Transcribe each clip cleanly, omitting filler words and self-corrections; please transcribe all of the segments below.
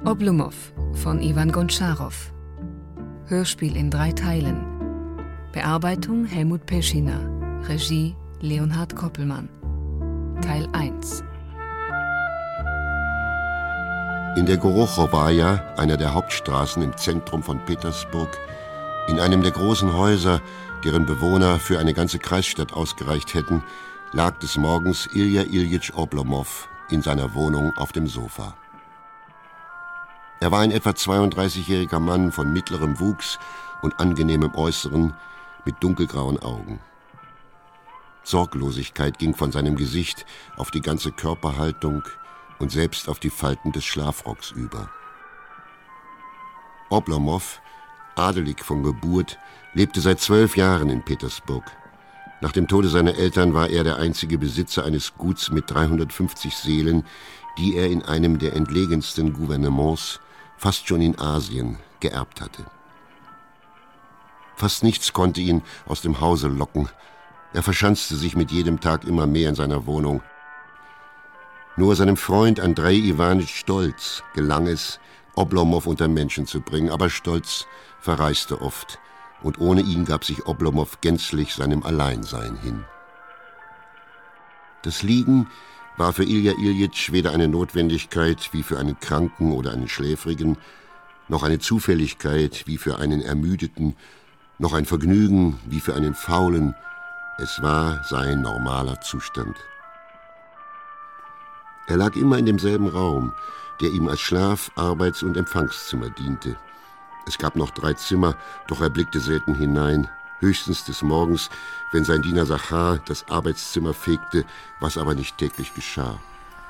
Oblomov von Iwan Gontscharow. Hörspiel in 3 Teilen. Bearbeitung Helmut Peschiner. Regie Leonhard Koppelmann. Teil 1. In der Gorochowaja, einer der Hauptstraßen im Zentrum von Petersburg, in einem der großen Häuser, deren Bewohner für eine ganze Kreisstadt ausgereicht hätten, lag des Morgens Ilja Iljitsch Oblomov in seiner Wohnung auf dem Sofa. Er war ein etwa 32-jähriger Mann von mittlerem Wuchs und angenehmem Äußeren mit dunkelgrauen Augen. Sorglosigkeit ging von seinem Gesicht auf die ganze Körperhaltung und selbst auf die Falten des Schlafrocks über. Oblomov, adelig von Geburt, lebte seit 12 Jahren in Petersburg. Nach dem Tode seiner Eltern war er der einzige Besitzer eines Guts mit 350 Seelen, die er in einem der entlegensten Gouvernements, fast schon in Asien, geerbt hatte. Fast nichts konnte ihn aus dem Hause locken. Er verschanzte sich mit jedem Tag immer mehr in seiner Wohnung. Nur seinem Freund Andrei Iwanitsch Stolz gelang es, Oblomov unter Menschen zu bringen, aber Stolz verreiste oft, und ohne ihn gab sich Oblomov gänzlich seinem Alleinsein hin. Das Liegen war für Ilja Iljitsch weder eine Notwendigkeit wie für einen Kranken oder einen Schläfrigen, noch eine Zufälligkeit wie für einen Ermüdeten, noch ein Vergnügen wie für einen Faulen. Es war sein normaler Zustand. Er lag immer in demselben Raum, der ihm als Schlaf-, Arbeits- und Empfangszimmer diente. Es gab noch 3 Zimmer, doch er blickte selten hinein, höchstens des Morgens, wenn sein Diener Sachar das Arbeitszimmer fegte, was aber nicht täglich geschah.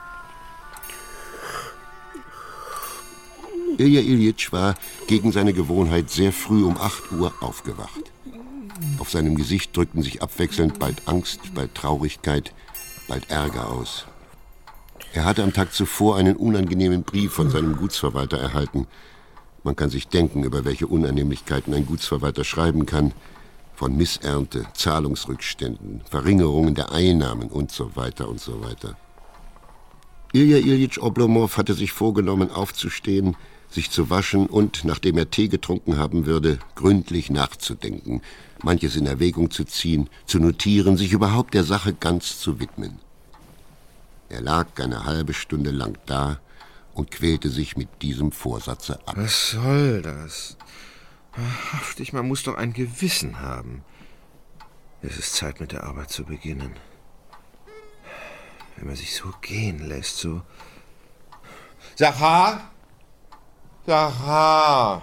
Ilja Iljitsch war gegen seine Gewohnheit sehr früh um 8 Uhr aufgewacht. Auf seinem Gesicht drückten sich abwechselnd bald Angst, bald Traurigkeit, bald Ärger aus. Er hatte am Tag zuvor einen unangenehmen Brief von seinem Gutsverwalter erhalten. Man kann sich denken, über welche Unannehmlichkeiten ein Gutsverwalter schreiben kann. Von Missernte, Zahlungsrückständen, Verringerungen der Einnahmen und so weiter und so weiter. Ilja Iljitsch Oblomov hatte sich vorgenommen, aufzustehen, sich zu waschen und, nachdem er Tee getrunken haben würde, gründlich nachzudenken, manches in Erwägung zu ziehen, zu notieren, sich überhaupt der Sache ganz zu widmen. Er lag eine halbe Stunde lang da und quälte sich mit diesem Vorsatze ab. Was soll das? Wahrhaftig, man muss doch ein Gewissen haben. Es ist Zeit, mit der Arbeit zu beginnen. Wenn man sich so gehen lässt, so... Sachar! Sachar!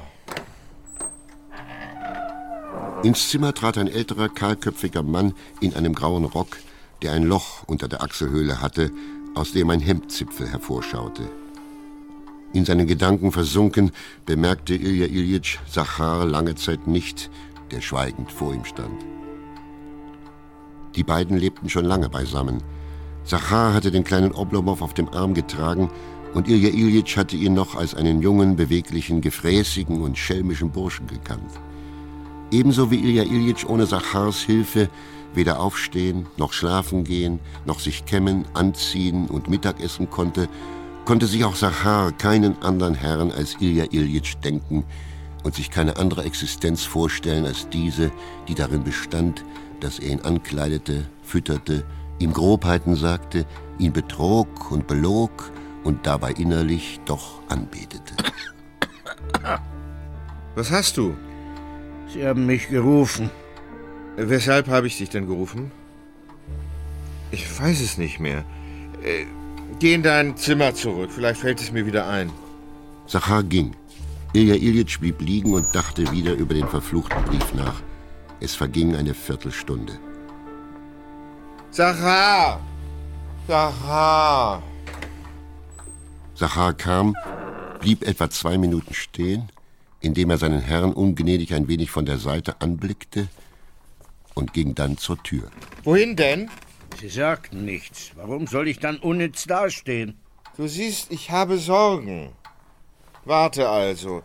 Ins Zimmer trat ein älterer, kahlköpfiger Mann in einem grauen Rock, der ein Loch unter der Achselhöhle hatte, aus dem ein Hemdzipfel hervorschaute. In seinen Gedanken versunken, bemerkte Ilja Iljitsch Sachar lange Zeit nicht, der schweigend vor ihm stand. Die beiden lebten schon lange beisammen. Sachar hatte den kleinen Oblomov auf dem Arm getragen und Ilja Iljitsch hatte ihn noch als einen jungen, beweglichen, gefräßigen und schelmischen Burschen gekannt. Ebenso wie Ilja Iljitsch ohne Sachars Hilfe weder aufstehen, noch schlafen gehen, noch sich kämmen, anziehen und Mittagessen konnte sich auch Sachar keinen anderen Herrn als Ilja Iljitsch denken und sich keine andere Existenz vorstellen als diese, die darin bestand, dass er ihn ankleidete, fütterte, ihm Grobheiten sagte, ihn betrog und belog und dabei innerlich doch anbetete. Was hast du? Sie haben mich gerufen. Weshalb habe ich dich denn gerufen? Ich weiß es nicht mehr. Geh in dein Zimmer zurück, vielleicht fällt es mir wieder ein. Sachar ging. Ilja Iljitsch blieb liegen und dachte wieder über den verfluchten Brief nach. Es verging eine Viertelstunde. Sachar! Sachar! Sachar kam, blieb etwa 2 Minuten stehen, indem er seinen Herrn ungnädig ein wenig von der Seite anblickte und ging dann zur Tür. Wohin denn? Sie sagten nichts. Warum soll ich dann unnütz dastehen? Du siehst, ich habe Sorgen. Warte also.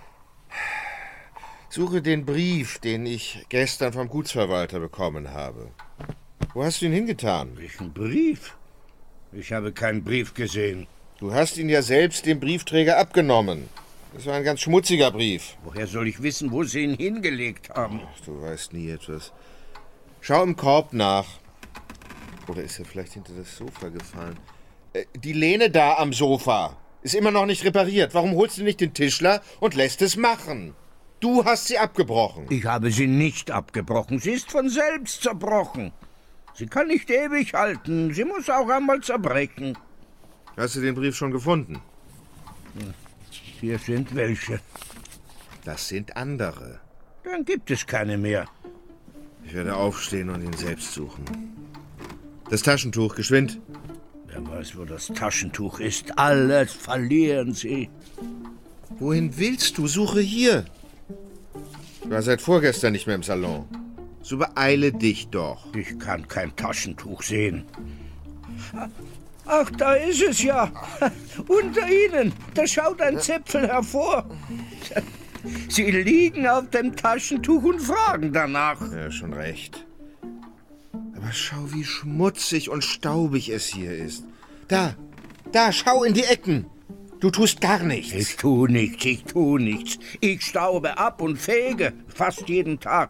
Suche den Brief, den ich gestern vom Gutsverwalter bekommen habe. Wo hast du ihn hingetan? Welchen Brief? Ich habe keinen Brief gesehen. Du hast ihn ja selbst dem Briefträger abgenommen. Das war ein ganz schmutziger Brief. Woher soll ich wissen, wo Sie ihn hingelegt haben? Ach, du weißt nie etwas. Schau im Korb nach. Oder ist er vielleicht hinter das Sofa gefallen? Die Lehne da am Sofa ist immer noch nicht repariert. Warum holst du nicht den Tischler und lässt es machen? Du hast sie abgebrochen. Ich habe sie nicht abgebrochen. Sie ist von selbst zerbrochen. Sie kann nicht ewig halten. Sie muss auch einmal zerbrechen. Hast du den Brief schon gefunden? Hier sind welche. Das sind andere. Dann gibt es keine mehr. Ich werde aufstehen und ihn selbst suchen. Das Taschentuch, geschwind. Wer weiß, wo das Taschentuch ist. Alles verlieren Sie. Wohin willst du? Suche hier. Ich war seit vorgestern nicht mehr im Salon. So beeile dich doch. Ich kann kein Taschentuch sehen. Ach, da ist es ja. Unter Ihnen. Da schaut ein Zipfel hervor. Sie liegen auf dem Taschentuch und fragen danach. Ja, schon recht. Aber schau, wie schmutzig und staubig es hier ist. Da, schau in die Ecken. Du tust gar nichts. Ich tu nichts. Ich staube ab und fege fast jeden Tag.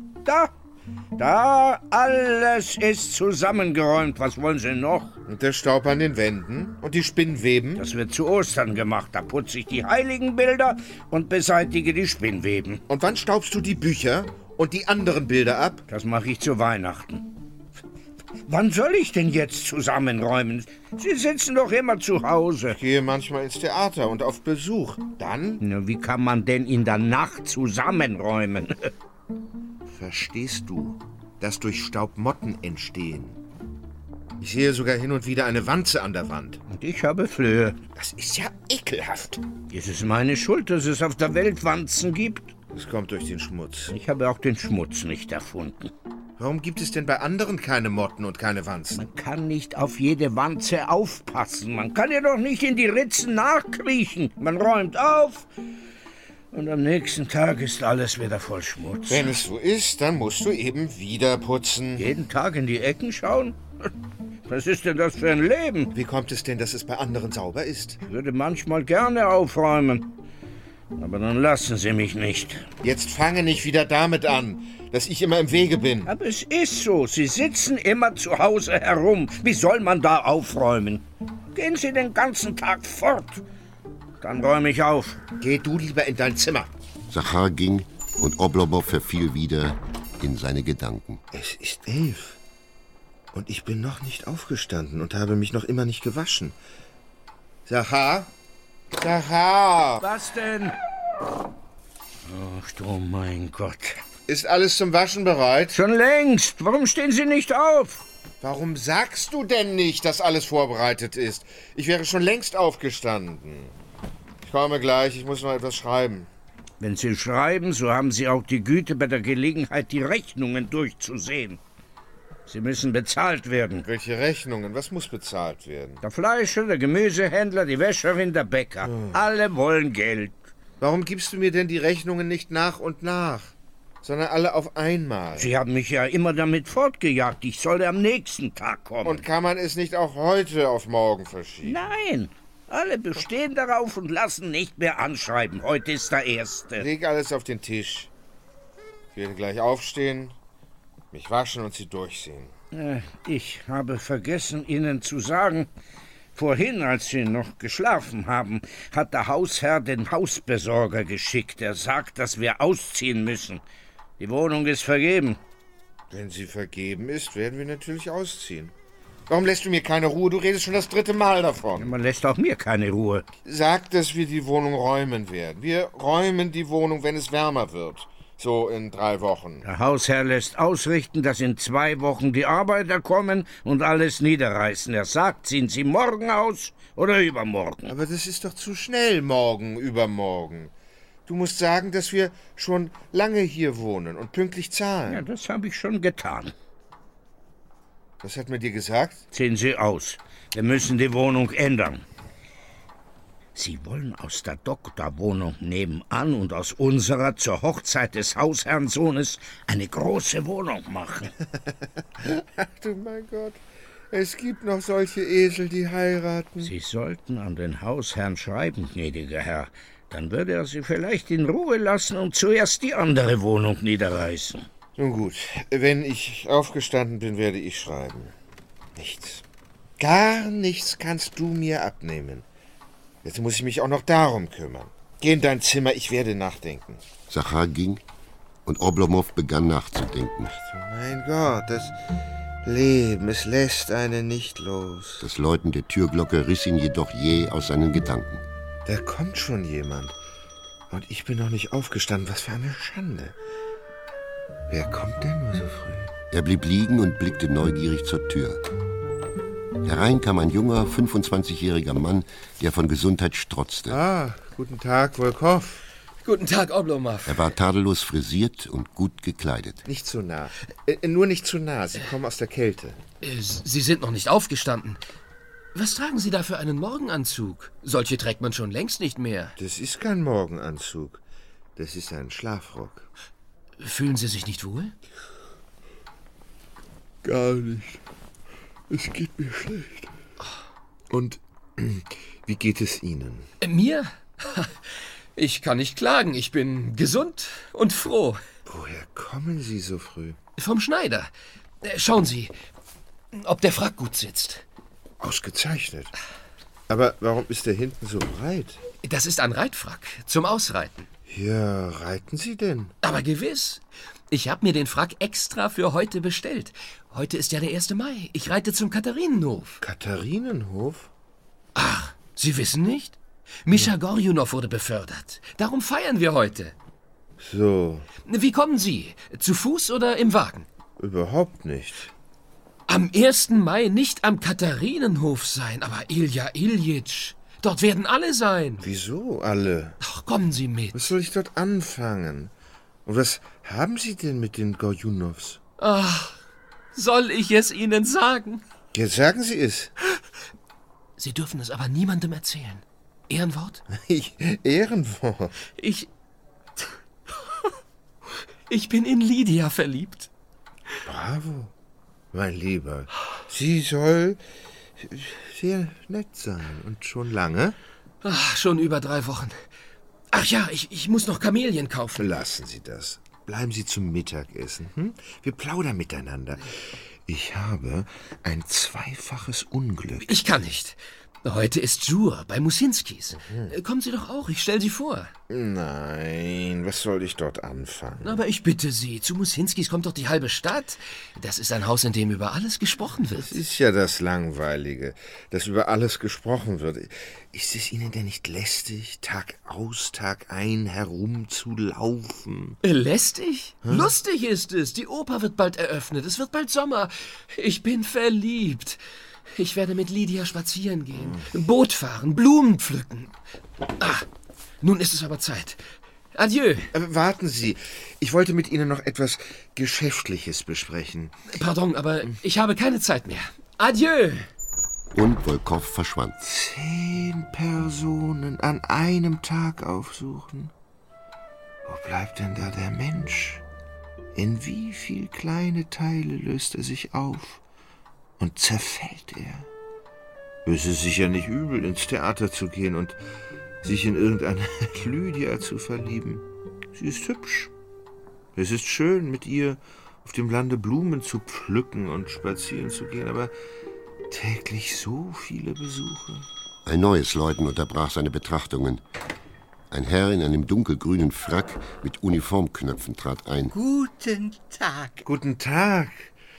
Da, alles ist zusammengeräumt. Was wollen Sie noch? Und der Staub an den Wänden und die Spinnweben? Das wird zu Ostern gemacht. Da putze ich die Heiligenbilder und beseitige die Spinnweben. Und wann staubst du die Bücher und die anderen Bilder ab? Das mache ich zu Weihnachten. Wann soll ich denn jetzt zusammenräumen? Sie sitzen doch immer zu Hause. Ich gehe manchmal ins Theater und auf Besuch. Dann? Na, wie kann man denn in der Nacht zusammenräumen? Verstehst du, dass durch Staub Motten entstehen? Ich sehe sogar hin und wieder eine Wanze an der Wand. Und ich habe Flöhe. Das ist ja ekelhaft. Ist es meine Schuld, dass es auf der Welt Wanzen gibt? Das kommt durch den Schmutz. Ich habe auch den Schmutz nicht erfunden. Warum gibt es denn bei anderen keine Motten und keine Wanzen? Man kann nicht auf jede Wanze aufpassen. Man kann ja doch nicht in die Ritzen nachkriechen. Man räumt auf und am nächsten Tag ist alles wieder voll Schmutz. Wenn es so ist, dann musst du eben wieder putzen. Jeden Tag in die Ecken schauen? Was ist denn das für ein Leben? Wie kommt es denn, dass es bei anderen sauber ist? Ich würde manchmal gerne aufräumen. Aber dann lassen Sie mich nicht. Jetzt fange nicht wieder damit an, dass ich immer im Wege bin. Aber es ist so. Sie sitzen immer zu Hause herum. Wie soll man da aufräumen? Gehen Sie den ganzen Tag fort. Dann räume ich auf. Geh du lieber in dein Zimmer. Zachar ging und Oblobow verfiel wieder in seine Gedanken. Es ist 11. Und ich bin noch nicht aufgestanden und habe mich noch immer nicht gewaschen. Zachar? Zachar! Was denn? Ach du mein Gott. Ist alles zum Waschen bereit? Schon längst. Warum stehen Sie nicht auf? Warum sagst du denn nicht, dass alles vorbereitet ist? Ich wäre schon längst aufgestanden. Ich komme gleich, ich muss noch etwas schreiben. Wenn Sie schreiben, so haben Sie auch die Güte, bei der Gelegenheit die Rechnungen durchzusehen. Sie müssen bezahlt werden. Welche Rechnungen? Was muss bezahlt werden? Der Fleischer, der Gemüsehändler, die Wäscherin, der Bäcker. Alle wollen Geld. Warum gibst du mir denn die Rechnungen nicht nach und nach, sondern alle auf einmal? Sie haben mich ja immer damit fortgejagt, ich solle am nächsten Tag kommen. Und kann man es nicht auch heute auf morgen verschieben? Nein, alle bestehen darauf und lassen nicht mehr anschreiben. Heute ist der 1. Leg alles auf den Tisch. Ich werde gleich aufstehen, mich waschen und sie durchsehen. Ich habe vergessen, Ihnen zu sagen, vorhin, als Sie noch geschlafen haben, hat der Hausherr den Hausbesorger geschickt. Er sagt, dass wir ausziehen müssen. Die Wohnung ist vergeben. Wenn sie vergeben ist, werden wir natürlich ausziehen. Warum lässt du mir keine Ruhe? Du redest schon das 3. Mal davon. Man lässt auch mir keine Ruhe. Sag, dass wir die Wohnung räumen werden. Wir räumen die Wohnung, wenn es wärmer wird. So in 3 Wochen. Der Hausherr lässt ausrichten, dass in 2 Wochen die Arbeiter kommen und alles niederreißen. Er sagt, ziehen Sie morgen aus oder übermorgen. Aber das ist doch zu schnell, morgen, übermorgen. Du musst sagen, dass wir schon lange hier wohnen und pünktlich zahlen. Ja, das habe ich schon getan. Was hat man dir gesagt? Ziehen Sie aus. Wir müssen die Wohnung ändern. Sie wollen aus der Doktorwohnung nebenan und aus unserer zur Hochzeit des Hausherrnsohnes eine große Wohnung machen. Ach du mein Gott. Es gibt noch solche Esel, die heiraten. Sie sollten an den Hausherrn schreiben, gnädiger Herr. Dann würde er Sie vielleicht in Ruhe lassen und zuerst die andere Wohnung niederreißen. Nun gut, wenn ich aufgestanden bin, werde ich schreiben. Nichts. Gar nichts kannst du mir abnehmen. Jetzt muss ich mich auch noch darum kümmern. Geh in dein Zimmer, ich werde nachdenken. Zachar ging und Oblomov begann nachzudenken. Ach du mein Gott, das Leben, es lässt einen nicht los. Das Läuten der Türglocke riss ihn jedoch jäh aus seinen Gedanken. Da kommt schon jemand. Und ich bin noch nicht aufgestanden. Was für eine Schande. Wer kommt denn nur so früh? Er blieb liegen und blickte neugierig zur Tür. Herein kam ein junger, 25-jähriger Mann, der von Gesundheit strotzte. Ah, guten Tag, Volkov. Guten Tag, Oblomov. Er war tadellos frisiert und gut gekleidet. Nicht zu nah. Nur nicht zu nah. Sie kommen aus der Kälte. Sie sind noch nicht aufgestanden. Was tragen Sie da für einen Morgenanzug? Solche trägt man schon längst nicht mehr. Das ist kein Morgenanzug. Das ist ein Schlafrock. Fühlen Sie sich nicht wohl? Gar nicht. Es geht mir schlecht. Und wie geht es Ihnen? Mir? Ich kann nicht klagen. Ich bin gesund und froh. Woher kommen Sie so früh? Vom Schneider. Schauen Sie, ob der Frack gut sitzt. Ausgezeichnet. Aber warum ist der hinten so breit? Das ist ein Reitfrack zum Ausreiten. Ja, reiten Sie denn? Aber gewiss. Ich habe mir den Frack extra für heute bestellt. Heute ist ja der 1. Mai. Ich reite zum Katharinenhof. Katharinenhof? Ach, Sie wissen nicht? Mischa Gorjunow wurde befördert. Darum feiern wir heute. So. Wie kommen Sie? Zu Fuß oder im Wagen? Überhaupt nicht. Am 1. Mai nicht am Katharinenhof sein, aber Ilja Iljitsch. Dort werden alle sein. Wieso alle? Ach, kommen Sie mit. Was soll ich dort anfangen? Und was haben Sie denn mit den Gorjunows? Ach, soll ich es Ihnen sagen? Jetzt sagen Sie es. Sie dürfen es aber niemandem erzählen. Ehrenwort? Ehrenwort. Ich bin in Lydia verliebt. Bravo, mein Lieber. Sie soll sehr nett sein. Und schon lange? Ach, schon über 3 Wochen. Ach ja, ich muss noch Kamelien kaufen. Lassen Sie das. Bleiben Sie zum Mittagessen. Hm? Wir plaudern miteinander. Ich habe ein 2-faches Unglück. Ich kann nicht. Heute ist Jour bei Musinskis. Kommen Sie doch auch, ich stelle Sie vor. Nein, was soll ich dort anfangen? Aber ich bitte Sie, zu Musinskis kommt doch die halbe Stadt. Das ist ein Haus, in dem über alles gesprochen wird. Das ist ja das Langweilige, dass über alles gesprochen wird. Ist es Ihnen denn nicht lästig, Tag aus, Tag ein herumzulaufen? Lästig? Lustig ist es. Die Oper wird bald eröffnet. Es wird bald Sommer. Ich bin verliebt. Ich werde mit Lydia spazieren gehen, Boot fahren, Blumen pflücken. Ach, nun ist es aber Zeit. Adieu. Warten Sie, ich wollte mit Ihnen noch etwas Geschäftliches besprechen. Pardon, aber ich habe keine Zeit mehr. Adieu. Und Volkov verschwand. 10 Personen an einem Tag aufsuchen. Wo bleibt denn da der Mensch? In wie viel kleine Teile löst er sich auf? Und zerfällt er? Es ist sicher nicht übel, ins Theater zu gehen und sich in irgendeine Lydia zu verlieben. Sie ist hübsch. Es ist schön, mit ihr auf dem Lande Blumen zu pflücken und spazieren zu gehen, aber täglich so viele Besuche. Ein neues Läuten unterbrach seine Betrachtungen. Ein Herr in einem dunkelgrünen Frack mit Uniformknöpfen trat ein. Guten Tag. Guten Tag,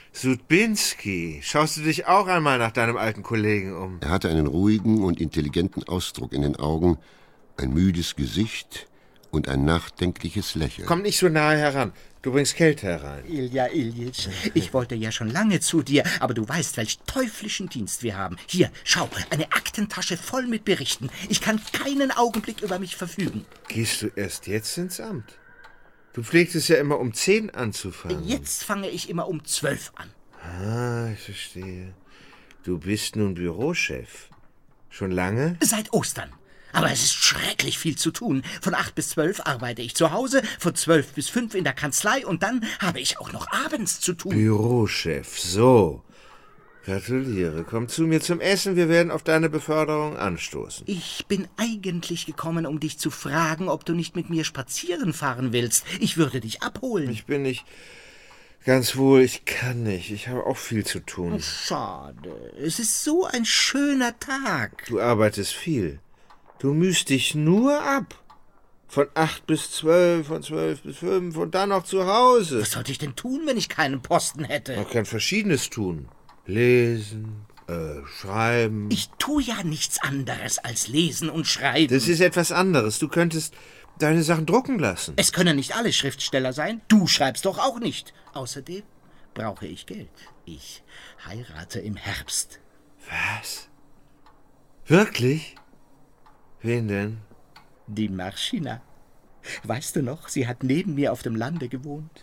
Sudbinski. Schaust du dich auch einmal nach deinem alten Kollegen um? Er hatte einen ruhigen und intelligenten Ausdruck in den Augen, ein müdes Gesicht und ein nachdenkliches Lächeln. Komm nicht so nahe heran. Du bringst Kälte herein. Ilja Iljitsch, ich wollte ja schon lange zu dir, aber du weißt, welch teuflischen Dienst wir haben. Hier, schau, eine Aktentasche voll mit Berichten. Ich kann keinen Augenblick über mich verfügen. Gehst du erst jetzt ins Amt? Du pflegtest ja immer um 10 anzufangen. Jetzt fange ich immer um 12 an. Ah, ich verstehe. Du bist nun Bürochef. Schon lange? Seit Ostern. Aber es ist schrecklich viel zu tun. Von 8 bis 12 arbeite ich zu Hause, von 12 bis 5 in der Kanzlei und dann habe ich auch noch abends zu tun. Bürochef, so. Gratuliere. Komm zu mir zum Essen, wir werden auf deine Beförderung anstoßen. Ich bin eigentlich gekommen, um dich zu fragen, ob du nicht mit mir spazieren fahren willst. Ich würde dich abholen. Ich bin nicht ganz wohl, ich kann nicht. Ich habe auch viel zu tun. Oh, schade. Es ist so ein schöner Tag. Du arbeitest viel. Du mühst dich nur ab. Von 8 bis 12, von 12 bis 5 und dann noch zu Hause. Was sollte ich denn tun, wenn ich keinen Posten hätte? Man kann Verschiedenes tun. Lesen, schreiben. Ich tue ja nichts anderes als lesen und schreiben. Das ist etwas anderes. Du könntest deine Sachen drucken lassen. Es können nicht alle Schriftsteller sein. Du schreibst doch auch nicht. Außerdem brauche ich Geld. Ich heirate im Herbst. Was? Wirklich? Wen denn? Die Marschina. Weißt du noch, sie hat neben mir auf dem Lande gewohnt.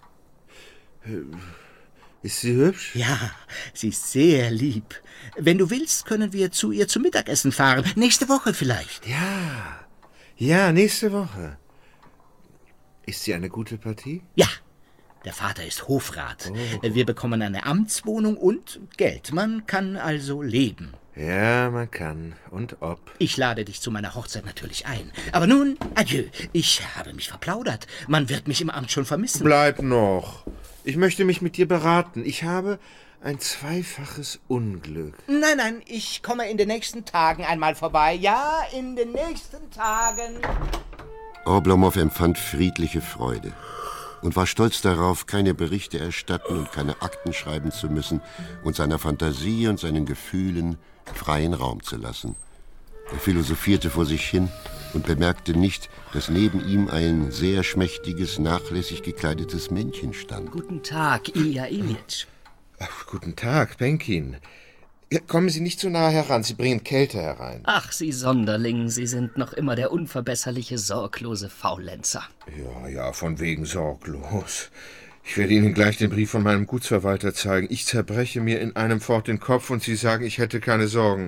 Ist sie hübsch? Ja, sie ist sehr lieb. Wenn du willst, können wir zu ihr zum Mittagessen fahren. Nächste Woche vielleicht. Ja, nächste Woche. Ist sie eine gute Partie? Ja, der Vater ist Hofrat. Wir bekommen eine Amtswohnung und Geld. Man kann also leben. Ja, man kann. Und ob. Ich lade dich zu meiner Hochzeit natürlich ein. Aber nun, adieu. Ich habe mich verplaudert. Man wird mich im Amt schon vermissen. Bleib noch. Ich möchte mich mit dir beraten. Ich habe ein zweifaches Unglück. Nein, ich komme in den nächsten Tagen einmal vorbei. Ja, in den nächsten Tagen. Oblomov empfand friedliche Freude und war stolz darauf, keine Berichte erstatten und keine Akten schreiben zu müssen und seiner Fantasie und seinen Gefühlen freien Raum zu lassen. Er philosophierte vor sich hin und bemerkte nicht, dass neben ihm ein sehr schmächtiges, nachlässig gekleidetes Männchen stand. Guten Tag, Ilja Iljitsch. Ach, guten Tag, Penkin. Kommen Sie nicht zu nahe heran, Sie bringen Kälte herein. Ach, Sie Sonderling, Sie sind noch immer der unverbesserliche, sorglose Faulenzer. Ja, von wegen sorglos. Ich werde Ihnen gleich den Brief von meinem Gutsverwalter zeigen. Ich zerbreche mir in einem fort den Kopf und Sie sagen, ich hätte keine Sorgen.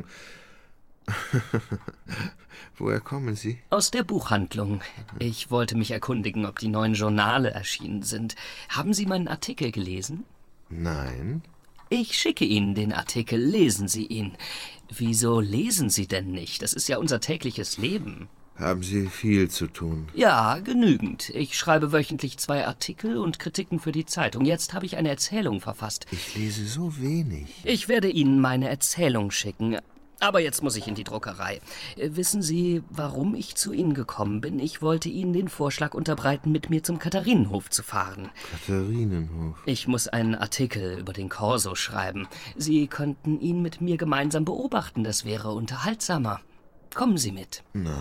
Woher kommen Sie? Aus der Buchhandlung. Ich wollte mich erkundigen, ob die neuen Journale erschienen sind. Haben Sie meinen Artikel gelesen? Nein. Ich schicke Ihnen den Artikel, lesen Sie ihn. Wieso lesen Sie denn nicht? Das ist ja unser tägliches Leben. Haben Sie viel zu tun? Ja, genügend. Ich schreibe wöchentlich 2 Artikel und Kritiken für die Zeitung. Jetzt habe ich eine Erzählung verfasst. Ich lese so wenig. Ich werde Ihnen meine Erzählung schicken. Aber jetzt muss ich in die Druckerei. Wissen Sie, warum ich zu Ihnen gekommen bin? Ich wollte Ihnen den Vorschlag unterbreiten, mit mir zum Katharinenhof zu fahren. Katharinenhof? Ich muss einen Artikel über den Korso schreiben. Sie könnten ihn mit mir gemeinsam beobachten. Das wäre unterhaltsamer. Kommen Sie mit.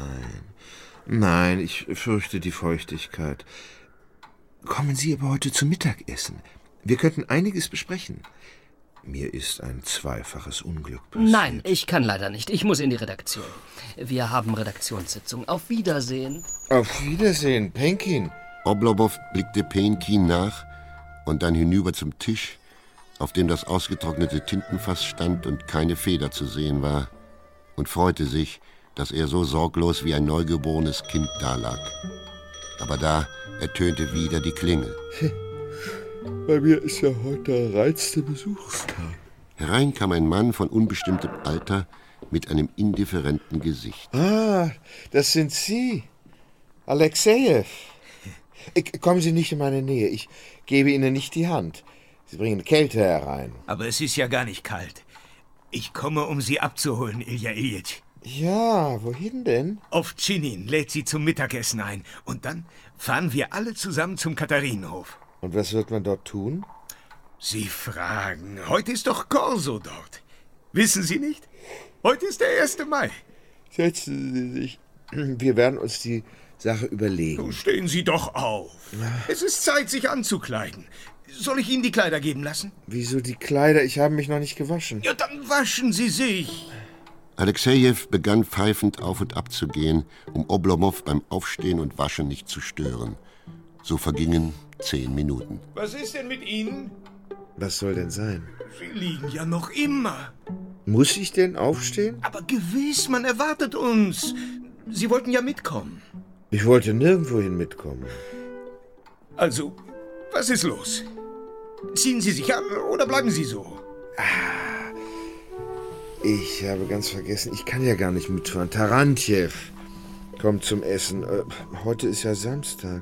Nein, ich fürchte die Feuchtigkeit. Kommen Sie aber heute zum Mittagessen. Wir könnten einiges besprechen. Mir ist ein zweifaches Unglück passiert. Nein, ich kann leider nicht. Ich muss in die Redaktion. Wir haben Redaktionssitzung. Auf Wiedersehen. Auf Wiedersehen, Penkin. Oblomov blickte Penkin nach und dann hinüber zum Tisch, auf dem das ausgetrocknete Tintenfass stand und keine Feder zu sehen war, und freute sich, dass er so sorglos wie ein neugeborenes Kind dalag. Aber da ertönte wieder die Klingel. Bei mir ist ja heute der reizte Besuchstag. Herein kam ein Mann von unbestimmtem Alter mit einem indifferenten Gesicht. Ah, das sind Sie. Alexejew. Kommen Sie nicht in meine Nähe. Ich gebe Ihnen nicht die Hand. Sie bringen Kälte herein. Aber es ist ja gar nicht kalt. Ich komme, um Sie abzuholen, Ilja Iljitsch. Ja, wohin denn? Auf Chinin lädt Sie zum Mittagessen ein. Und dann fahren wir alle zusammen zum Katharinenhof. Und was wird man dort tun? Sie fragen. Heute ist doch Korso dort. Wissen Sie nicht? Heute ist der 1. Mai. Setzen Sie sich. Wir werden uns die Sache überlegen. Nun stehen Sie doch auf. Es ist Zeit, sich anzukleiden. Soll ich Ihnen die Kleider geben lassen? Wieso die Kleider? Ich habe mich noch nicht gewaschen. Ja, dann waschen Sie sich. Alexejew begann pfeifend auf und ab zu gehen, um Oblomov beim Aufstehen und Waschen nicht zu stören. So vergingen 10 Minuten. Was ist denn mit Ihnen? Was soll denn sein? Sie liegen ja noch immer. Muss ich denn aufstehen? Aber gewiss, man erwartet uns. Sie wollten ja mitkommen. Ich wollte nirgendwohin mitkommen. Also, was ist los? Ziehen Sie sich an oder bleiben Sie so? Ich habe ganz vergessen, ich kann ja gar nicht mitfahren. Tarantjew kommt zum Essen. Heute ist ja Samstag.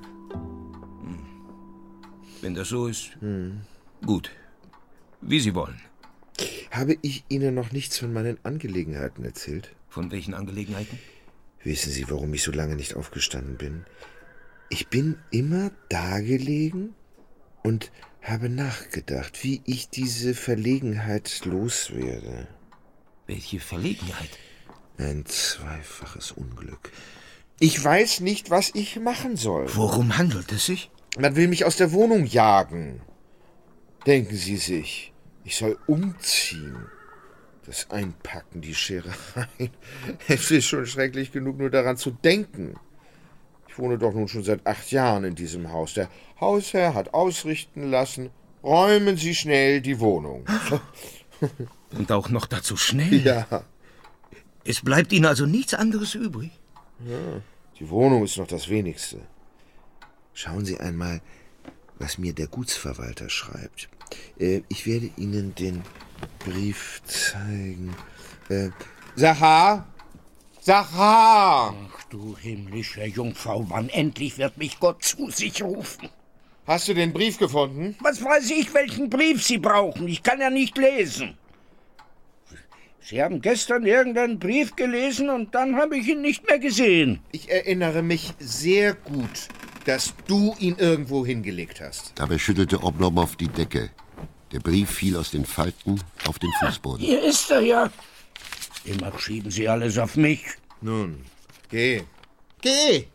Wenn das so ist, gut. Wie Sie wollen. Habe ich Ihnen noch nichts von meinen Angelegenheiten erzählt? Von welchen Angelegenheiten? Wissen Sie, warum ich so lange nicht aufgestanden bin? Ich bin immer dagelegen und habe nachgedacht, wie ich diese Verlegenheit loswerde. Welche Verlegenheit? Ein zweifaches Unglück. Ich weiß nicht, was ich machen soll. Worum handelt es sich? Man will mich aus der Wohnung jagen. Denken Sie sich, ich soll umziehen. Das Einpacken, die Scherereien. Es ist schon schrecklich genug, nur daran zu denken. Ich wohne doch nun schon seit 8 Jahren in diesem Haus. Der Hausherr hat ausrichten lassen, räumen Sie schnell die Wohnung. Und auch noch dazu schnell? Ja. Es bleibt Ihnen also nichts anderes übrig? Ja, die Wohnung ist noch das Wenigste. Schauen Sie einmal, was mir der Gutsverwalter schreibt. Ich werde Ihnen den Brief zeigen. Sachar! Sachar! Ach du himmlische Jungfrau, wann endlich wird mich Gott zu sich rufen? Hast du den Brief gefunden? Was weiß ich, welchen Brief Sie brauchen? Ich kann ja nicht lesen. Sie haben gestern irgendeinen Brief gelesen und dann habe ich ihn nicht mehr gesehen. Ich erinnere mich sehr gut, dass du ihn irgendwo hingelegt hast. Dabei schüttelte Oblomow die Decke. Der Brief fiel aus den Falten auf den Fußboden. Hier ist er ja. Immer schieben Sie alles auf mich. Nun, geh. Geh!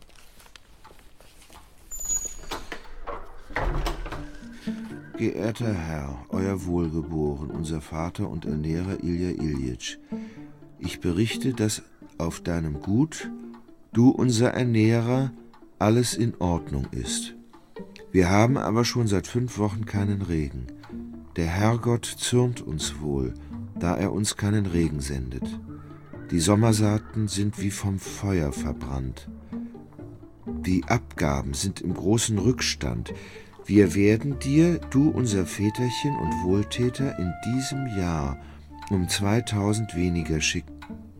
Geehrter Herr, euer Wohlgeboren, unser Vater und Ernährer Ilja Iljitsch, ich berichte, dass auf deinem Gut, du unser Ernährer, alles in Ordnung ist. Wir haben aber schon seit 5 Wochen keinen Regen. Der Herrgott zürnt uns wohl, da er uns keinen Regen sendet. Die Sommersaaten sind wie vom Feuer verbrannt. Die Abgaben sind im großen Rückstand. Wir werden dir, du unser Väterchen und Wohltäter, in diesem Jahr um 2000 weniger schicken.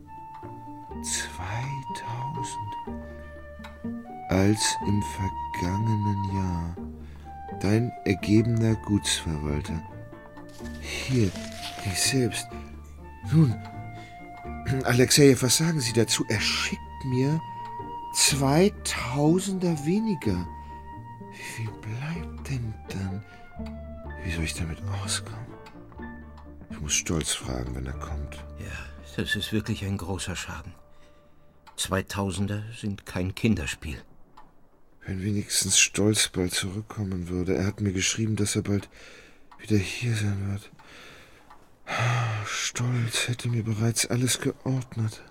2000? Als im vergangenen Jahr. Dein ergebener Gutsverwalter. Hier, ich selbst. Nun, Alexejew, was sagen Sie dazu? Er schickt mir 2000er weniger. Wie viel bleibt denn dann? Wie soll ich damit auskommen? Ich muss Stolz fragen, wenn er kommt. Ja, das ist wirklich ein großer Schaden. 2000er sind kein Kinderspiel. Wenn wenigstens Stolz bald zurückkommen würde. Er hat mir geschrieben, dass er bald wieder hier sein wird. Stolz hätte mir bereits alles geordnet.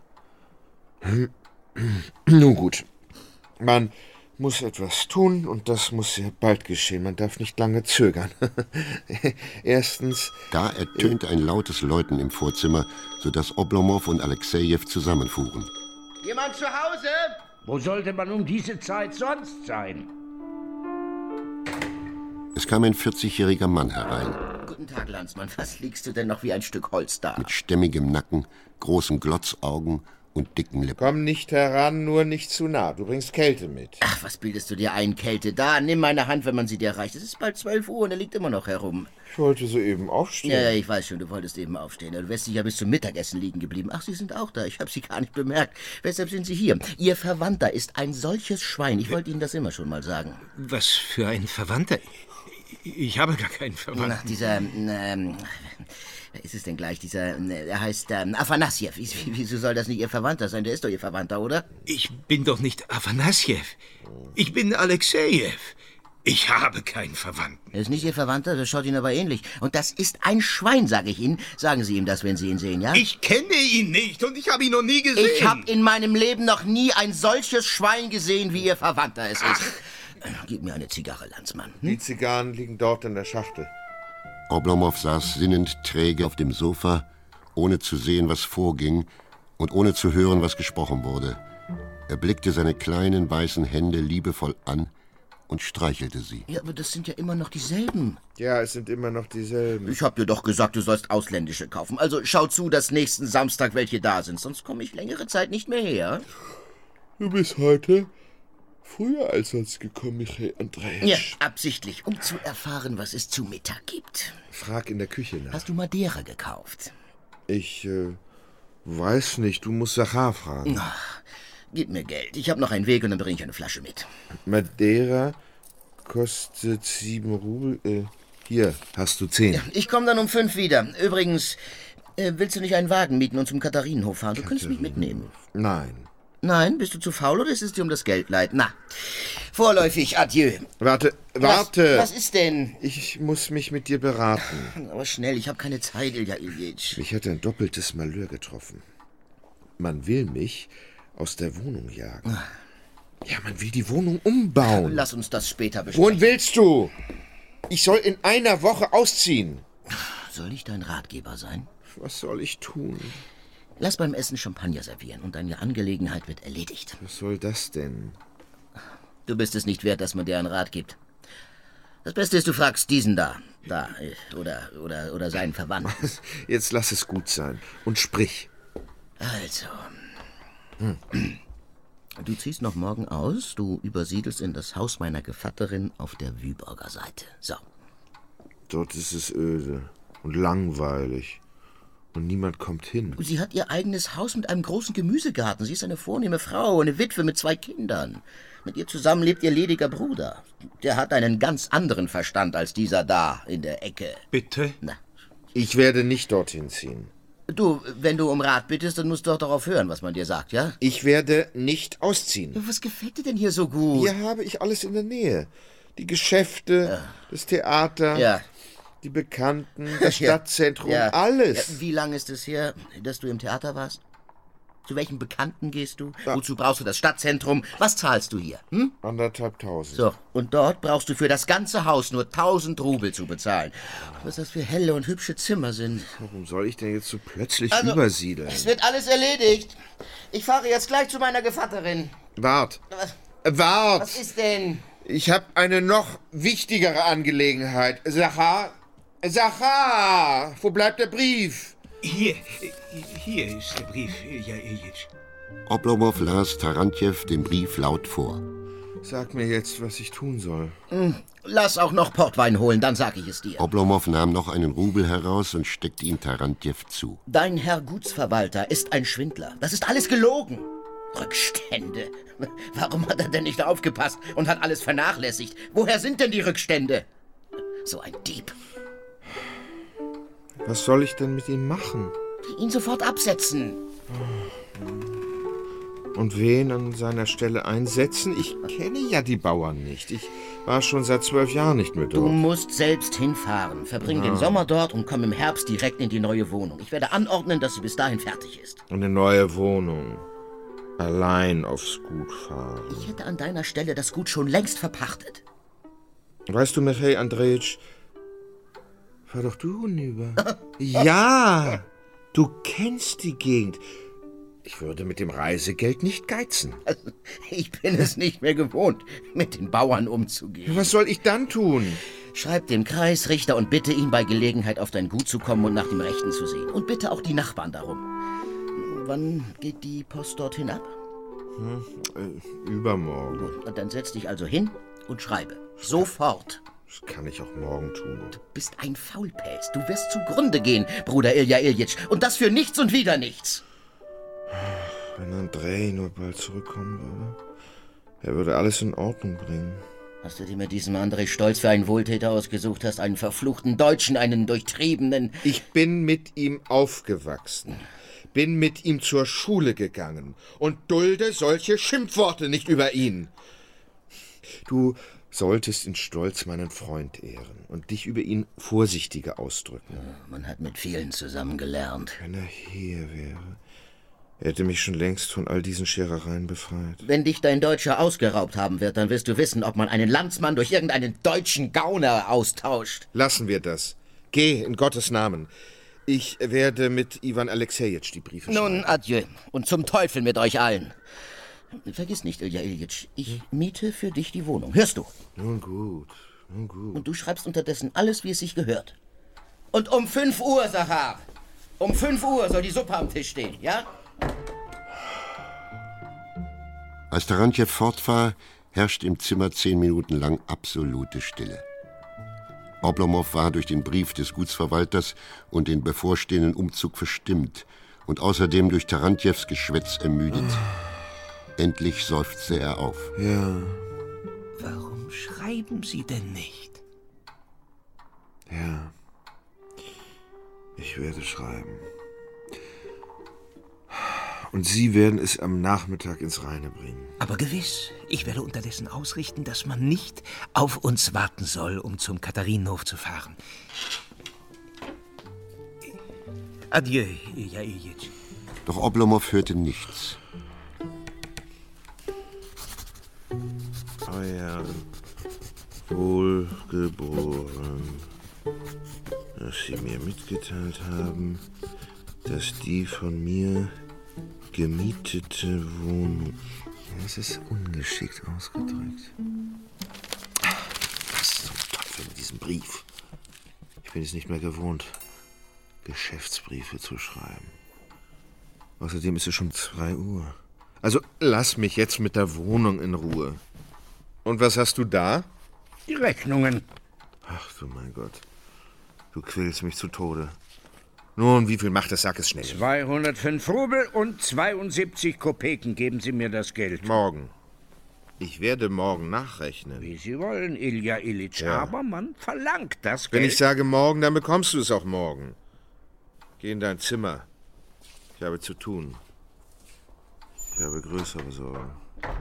Nun gut. Man muss etwas tun und das muss sehr bald geschehen. Man darf nicht lange zögern. Erstens... Da ertönte ein lautes Läuten im Vorzimmer, sodass Oblomow und Alexejew zusammenfuhren. Jemand zu Hause? Wo sollte man um diese Zeit sonst sein? Es kam ein 40-jähriger Mann herein. Guten Tag, Landsmann. Was liegst du denn noch wie ein Stück Holz da? Mit stämmigem Nacken, großen Glotzaugen und dicken Lippen. Komm nicht heran, nur nicht zu nah. Du bringst Kälte mit. Ach, was bildest du dir ein, Kälte? Da, nimm meine Hand, wenn man sie dir reicht. Es ist bald 12 Uhr und er liegt immer noch herum. Ich wollte soeben aufstehen. Ja, ich weiß schon, du wolltest eben aufstehen. Du wärst sicher bis zum Mittagessen liegen geblieben. Ach, Sie sind auch da. Ich habe Sie gar nicht bemerkt. Weshalb sind Sie hier? Ihr Verwandter ist ein solches Schwein. Ich wollte Ihnen das immer schon mal sagen. Was für ein Verwandter? Ich habe gar keinen Verwandten. Ach, dieser, wer ist es denn gleich? Er heißt Afanassjew. Wieso soll das nicht Ihr Verwandter sein? Der ist doch Ihr Verwandter, oder? Ich bin doch nicht Afanassjew. Ich bin Alexejew. Ich habe keinen Verwandten. Er ist nicht Ihr Verwandter, das schaut Ihnen aber ähnlich. Und das ist ein Schwein, sage ich Ihnen. Sagen Sie ihm das, wenn Sie ihn sehen, ja? Ich kenne ihn nicht und ich habe ihn noch nie gesehen. Ich habe in meinem Leben noch nie ein solches Schwein gesehen, wie Ihr Verwandter es ist. Gib mir eine Zigarre, Landsmann. Die Zigarren liegen dort in der Schachtel. Oblomow saß sinnend träge auf dem Sofa, ohne zu sehen, was vorging und ohne zu hören, was gesprochen wurde. Er blickte seine kleinen weißen Hände liebevoll an und streichelte sie. Ja, aber das sind ja immer noch dieselben. Ja, es sind immer noch dieselben. Ich hab dir doch gesagt, du sollst ausländische kaufen. Also schau zu, dass nächsten Samstag welche da sind, sonst komme ich längere Zeit nicht mehr her. Du bist heute früher als sonst gekommen, Michael Andreas. Ja, absichtlich, um zu erfahren, was es zu Mittag gibt. Frag in der Küche nach. Hast du Madeira gekauft? Ich weiß nicht, du musst Sachar fragen. Ach, gib mir Geld. Ich habe noch einen Weg und dann bringe ich eine Flasche mit. Madeira kostet 7 Rubel. Hier, hast du 10. Ich komme dann um 5 wieder. Übrigens, willst du nicht einen Wagen mieten und zum Katharinenhof fahren? Du könntest mich mitnehmen. Nein. Nein, bist du zu faul oder ist es dir um das Geld leid? Na, vorläufig adieu. Warte. Was ist denn? Ich muss mich mit dir beraten. Aber schnell, ich habe keine Zeit, Ilja Iljitsch. Mich hat ein doppeltes Malheur getroffen. Man will mich aus der Wohnung jagen. Ja, man will die Wohnung umbauen. Lass uns das später besprechen. Wohin willst du? Ich soll in einer Woche ausziehen. Soll ich dein Ratgeber sein? Was soll ich tun? Lass beim Essen Champagner servieren und deine Angelegenheit wird erledigt. Was soll das denn? Du bist es nicht wert, dass man dir einen Rat gibt. Das Beste ist, du fragst diesen da oder seinen Verwandten. Jetzt lass es gut sein und sprich. Also, du ziehst noch morgen aus, du übersiedelst in das Haus meiner Gevatterin auf der Wyborger Seite. So. Dort ist es öde und langweilig. Und niemand kommt hin. Sie hat ihr eigenes Haus mit einem großen Gemüsegarten. Sie ist eine vornehme Frau, eine Witwe mit 2 Kindern. Mit ihr zusammen lebt ihr lediger Bruder. Der hat einen ganz anderen Verstand als dieser da in der Ecke. Bitte? Na, Ich werde nicht dorthin ziehen. du, wenn du um Rat bittest, dann musst du doch darauf hören, was man dir sagt, ja? Ich werde nicht ausziehen. Was gefällt dir denn hier so gut? Hier habe ich alles in der Nähe. Die Geschäfte, das Theater, Ja. die Bekannten, das Ja. Stadtzentrum, Ja. alles. Ja, wie lange ist es her, dass du im Theater warst? Zu welchen Bekannten gehst du? Wozu brauchst du das Stadtzentrum? Was zahlst du hier? 1.500. So, und dort brauchst du für das ganze Haus nur 1000 Rubel zu bezahlen. Was das für helle und hübsche Zimmer sind. Warum soll ich denn jetzt so plötzlich übersiedeln? Es wird alles erledigt. Ich fahre jetzt gleich zu meiner Gevatterin. Wart. Was Wart. ist denn? Ich habe eine noch wichtigere Angelegenheit. Sachar, wo bleibt der Brief? Hier ist der Brief, Ilja Iljitsch. Oblomov las Tarantjew den Brief laut vor. Sag mir jetzt, was ich tun soll. Lass auch noch Portwein holen, dann sag ich es dir. Oblomov nahm noch einen Rubel heraus und steckte ihn Tarantjew zu. Dein Herr Gutsverwalter ist ein Schwindler. Das ist alles gelogen. Rückstände. Warum hat er denn nicht aufgepasst und hat alles vernachlässigt? Woher sind denn die Rückstände? So ein Dieb. Was soll ich denn mit ihm machen? Ihn sofort absetzen. Und wen an seiner Stelle einsetzen? Ich kenne ja die Bauern nicht. Ich war schon seit 12 Jahren nicht mehr Du dort. musst selbst hinfahren. Verbring den Sommer dort und komm im Herbst direkt in die neue Wohnung. Ich werde anordnen, dass sie bis dahin fertig ist. Eine neue Wohnung. Allein aufs Gut fahren. Ich hätte an deiner Stelle das Gut schon längst verpachtet. Weißt du, Michael Andreitsch, fahr doch du hinüber. Ja, du kennst die Gegend. Ich würde mit dem Reisegeld nicht geizen. Ich bin es nicht mehr gewohnt, mit den Bauern umzugehen. Was soll ich dann tun? Schreib dem Kreisrichter und bitte ihn bei Gelegenheit auf dein Gut zu kommen und nach dem Rechten zu sehen. Und bitte auch die Nachbarn darum. Wann geht die Post dorthin ab? Übermorgen. Und dann setz dich also hin und schreibe. Sofort. Das kann ich auch morgen tun. Du bist ein Faulpelz. Du wirst zugrunde gehen, Bruder Ilja Iljitsch. Und das für nichts und wieder nichts. Wenn Andrei nur bald zurückkommen würde. Er würde alles in Ordnung bringen. Hast du dir mit diesem André Stolz für einen Wohltäter ausgesucht hast? Einen verfluchten Deutschen, einen durchtriebenen... Ich bin mit ihm aufgewachsen. Bin mit ihm zur Schule gegangen und dulde solche Schimpfworte nicht über ihn. Du solltest in Stolz meinen Freund ehren und dich über ihn vorsichtiger ausdrücken. Man hat mit vielen zusammen gelernt. Wenn er hier wäre, er hätte mich schon längst von all diesen Scherereien befreit. Wenn dich dein Deutscher ausgeraubt haben wird, dann wirst du wissen, ob man einen Landsmann durch irgendeinen deutschen Gauner austauscht. Lassen wir das. Geh, in Gottes Namen. Ich werde mit Iwan Alexejitsch die Briefe schreiben. Nun, adieu. Und zum Teufel mit euch allen. Vergiss nicht, Ilja Iljitsch, ich miete für dich die Wohnung. Hörst du? Nun gut, nun gut. Und du schreibst unterdessen alles, wie es sich gehört. Und um 5 Uhr, Sachar, um 5 Uhr soll die Suppe am Tisch stehen, ja? Als Tarantjew fort war, herrschte im Zimmer 10 Minuten lang absolute Stille. Oblomow war durch den Brief des Gutsverwalters und den bevorstehenden Umzug verstimmt und außerdem durch Tarantjews Geschwätz ermüdet. Endlich seufzte er auf. Ja. Warum schreiben Sie denn nicht? Ja. Ich werde schreiben. Und Sie werden es am Nachmittag ins Reine bringen. Aber gewiss, ich werde unterdessen ausrichten, dass man nicht auf uns warten soll, um zum Katharinenhof zu fahren. Adieu, Ilja Iljitsch. Doch Oblomow hörte nichts. Euer Wohlgeboren, dass Sie mir mitgeteilt haben, dass die von mir gemietete Wohnung... Das ist ungeschickt ausgedrückt. Was zum Teufel mit diesem Brief? Ich bin es nicht mehr gewohnt, Geschäftsbriefe zu schreiben. Außerdem ist es schon 2 Uhr. Also lass mich jetzt mit der Wohnung in Ruhe. Und was hast du da? Die Rechnungen. Ach du mein Gott. Du quälst mich zu Tode. Nun, wie viel macht das? Sag es schnell. 205 Rubel und 72 Kopeken. Geben Sie mir das Geld. Morgen. Ich werde morgen nachrechnen. Wie Sie wollen, Ilja Iljitsch. Ja. Aber man verlangt das Wenn Geld. ich sage morgen, dann bekommst du es auch morgen. Geh in dein Zimmer. Ich habe zu tun. Ich habe größere Sorgen.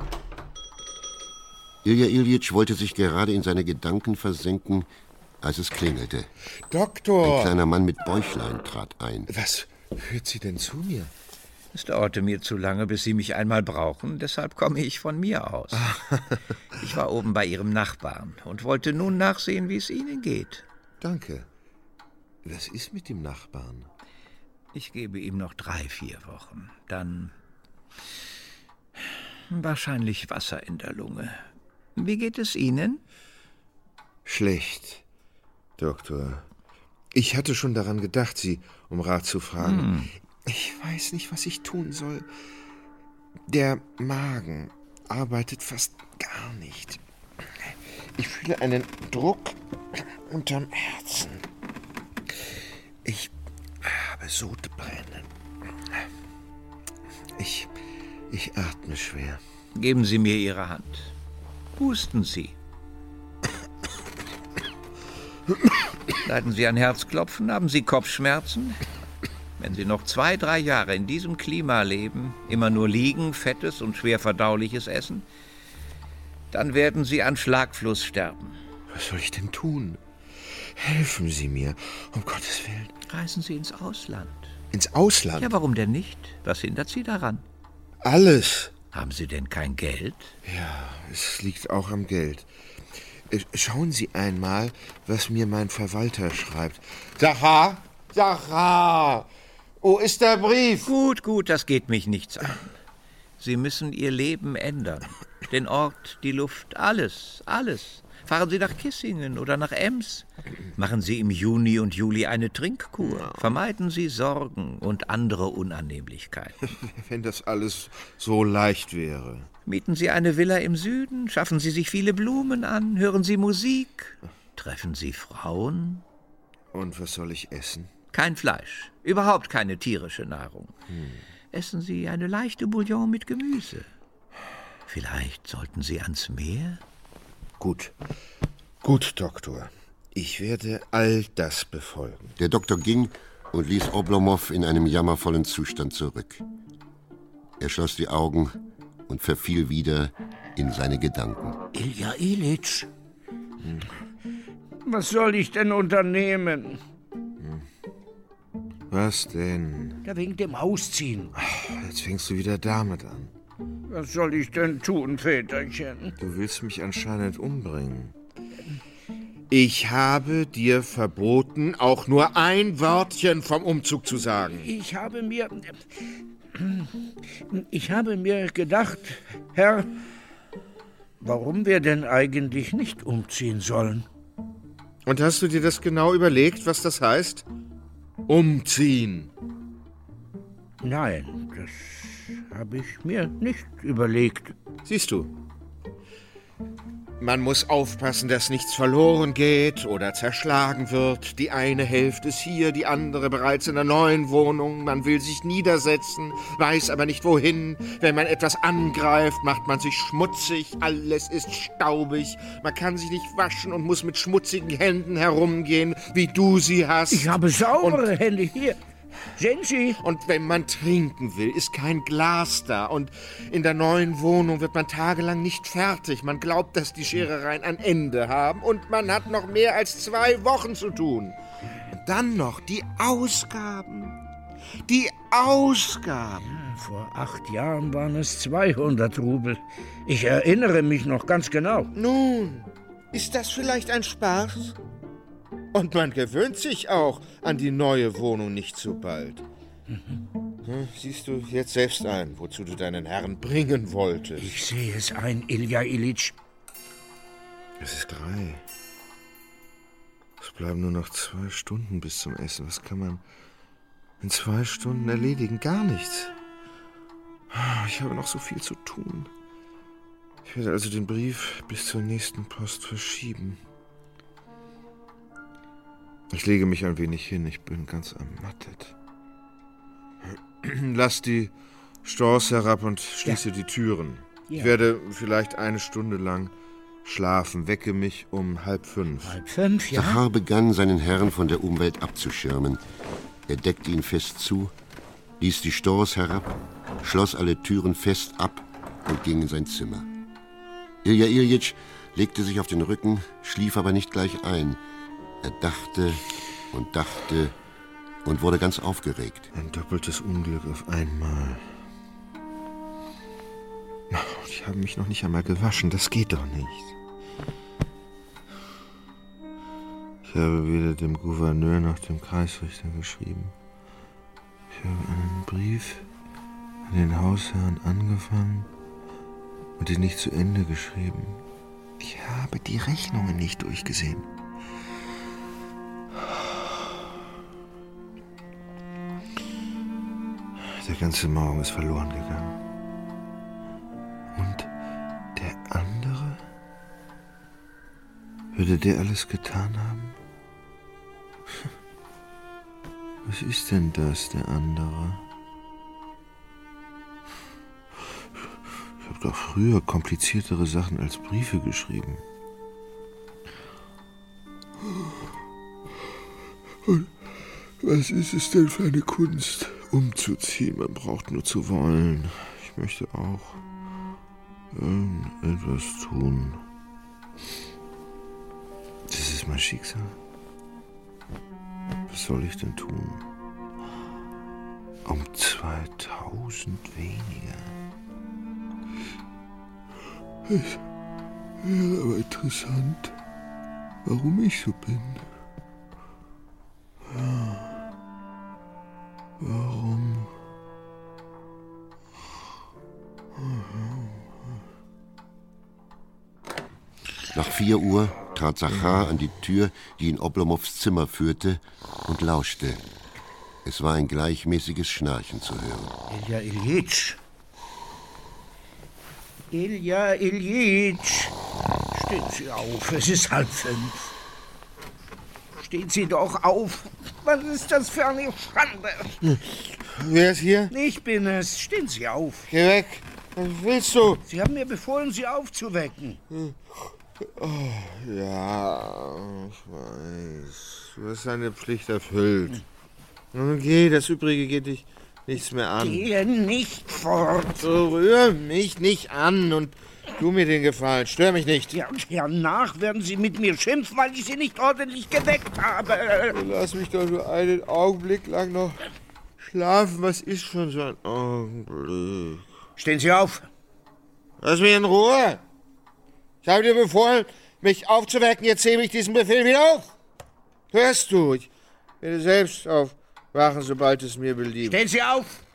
Ilja Iljitsch wollte sich gerade in seine Gedanken versenken, als es klingelte. Doktor! Ein kleiner Mann mit Bäuchlein trat ein. Was führt Sie denn zu mir? Es dauerte mir zu lange, bis Sie mich einmal brauchen, deshalb komme ich von mir aus. Ich war oben bei Ihrem Nachbarn und wollte nun nachsehen, wie es Ihnen geht. Danke. Was ist mit dem Nachbarn? Ich gebe ihm noch 3-4 Wochen. Dann wahrscheinlich Wasser in der Lunge. Wie geht es Ihnen? Schlecht, Doktor. Ich hatte schon daran gedacht, Sie um Rat zu fragen. Ich weiß nicht, was ich tun soll. Der Magen arbeitet fast gar nicht. Ich fühle einen Druck unterm Herzen. Ich habe Sodbrennen. Ich atme schwer. Geben Sie mir Ihre Hand. Husten Sie. Leiden Sie an Herzklopfen? Haben Sie Kopfschmerzen? Wenn Sie noch 2-3 Jahre in diesem Klima leben, immer nur liegen, fettes und schwer verdauliches essen, dann werden Sie an Schlagfluss sterben. Was soll ich denn tun? Helfen Sie mir, um Gottes Willen. Reisen Sie ins Ausland. Ins Ausland? Ja, warum denn nicht? Was hindert Sie daran? Alles. Haben Sie denn kein Geld? Ja, es liegt auch am Geld. Schauen Sie einmal, was mir mein Verwalter schreibt. Sachar! Sachar! Wo ist der Brief? Gut, das geht mich nichts an. Sie müssen Ihr Leben ändern. Den Ort, die Luft, alles. Fahren Sie nach Kissingen oder nach Ems. Machen Sie im Juni und Juli eine Trinkkur. Vermeiden Sie Sorgen und andere Unannehmlichkeiten. Wenn das alles so leicht wäre. Mieten Sie eine Villa im Süden, schaffen Sie sich viele Blumen an, hören Sie Musik, treffen Sie Frauen. Und was soll ich essen? Kein Fleisch, überhaupt keine tierische Nahrung. Essen Sie eine leichte Bouillon mit Gemüse. Vielleicht sollten Sie ans Meer? Gut, Doktor. Ich werde all das befolgen. Der Doktor ging und ließ Oblomow in einem jammervollen Zustand zurück. Er schloss die Augen und verfiel wieder in seine Gedanken. Ilja Iljitsch. Was soll ich denn unternehmen? Was denn? Ja, wegen dem Ausziehen. Jetzt fängst du wieder damit an. Was soll ich denn tun, Väterchen? Du willst mich anscheinend umbringen. Ich habe dir verboten, auch nur ein Wörtchen vom Umzug zu sagen. Ich habe mir Ich habe mir gedacht, Herr, warum wir denn eigentlich nicht umziehen sollen. Und hast du dir das genau überlegt, was das heißt? Umziehen. Nein, das habe ich mir nicht überlegt. Siehst du, man muss aufpassen, dass nichts verloren geht oder zerschlagen wird. Die eine Hälfte ist hier, die andere bereits in der neuen Wohnung. Man will sich niedersetzen, weiß aber nicht wohin. Wenn man etwas angreift, macht man sich schmutzig. Alles ist staubig. Man kann sich nicht waschen und muss mit schmutzigen Händen herumgehen, wie du sie hast. Ich habe saubere Hände hier. Sehen Sie? Und wenn man trinken will, ist kein Glas da. Und in der neuen Wohnung wird man tagelang nicht fertig. Man glaubt, dass die Scherereien ein Ende haben. Und man hat noch mehr als 2 Wochen zu tun. Und dann noch die Ausgaben. Die Ausgaben. Ja, vor 8 Jahren waren es 200 Rubel. Ich erinnere mich noch ganz genau. Nun, ist das vielleicht ein Spaß? Und man gewöhnt sich auch an die neue Wohnung nicht so bald. Siehst du jetzt selbst ein, wozu du deinen Herrn bringen wolltest. Ich sehe es ein, Ilja Iljitsch. Es ist 3. Es bleiben nur noch 2 Stunden bis zum Essen. Was kann man in 2 Stunden erledigen? Gar nichts. Ich habe noch so viel zu tun. Ich werde also den Brief bis zur nächsten Post verschieben. Ich lege mich ein wenig hin, ich bin ganz ermattet. Lass die Stores herab und schließe die Türen. Ja. Ich werde vielleicht 1 Stunde lang schlafen, wecke mich um 4:30. 4:30, ja? Zachar begann, seinen Herrn von der Umwelt abzuschirmen. Er deckte ihn fest zu, ließ die Stores herab, schloss alle Türen fest ab und ging in sein Zimmer. Ilja Iljitsch legte sich auf den Rücken, schlief aber nicht gleich ein. Er dachte und wurde ganz aufgeregt. Ein doppeltes Unglück auf einmal. Ich habe mich noch nicht einmal gewaschen, das geht doch nicht. Ich habe weder dem Gouverneur noch dem Kreisrichter geschrieben. Ich habe einen Brief an den Hausherrn angefangen und ihn nicht zu Ende geschrieben. Ich habe die Rechnungen nicht durchgesehen. Der ganze Morgen ist verloren gegangen. Und der andere? Würde der alles getan haben? Was ist denn das, der andere? Ich habe doch früher kompliziertere Sachen als Briefe geschrieben. Und was ist es denn für eine Kunst, umzuziehen? Man braucht nur zu wollen. Ich möchte auch irgendetwas tun. Das ist mein Schicksal. Was soll ich denn tun? Um 2000 weniger. Es wäre aber interessant, warum ich so bin. Ja. Warum? Nach 4 Uhr trat Zachar an die Tür, die in Oblomows Zimmer führte, und lauschte. Es war ein gleichmäßiges Schnarchen zu hören. Ilja Iljitsch. Ilja Iljitsch. Stehen Sie auf, es ist 4:30. Stehen Sie doch auf. Was ist das für eine Schande? Wer ist hier? Ich bin es. Stehen Sie auf. Geh weg. Was willst du? Sie haben mir befohlen, Sie aufzuwecken. Oh, ja, ich weiß. Du hast deine Pflicht erfüllt. Nun geh, das Übrige geht dich nichts mehr an. Gehe nicht fort. Rühr mich nicht an und tu mir den Gefallen. Stör mich nicht. Ja, und hernach werden Sie mit mir schimpfen, weil ich Sie nicht ordentlich geweckt habe. Lass mich doch nur einen Augenblick lang noch schlafen. Was ist schon so ein Augenblick? Stehen Sie auf. Lass mich in Ruhe. Ich habe dir befohlen, mich aufzuwecken. Jetzt hebe ich diesen Befehl wieder auf. Hörst du? Ich werde selbst aufwachen, sobald es mir beliebt. Stehen Sie auf.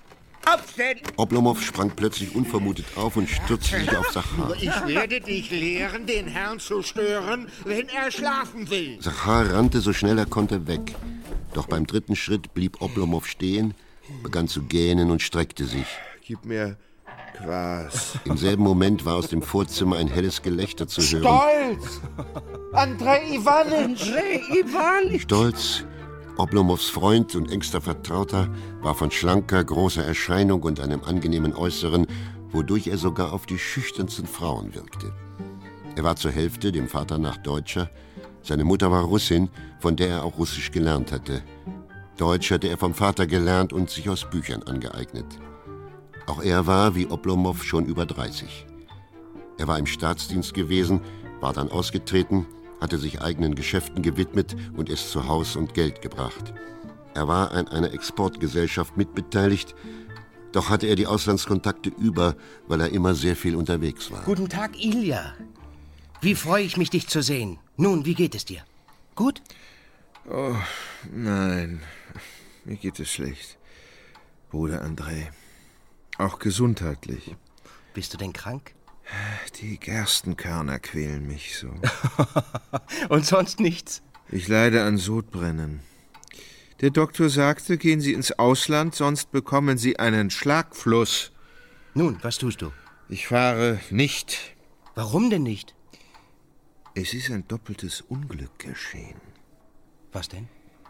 Aufstehen! Oblomov sprang plötzlich unvermutet auf und stürzte sich auf Zachar. Ich werde dich lehren, den Herrn zu stören, wenn er schlafen will. Zachar rannte so schnell er konnte weg. Doch beim dritten Schritt blieb Oblomov stehen, begann zu gähnen und streckte sich. Gib mir Quas. Im selben Moment war aus dem Vorzimmer ein helles Gelächter zu hören. Stolz! Andrei Iwanitsch! Stolz, Oblomovs Freund und engster Vertrauter, war von schlanker, großer Erscheinung und einem angenehmen Äußeren, wodurch er sogar auf die schüchternsten Frauen wirkte. Er war zur Hälfte, dem Vater nach, Deutscher. Seine Mutter war Russin, von der er auch Russisch gelernt hatte. Deutsch hatte er vom Vater gelernt und sich aus Büchern angeeignet. Auch er war, wie Oblomov, schon über 30. Er war im Staatsdienst gewesen, war dann ausgetreten, hatte sich eigenen Geschäften gewidmet und es zu Haus und Geld gebracht. Er war an einer Exportgesellschaft mitbeteiligt, doch hatte er die Auslandskontakte über, weil er immer sehr viel unterwegs war. Guten Tag, Ilja. Wie freue ich mich, dich zu sehen. Nun, wie geht es dir? Gut? Oh, nein. Mir geht es schlecht. Bruder Andrei. Auch gesundheitlich. Bist du denn krank? Die Gerstenkörner quälen mich so. Und sonst nichts? Ich leide an Sodbrennen. Der Doktor sagte, gehen Sie ins Ausland, sonst bekommen Sie einen Schlagfluss. Nun, was tust du? Ich fahre nicht. Warum denn nicht? Es ist ein doppeltes Unglück geschehen. Was denn?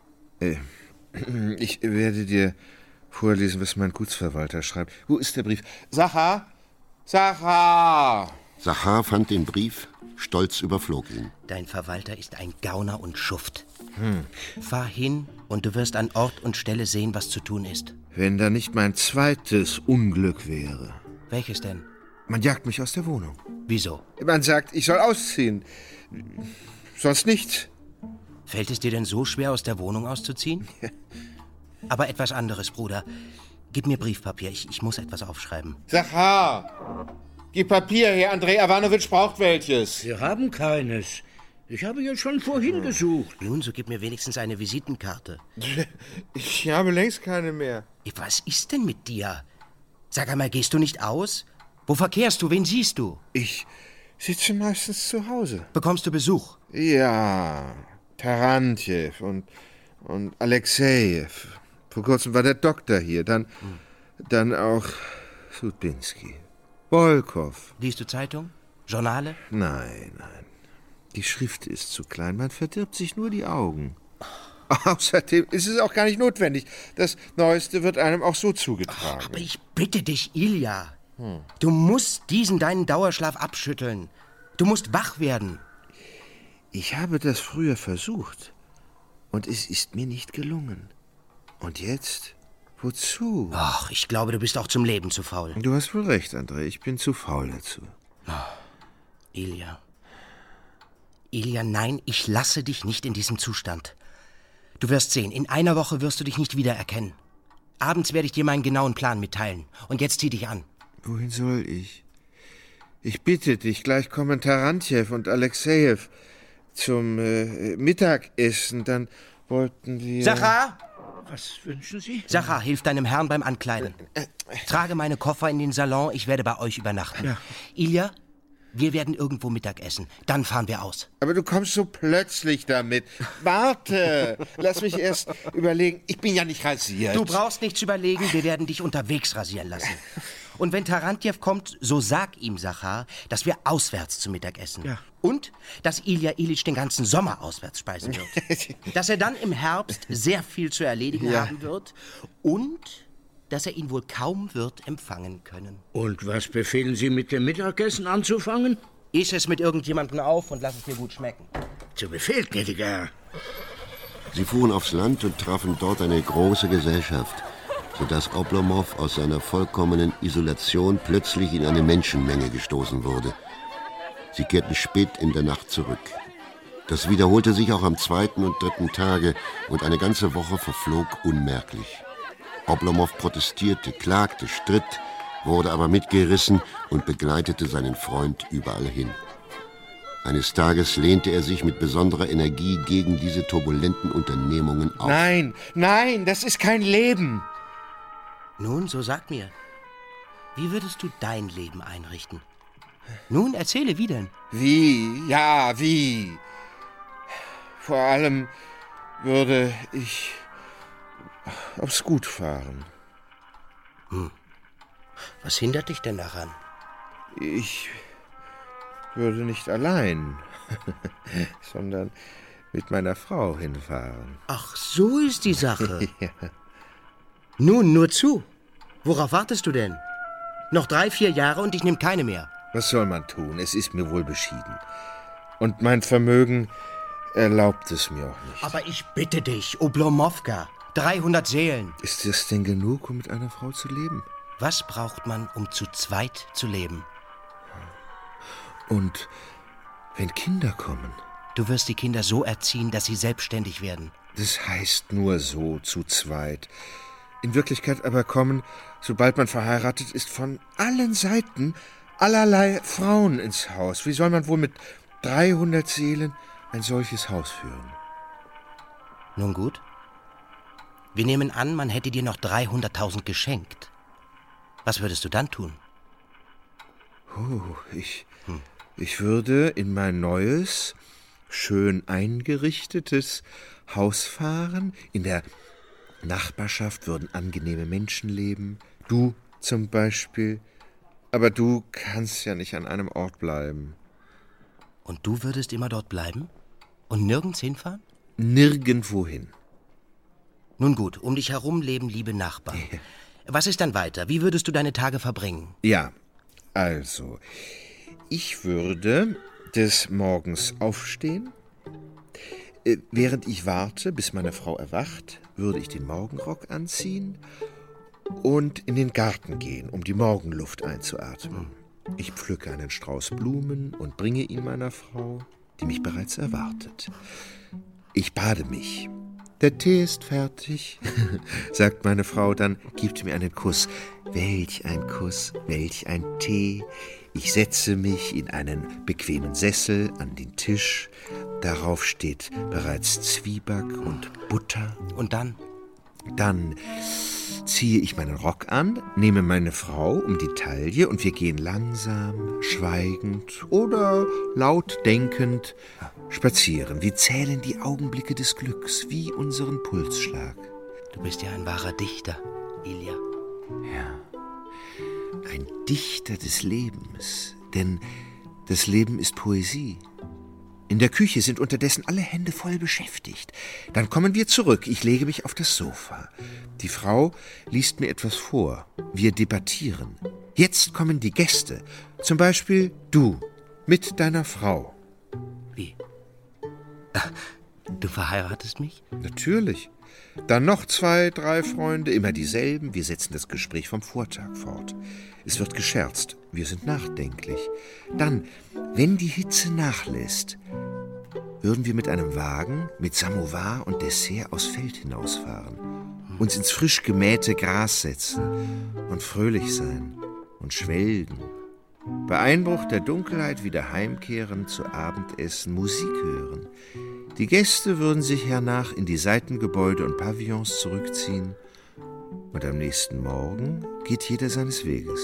Ich werde dir vorlesen, was mein Gutsverwalter schreibt. Wo ist der Brief? Zachar! Zachar! Zachar fand den Brief, stolz überflog ihn. Dein Verwalter ist ein Gauner und Schuft. Fahr hin und du wirst an Ort und Stelle sehen, was zu tun ist. Wenn da nicht mein zweites Unglück wäre. Welches denn? Man jagt mich aus der Wohnung. Wieso? Man sagt, ich soll ausziehen. Sonst nichts. Fällt es dir denn so schwer, aus der Wohnung auszuziehen? Ja. Aber etwas anderes, Bruder. Gib mir Briefpapier, ich muss etwas aufschreiben. Zachar! Gib Papier her, Andrei Iwanowitsch braucht welches. Wir haben keines. Ich habe ja schon vorhin gesucht. Nun, so gib mir wenigstens eine Visitenkarte. Ich habe längst keine mehr. Was ist denn mit dir? Sag einmal, gehst du nicht aus? Wo verkehrst du? Wen siehst du? Ich sitze meistens zu Hause. Bekommst du Besuch? Ja, Tarantjew und Alexejew. Vor kurzem war der Doktor hier, dann auch Sudbinski. Bolkow. Liest du Zeitung? Journale? Nein. Die Schrift ist zu klein, man verdirbt sich nur die Augen. Außerdem ist es auch gar nicht notwendig. Das Neueste wird einem auch so zugetragen. Aber ich bitte dich, Ilja. Du musst diesen deinen Dauerschlaf abschütteln. Du musst wach werden. Ich habe das früher versucht. Und es ist mir nicht gelungen. Und jetzt? Wozu? Ach, ich glaube, du bist auch zum Leben zu faul. Du hast wohl recht, André. Ich bin zu faul dazu. Ilja. Ilja, nein, ich lasse dich nicht in diesem Zustand. Du wirst sehen, in einer Woche wirst du dich nicht wiedererkennen. Abends werde ich dir meinen genauen Plan mitteilen. Und jetzt zieh dich an. Wohin soll ich? Ich bitte dich, gleich kommen Tarantjew und Alexejew zum Mittagessen. Dann wollten wir... Zachar! Was wünschen Sie? Zachar, hilf deinem Herrn beim Ankleiden. Trage meine Koffer in den Salon, ich werde bei euch übernachten. Ja. Ilja, wir werden irgendwo Mittagessen. Dann fahren wir aus. Aber du kommst so plötzlich damit. Warte, lass mich erst überlegen. Ich bin ja nicht rasiert. Du brauchst nichts überlegen, wir werden dich unterwegs rasieren lassen. Und wenn Tarantjew kommt, so sag ihm, Zachar, dass wir auswärts zu Mittag essen. Ja. Und, dass Ilja Ilyich den ganzen Sommer auswärts speisen wird. Dass er dann im Herbst sehr viel zu erledigen haben wird. Und, dass er ihn wohl kaum wird empfangen können. Und was befehlen Sie, mit dem Mittagessen anzufangen? Iss es mit irgendjemandem auf und lass es dir gut schmecken. Zu Befehl, gnädiger Herr. Sie fuhren aufs Land und trafen dort eine große Gesellschaft, sodass Oblomov aus seiner vollkommenen Isolation plötzlich in eine Menschenmenge gestoßen wurde. Sie kehrten spät in der Nacht zurück. Das wiederholte sich auch am 2. und 3. Tage und eine ganze Woche verflog unmerklich. Oblomov protestierte, klagte, stritt, wurde aber mitgerissen und begleitete seinen Freund überall hin. Eines Tages lehnte er sich mit besonderer Energie gegen diese turbulenten Unternehmungen auf. Nein, das ist kein Leben. Nun, so sag mir, wie würdest du dein Leben einrichten? Nun, erzähle, wie denn? Wie? Ja, wie? Vor allem würde ich aufs Gut fahren. Was hindert dich denn daran? Ich würde nicht allein, sondern mit meiner Frau hinfahren. Ach, so ist die Sache. Ja. Nun, nur zu. Worauf wartest du denn? Noch 3, 4 Jahre und ich nehme keine mehr. Was soll man tun? Es ist mir wohl beschieden. Und mein Vermögen erlaubt es mir auch nicht. Aber ich bitte dich, Oblomowka, 300 Seelen. Ist das denn genug, um mit einer Frau zu leben? Was braucht man, um zu zweit zu leben? Und wenn Kinder kommen? Du wirst die Kinder so erziehen, dass sie selbstständig werden. Das heißt nur so, zu zweit. In Wirklichkeit aber kommen, sobald man verheiratet ist, von allen Seiten allerlei Frauen ins Haus. Wie soll man wohl mit 300 Seelen ein solches Haus führen? Nun gut. Wir nehmen an, man hätte dir noch 300.000 geschenkt. Was würdest du dann tun? Ich würde in mein neues, schön eingerichtetes Haus fahren. In der Nachbarschaft würden angenehme Menschen leben. Du zum Beispiel. Aber du kannst ja nicht an einem Ort bleiben. Und du würdest immer dort bleiben? Und nirgends hinfahren? Nirgendwohin. Nun gut, um dich herum leben liebe Nachbarn. Ja. Was ist dann weiter? Wie würdest du deine Tage verbringen? Ja, also, ich würde des Morgens aufstehen. Während ich warte, bis meine Frau erwacht, würde ich den Morgenrock anziehen und in den Garten gehen, um die Morgenluft einzuatmen. Ich pflücke einen Strauß Blumen und bringe ihn meiner Frau, die mich bereits erwartet. Ich bade mich. Der Tee ist fertig, sagt meine Frau, dann gibt mir einen Kuss. Welch ein Kuss, welch ein Tee. Ich setze mich in einen bequemen Sessel an den Tisch. Darauf steht bereits Zwieback und Butter. Und dann? Dann ziehe ich meinen Rock an, nehme meine Frau um die Taille und wir gehen langsam, schweigend oder laut denkend spazieren. Wir zählen die Augenblicke des Glücks wie unseren Pulsschlag. Du bist ja ein wahrer Dichter, Ilja. Ja, ein Dichter des Lebens, denn das Leben ist Poesie. In der Küche sind unterdessen alle Hände voll beschäftigt. Dann kommen wir zurück. Ich lege mich auf das Sofa. Die Frau liest mir etwas vor. Wir debattieren. Jetzt kommen die Gäste. Zum Beispiel du mit deiner Frau. Wie? Du verheiratest mich? Natürlich. Dann noch 2, 3 Freunde, immer dieselben. Wir setzen das Gespräch vom Vortag fort. Es wird gescherzt. Wir sind nachdenklich. Dann, wenn die Hitze nachlässt, würden wir mit einem Wagen, mit Samovar und Dessert aufs Feld hinausfahren, uns ins frisch gemähte Gras setzen und fröhlich sein und schwelgen. Bei Einbruch der Dunkelheit wieder heimkehren, zu Abendessen, Musik hören. Die Gäste würden sich hernach in die Seitengebäude und Pavillons zurückziehen und am nächsten Morgen geht jeder seines Weges.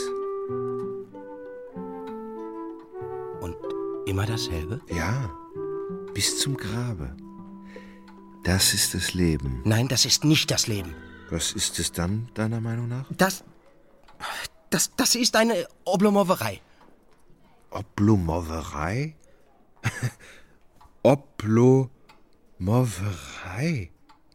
Und immer dasselbe? Ja, bis zum Grabe. Das ist das Leben. Nein, das ist nicht das Leben. Was ist es dann, deiner Meinung nach? Das ist eine Oblomowerei. Oblomowerei? Oblomowerei?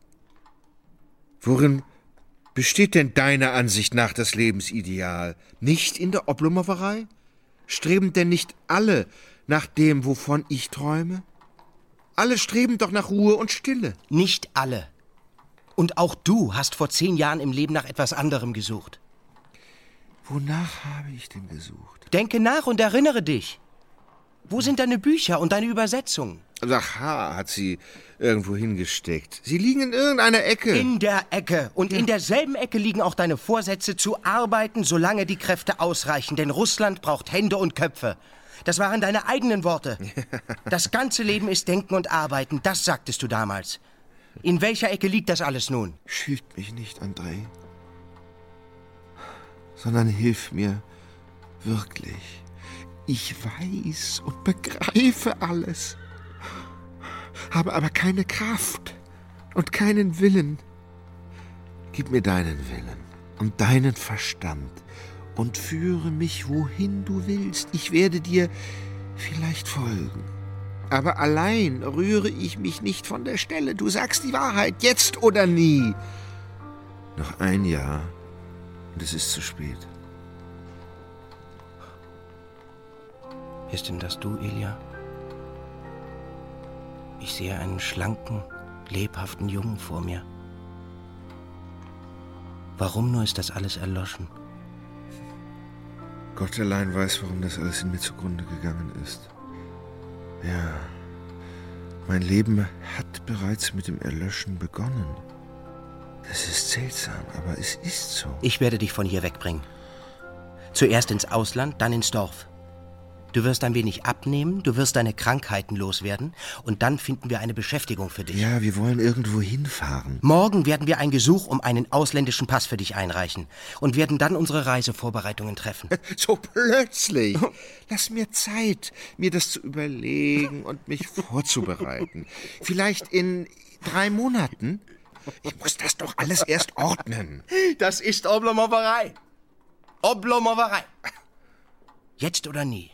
Worin besteht denn deiner Ansicht nach das Lebensideal? Nicht in der Oblomowerei? Streben denn nicht alle nach dem, wovon ich träume? Alle streben doch nach Ruhe und Stille. Nicht alle. Und auch du hast vor 10 Jahren im Leben nach etwas anderem gesucht. Wonach habe ich denn gesucht? Denke nach und erinnere dich. Wo sind deine Bücher und deine Übersetzungen? Aha, hat sie irgendwo hingesteckt. Sie liegen in irgendeiner Ecke. In der Ecke. Und in derselben Ecke liegen auch deine Vorsätze zu arbeiten, solange die Kräfte ausreichen. Denn Russland braucht Hände und Köpfe. Das waren deine eigenen Worte. Das ganze Leben ist Denken und Arbeiten. Das sagtest du damals. In welcher Ecke liegt das alles nun? Schilt mich nicht, Andrei. sondern hilf mir wirklich. Ich weiß und begreife alles, habe aber keine Kraft und keinen Willen. Gib mir deinen Willen und deinen Verstand und führe mich, wohin du willst. Ich werde dir vielleicht folgen. Aber allein rühre ich mich nicht von der Stelle. Du sagst die Wahrheit, jetzt oder nie. Noch ein Jahr und es ist zu spät. Ist denn das du, Ilja? Ich sehe einen schlanken, lebhaften Jungen vor mir. Warum nur ist das alles erloschen? Gott allein weiß, warum das alles in mir zugrunde gegangen ist. Ja, mein Leben hat bereits mit dem Erlöschen begonnen. Das ist seltsam, aber es ist so. Ich werde dich von hier wegbringen. Zuerst ins Ausland, dann ins Dorf. Du wirst ein wenig abnehmen, du wirst deine Krankheiten loswerden und dann finden wir eine Beschäftigung für dich. Ja, wir wollen irgendwo hinfahren. Morgen werden wir ein Gesuch um einen ausländischen Pass für dich einreichen und werden dann unsere Reisevorbereitungen treffen. So plötzlich. Lass mir Zeit, mir das zu überlegen und mich vorzubereiten. Vielleicht in 3 Monaten. Ich muss das doch alles erst ordnen. Das ist Oblomowerei. Oblomowerei. Jetzt oder nie.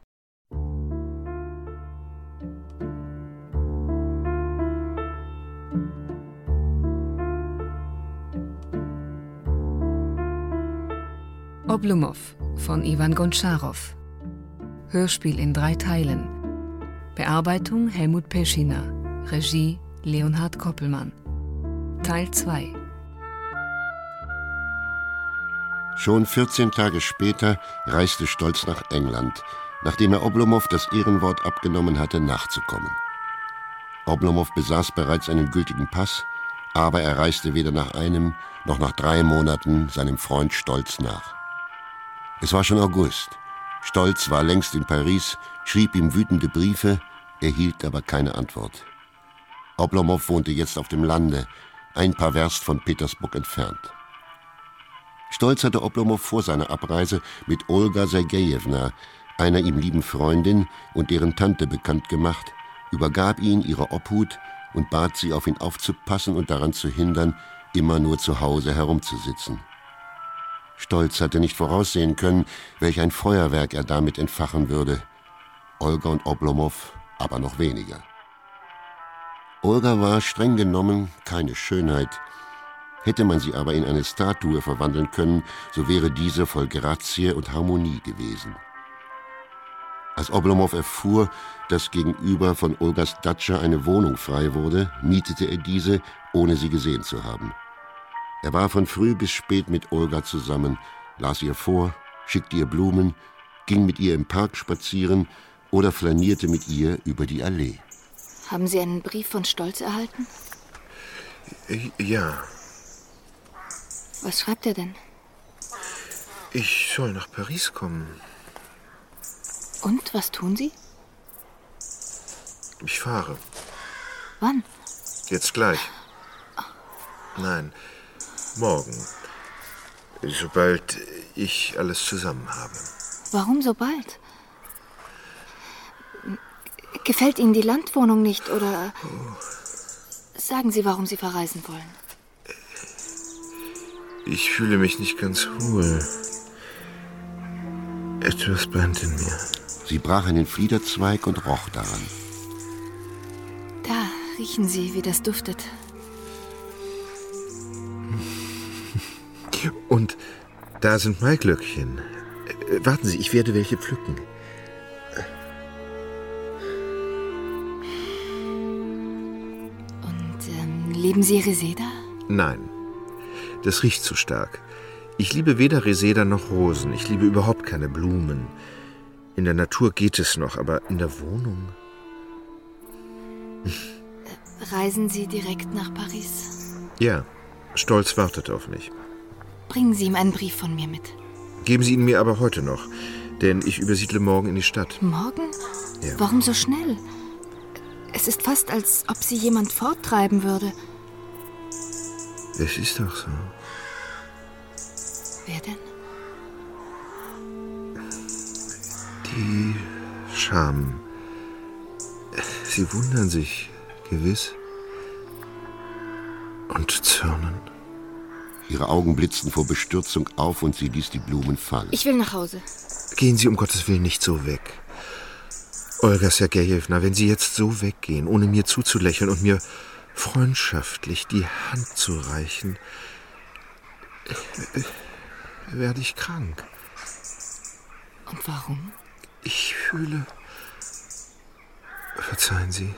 Oblomow von Iwan Gontscharow. Hörspiel in 3 Teilen. Bearbeitung Helmut Peschiner. Regie Leonhard Koppelmann. Teil 2. Schon 14 Tage später reiste Stolz nach England, nachdem er Oblomow das Ehrenwort abgenommen hatte, nachzukommen. Oblomow besaß bereits einen gültigen Pass, aber er reiste weder nach einem noch nach 3 Monaten seinem Freund Stolz nach. Es war schon August. Stolz war längst in Paris, schrieb ihm wütende Briefe, erhielt aber keine Antwort. Oblomow wohnte jetzt auf dem Lande, ein paar Werst von Petersburg entfernt. Stolz hatte Oblomow vor seiner Abreise mit Olga Sergejewna, einer ihm lieben Freundin und deren Tante, bekannt gemacht, übergab ihn ihrer Obhut und bat sie, auf ihn aufzupassen und daran zu hindern, immer nur zu Hause herumzusitzen. Stolz hatte nicht voraussehen können, welch ein Feuerwerk er damit entfachen würde. Olga und Oblomow aber noch weniger. Olga war streng genommen keine Schönheit. Hätte man sie aber in eine Statue verwandeln können, so wäre diese voll Grazie und Harmonie gewesen. Als Oblomow erfuhr, dass gegenüber von Olgas Datscha eine Wohnung frei wurde, mietete er diese, ohne sie gesehen zu haben. Er war von früh bis spät mit Olga zusammen, las ihr vor, schickte ihr Blumen, ging mit ihr im Park spazieren oder flanierte mit ihr über die Allee. Haben Sie einen Brief von Stolz erhalten? Ja. Was schreibt er denn? Ich soll nach Paris kommen. Und, was tun Sie? Ich fahre. Wann? Jetzt gleich. Nein, morgen. Sobald ich alles zusammen habe. Warum so bald? Gefällt Ihnen die Landwohnung nicht, oder sagen Sie, warum Sie verreisen wollen? Ich fühle mich nicht ganz wohl. Etwas brennt in mir. Sie brach einen Fliederzweig und roch daran. Da riechen Sie, wie das duftet. Und da sind Maiglöckchen. Warten Sie, ich werde welche pflücken. Und lieben Sie Reseda? Nein, das riecht zu stark. Ich liebe weder Reseda noch Rosen. Ich liebe überhaupt keine Blumen. In der Natur geht es noch, aber in der Wohnung? Reisen Sie direkt nach Paris? Ja, Stolz wartet auf mich. Bringen Sie ihm einen Brief von mir mit. Geben Sie ihn mir aber heute noch, denn ich übersiedle morgen in die Stadt. Morgen? Ja. Warum so schnell? Es ist fast, als ob Sie jemand forttreiben würde. Es ist doch so. Wer denn? Wie Scham. Sie wundern sich, gewiss. Und zürnen. Ihre Augen blitzten vor Bestürzung auf und sie ließ die Blumen fallen. Ich will nach Hause. Gehen Sie um Gottes Willen nicht so weg. Olga Sergejewna, wenn Sie jetzt so weggehen, ohne mir zuzulächeln und mir freundschaftlich die Hand zu reichen, werde ich krank. Und warum? Ich fühle... Verzeihen Sie.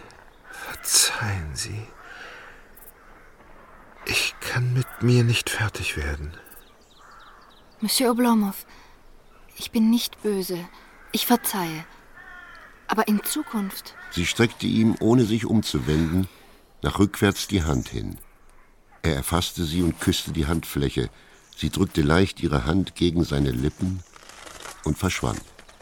Ich kann mit mir nicht fertig werden. Monsieur Oblomov, ich bin nicht böse. Ich verzeihe. Aber in Zukunft... Sie streckte ihm, ohne sich umzuwenden, nach rückwärts die Hand hin. Er erfasste sie und küsste die Handfläche. Sie drückte leicht ihre Hand gegen seine Lippen und verschwand.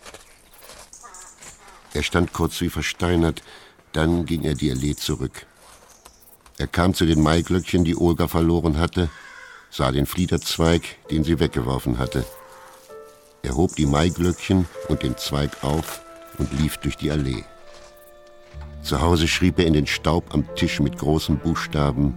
Er stand kurz wie versteinert, dann ging er die Allee zurück. Er kam zu den Maiglöckchen, die Olga verloren hatte, sah den Fliederzweig, den sie weggeworfen hatte. Er hob die Maiglöckchen und den Zweig auf und lief durch die Allee. Zu Hause schrieb er in den Staub am Tisch mit großen Buchstaben: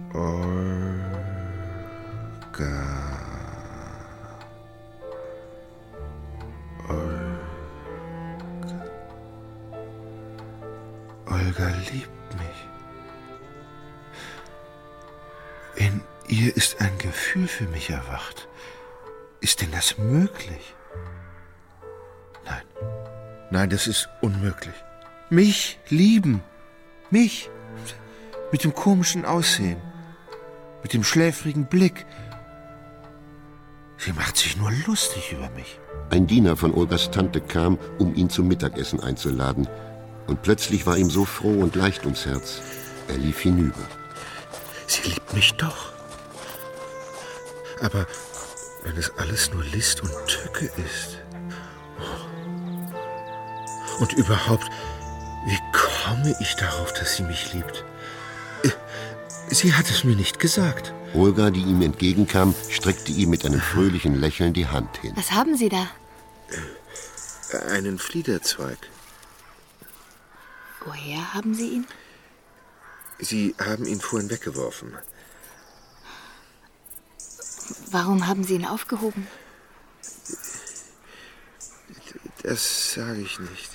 Olga liebt mich. In ihr ist ein Gefühl für mich erwacht. Ist denn das möglich? Nein, das ist unmöglich. Mich lieben. Mich. Mit dem komischen Aussehen. Mit dem schläfrigen Blick. Sie macht sich nur lustig über mich. Ein Diener von Olgas Tante kam, um ihn zum Mittagessen einzuladen. Und plötzlich war ihm so froh und leicht ums Herz. Er lief hinüber. Sie liebt mich doch. Aber wenn es alles nur List und Tücke ist. Und überhaupt, wie komme ich darauf, dass sie mich liebt? Sie hat es mir nicht gesagt. Olga, die ihm entgegenkam, streckte ihm mit einem fröhlichen Lächeln die Hand hin. Was haben Sie da? Einen Fliederzweig. Woher haben Sie ihn? Sie haben ihn vorhin weggeworfen. Warum haben Sie ihn aufgehoben? Das sage ich nicht.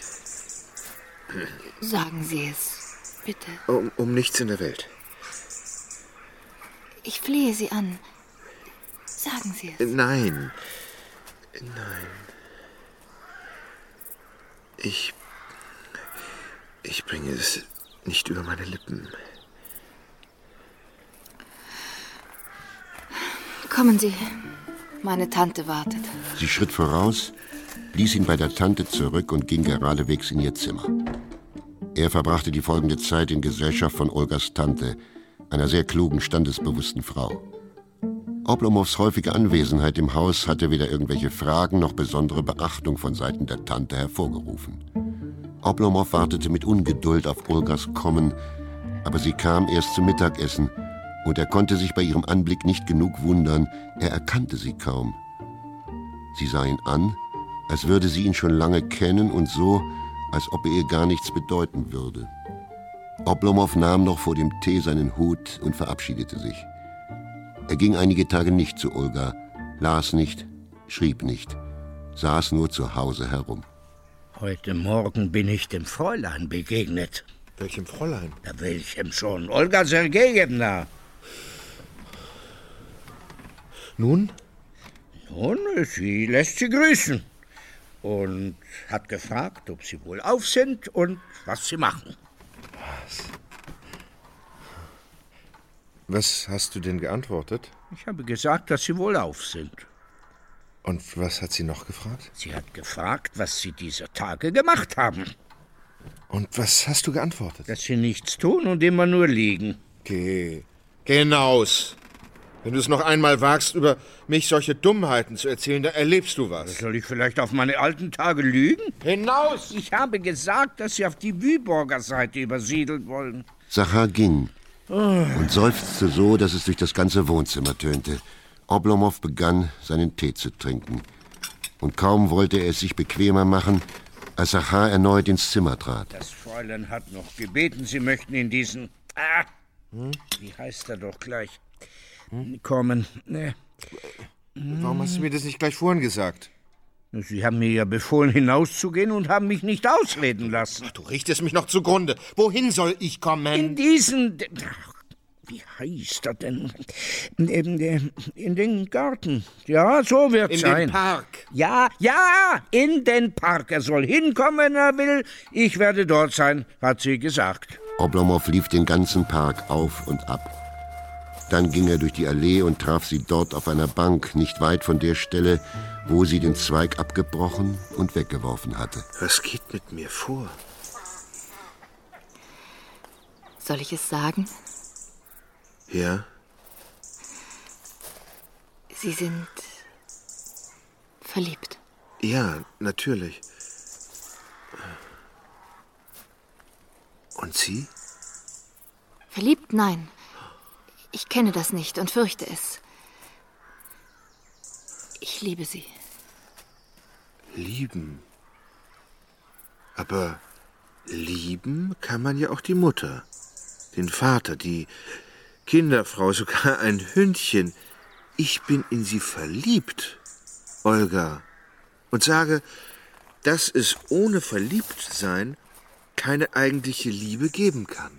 Sagen Sie es, bitte. Um nichts in der Welt. Ich flehe Sie an. Sagen Sie es. Nein. Ich bringe es nicht über meine Lippen. Kommen Sie. Meine Tante wartet. Sie schritt voraus, ließ ihn bei der Tante zurück und ging geradewegs in ihr Zimmer. Er verbrachte die folgende Zeit in Gesellschaft von Olgas Tante, einer sehr klugen, standesbewussten Frau. Oblomows häufige Anwesenheit im Haus hatte weder irgendwelche Fragen noch besondere Beachtung von Seiten der Tante hervorgerufen. Oblomow wartete mit Ungeduld auf Olgas Kommen, aber sie kam erst zum Mittagessen und er konnte sich bei ihrem Anblick nicht genug wundern, er erkannte sie kaum. Sie sah ihn an, als würde sie ihn schon lange kennen und so, als ob er ihr gar nichts bedeuten würde. Oblomow nahm noch vor dem Tee seinen Hut und verabschiedete sich. Er ging einige Tage nicht zu Olga, las nicht, schrieb nicht, saß nur zu Hause herum. Heute Morgen bin ich dem Fräulein begegnet. Welchem Fräulein? Ja, welchem schon? Olga Sergejewna. Nun? Nun, sie lässt sie grüßen und hat gefragt, ob sie wohl auf sind und was sie machen. Was hast du denn geantwortet? Ich habe gesagt, dass sie wohl auf sind. Und was hat sie noch gefragt? Sie hat gefragt, was sie dieser Tage gemacht haben. Und was hast du geantwortet? Dass sie nichts tun und immer nur liegen. Geh hinaus. Wenn du es noch einmal wagst, über mich solche Dummheiten zu erzählen, dann erlebst du was. Soll ich vielleicht auf meine alten Tage lügen? Hinaus! Ich habe gesagt, dass sie auf die Wyborger Seite übersiedeln wollen. Sachar ging und seufzte so, dass es durch das ganze Wohnzimmer tönte. Oblomow begann, seinen Tee zu trinken. Und kaum wollte er es sich bequemer machen, als Zachar erneut ins Zimmer trat. Das Fräulein hat noch gebeten, Sie möchten in diesen... Wie heißt er doch gleich? Kommen. Warum hast du mir das nicht gleich vorhin gesagt? Sie haben mir ja befohlen, hinauszugehen und haben mich nicht ausreden lassen. Ach, du richtest mich noch zugrunde. Wohin soll ich kommen? In diesen... Wie heißt er denn? In den Garten. Ja, so wird's sein. In den Park. Ja, in den Park. Er soll hinkommen, wenn er will. Ich werde dort sein, hat sie gesagt. Oblomov lief den ganzen Park auf und ab. Dann ging er durch die Allee und traf sie dort auf einer Bank, nicht weit von der Stelle, wo sie den Zweig abgebrochen und weggeworfen hatte. Was geht mit mir vor? Soll ich es sagen? Ja? Sie sind verliebt. Ja, natürlich. Und Sie? Verliebt? Nein. Ich kenne das nicht und fürchte es. Ich liebe Sie. Lieben? Aber lieben kann man ja auch die Mutter, den Vater, die Kinderfrau, sogar ein Hündchen. Ich bin in Sie verliebt, Olga, und sage, dass es ohne Verliebtsein keine eigentliche Liebe geben kann.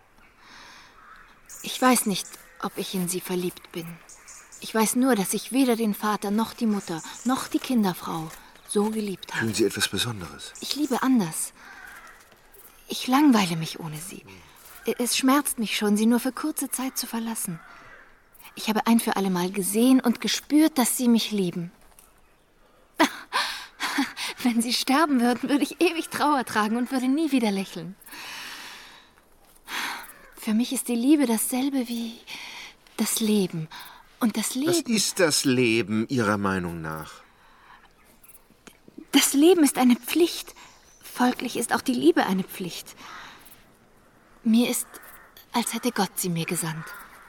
Ich weiß nicht, ob ich in Sie verliebt bin. Ich weiß nur, dass ich weder den Vater noch die Mutter noch die Kinderfrau so geliebt habe. Fühlen Sie etwas Besonderes? Ich liebe anders. Ich langweile mich ohne Sie. Es schmerzt mich schon, Sie nur für kurze Zeit zu verlassen. Ich habe ein für alle Mal gesehen und gespürt, dass Sie mich lieben. Wenn Sie sterben würden, würde ich ewig Trauer tragen und würde nie wieder lächeln. Für mich ist die Liebe dasselbe wie das Leben. Und das Leben... Was ist das Leben Ihrer Meinung nach? Das Leben ist eine Pflicht. Folglich ist auch die Liebe eine Pflicht. Mir ist, als hätte Gott sie mir gesandt.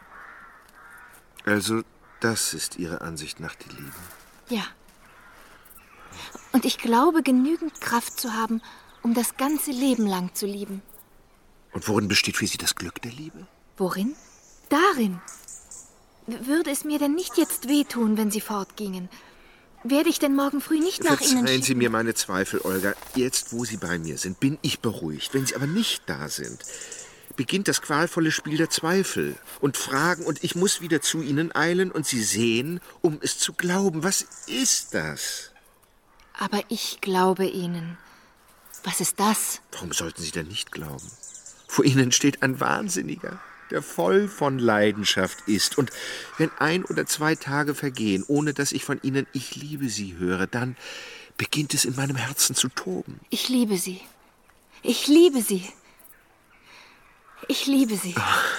Also, das ist Ihre Ansicht nach die Liebe? Ja. Und ich glaube, genügend Kraft zu haben, um das ganze Leben lang zu lieben. Und worin besteht für Sie das Glück der Liebe? Worin? Darin. Würde es mir denn nicht jetzt wehtun, wenn Sie fortgingen? Werde ich denn morgen früh nicht nach Ihnen... Verzeihen Sie mir meine Zweifel, Olga. Jetzt, wo Sie bei mir sind, bin ich beruhigt. Wenn Sie aber nicht da sind, beginnt das qualvolle Spiel der Zweifel und Fragen, und ich muss wieder zu Ihnen eilen und Sie sehen, um es zu glauben. Was ist das? Aber ich glaube Ihnen. Was ist das? Warum sollten Sie denn nicht glauben? Vor Ihnen steht ein Wahnsinniger, der voll von Leidenschaft ist. Und wenn 1 oder 2 Tage vergehen, ohne dass ich von Ihnen "Ich liebe Sie" höre, dann beginnt es in meinem Herzen zu toben. Ich liebe Sie. Ich liebe Sie. Ich liebe Sie.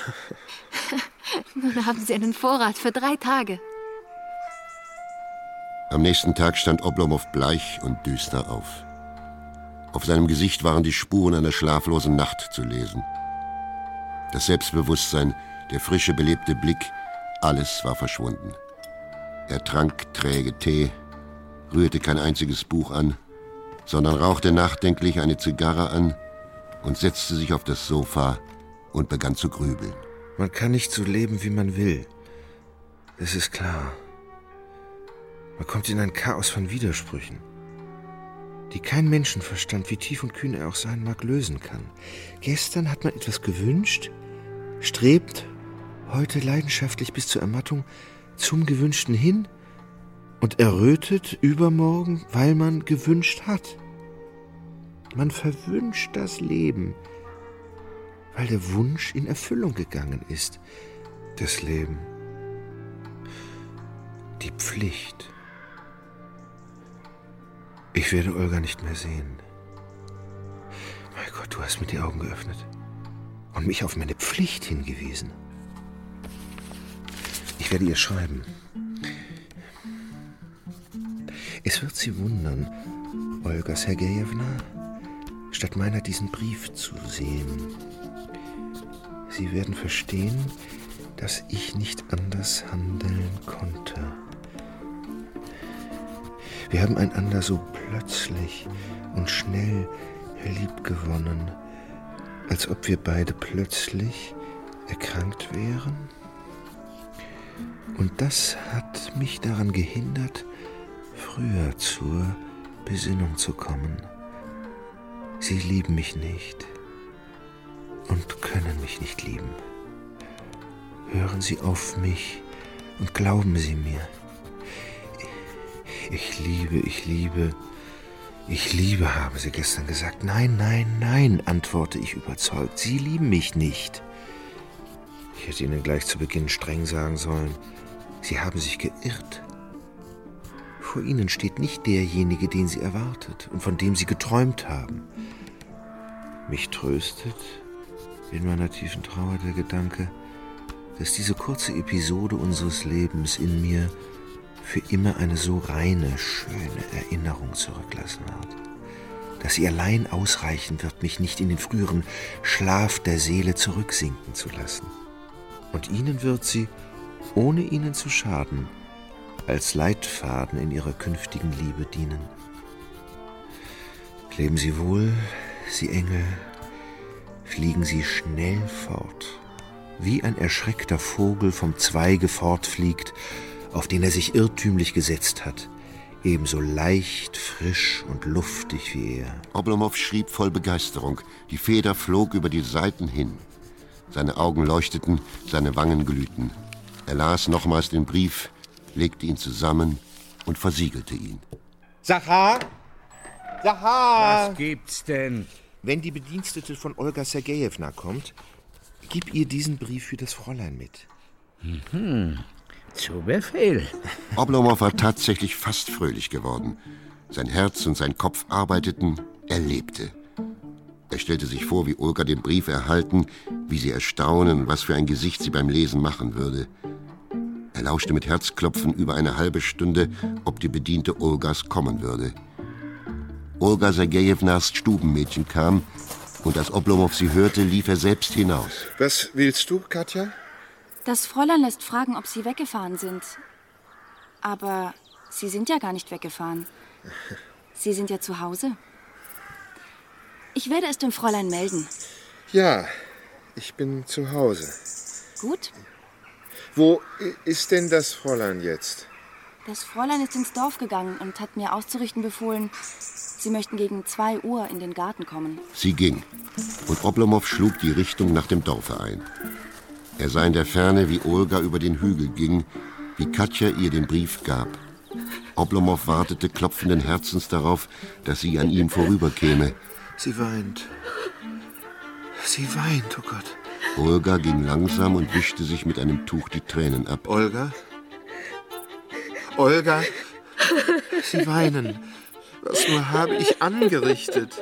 Nun haben Sie einen Vorrat für 3 Tage. Am nächsten Tag stand Oblomov bleich und düster auf. Auf seinem Gesicht waren die Spuren einer schlaflosen Nacht zu lesen. Das Selbstbewusstsein, der frische, belebte Blick, alles war verschwunden. Er trank träge Tee, rührte kein einziges Buch an, sondern rauchte nachdenklich eine Zigarre an und setzte sich auf das Sofa und begann zu grübeln. Man kann nicht so leben, wie man will. Es ist klar. Man kommt in ein Chaos von Widersprüchen, die kein Menschenverstand, wie tief und kühn er auch sein mag, lösen kann. Gestern hat man etwas gewünscht, strebt heute leidenschaftlich bis zur Ermattung zum Gewünschten hin und errötet übermorgen, weil man gewünscht hat. Man verwünscht das Leben, weil der Wunsch in Erfüllung gegangen ist. Das Leben. Die Pflicht. Ich werde Olga nicht mehr sehen. Mein Gott, du hast mir die Augen geöffnet und mich auf meine Pflicht hingewiesen. Ich werde ihr schreiben. Es wird Sie wundern, Olga Sergejewna, statt meiner diesen Brief zu sehen. Sie werden verstehen, dass ich nicht anders handeln konnte. Wir haben einander so plötzlich und schnell liebgewonnen, als ob wir beide plötzlich erkrankt wären. Und das hat mich daran gehindert, früher zur Besinnung zu kommen. Sie lieben mich nicht und können mich nicht lieben. Hören Sie auf mich und glauben Sie mir. Ich liebe, haben Sie gestern gesagt. Nein, nein, nein, antworte ich überzeugt. Sie lieben mich nicht. Ich hätte Ihnen gleich zu Beginn streng sagen sollen, Sie haben sich geirrt. Vor Ihnen steht nicht derjenige, den Sie erwartet und von dem Sie geträumt haben. Mich tröstet in meiner tiefen Trauer der Gedanke, dass diese kurze Episode unseres Lebens in mir für immer eine so reine, schöne Erinnerung zurücklassen wird, dass sie allein ausreichen wird, mich nicht in den früheren Schlaf der Seele zurücksinken zu lassen. Und Ihnen wird sie, ohne Ihnen zu schaden, als Leitfaden in Ihrer künftigen Liebe dienen. Leben Sie wohl, Sie Engel, fliegen Sie schnell fort, wie ein erschreckter Vogel vom Zweige fortfliegt, auf den er sich irrtümlich gesetzt hat, ebenso leicht, frisch und luftig wie er. Oblomov schrieb voll Begeisterung. Die Feder flog über die Seiten hin. Seine Augen leuchteten, seine Wangen glühten. Er las nochmals den Brief, legte ihn zusammen und versiegelte ihn. Sachar! Was gibt's denn? Wenn die Bedienstete von Olga Sergejewna kommt, gib ihr diesen Brief für das Fräulein mit. Zu Befehl. Oblomov war tatsächlich fast fröhlich geworden. Sein Herz und sein Kopf arbeiteten, er lebte. Er stellte sich vor, wie Olga den Brief erhalten, wie sie erstaunen und was für ein Gesicht sie beim Lesen machen würde. Er lauschte mit Herzklopfen über eine halbe Stunde, ob die Bediente Olgas kommen würde. Olga Sergejewnas Stubenmädchen kam, und als Oblomov sie hörte, lief er selbst hinaus. Was willst du, Katja? Das Fräulein lässt fragen, ob Sie weggefahren sind. Aber Sie sind ja gar nicht weggefahren. Sie sind ja zu Hause. Ich werde es dem Fräulein melden. Ja, ich bin zu Hause. Gut. Wo ist denn das Fräulein jetzt? Das Fräulein ist ins Dorf gegangen und hat mir auszurichten befohlen, Sie möchten gegen 2 Uhr in den Garten kommen. Sie ging, und Oblomov schlug die Richtung nach dem Dorfe ein. Er sah in der Ferne, wie Olga über den Hügel ging, wie Katja ihr den Brief gab. Oblomov wartete klopfenden Herzens darauf, dass sie an ihm vorüberkäme. Sie weint. Sie weint, oh Gott. Olga ging langsam und wischte sich mit einem Tuch die Tränen ab. Olga? Olga? Sie weinen. Was nur habe ich angerichtet?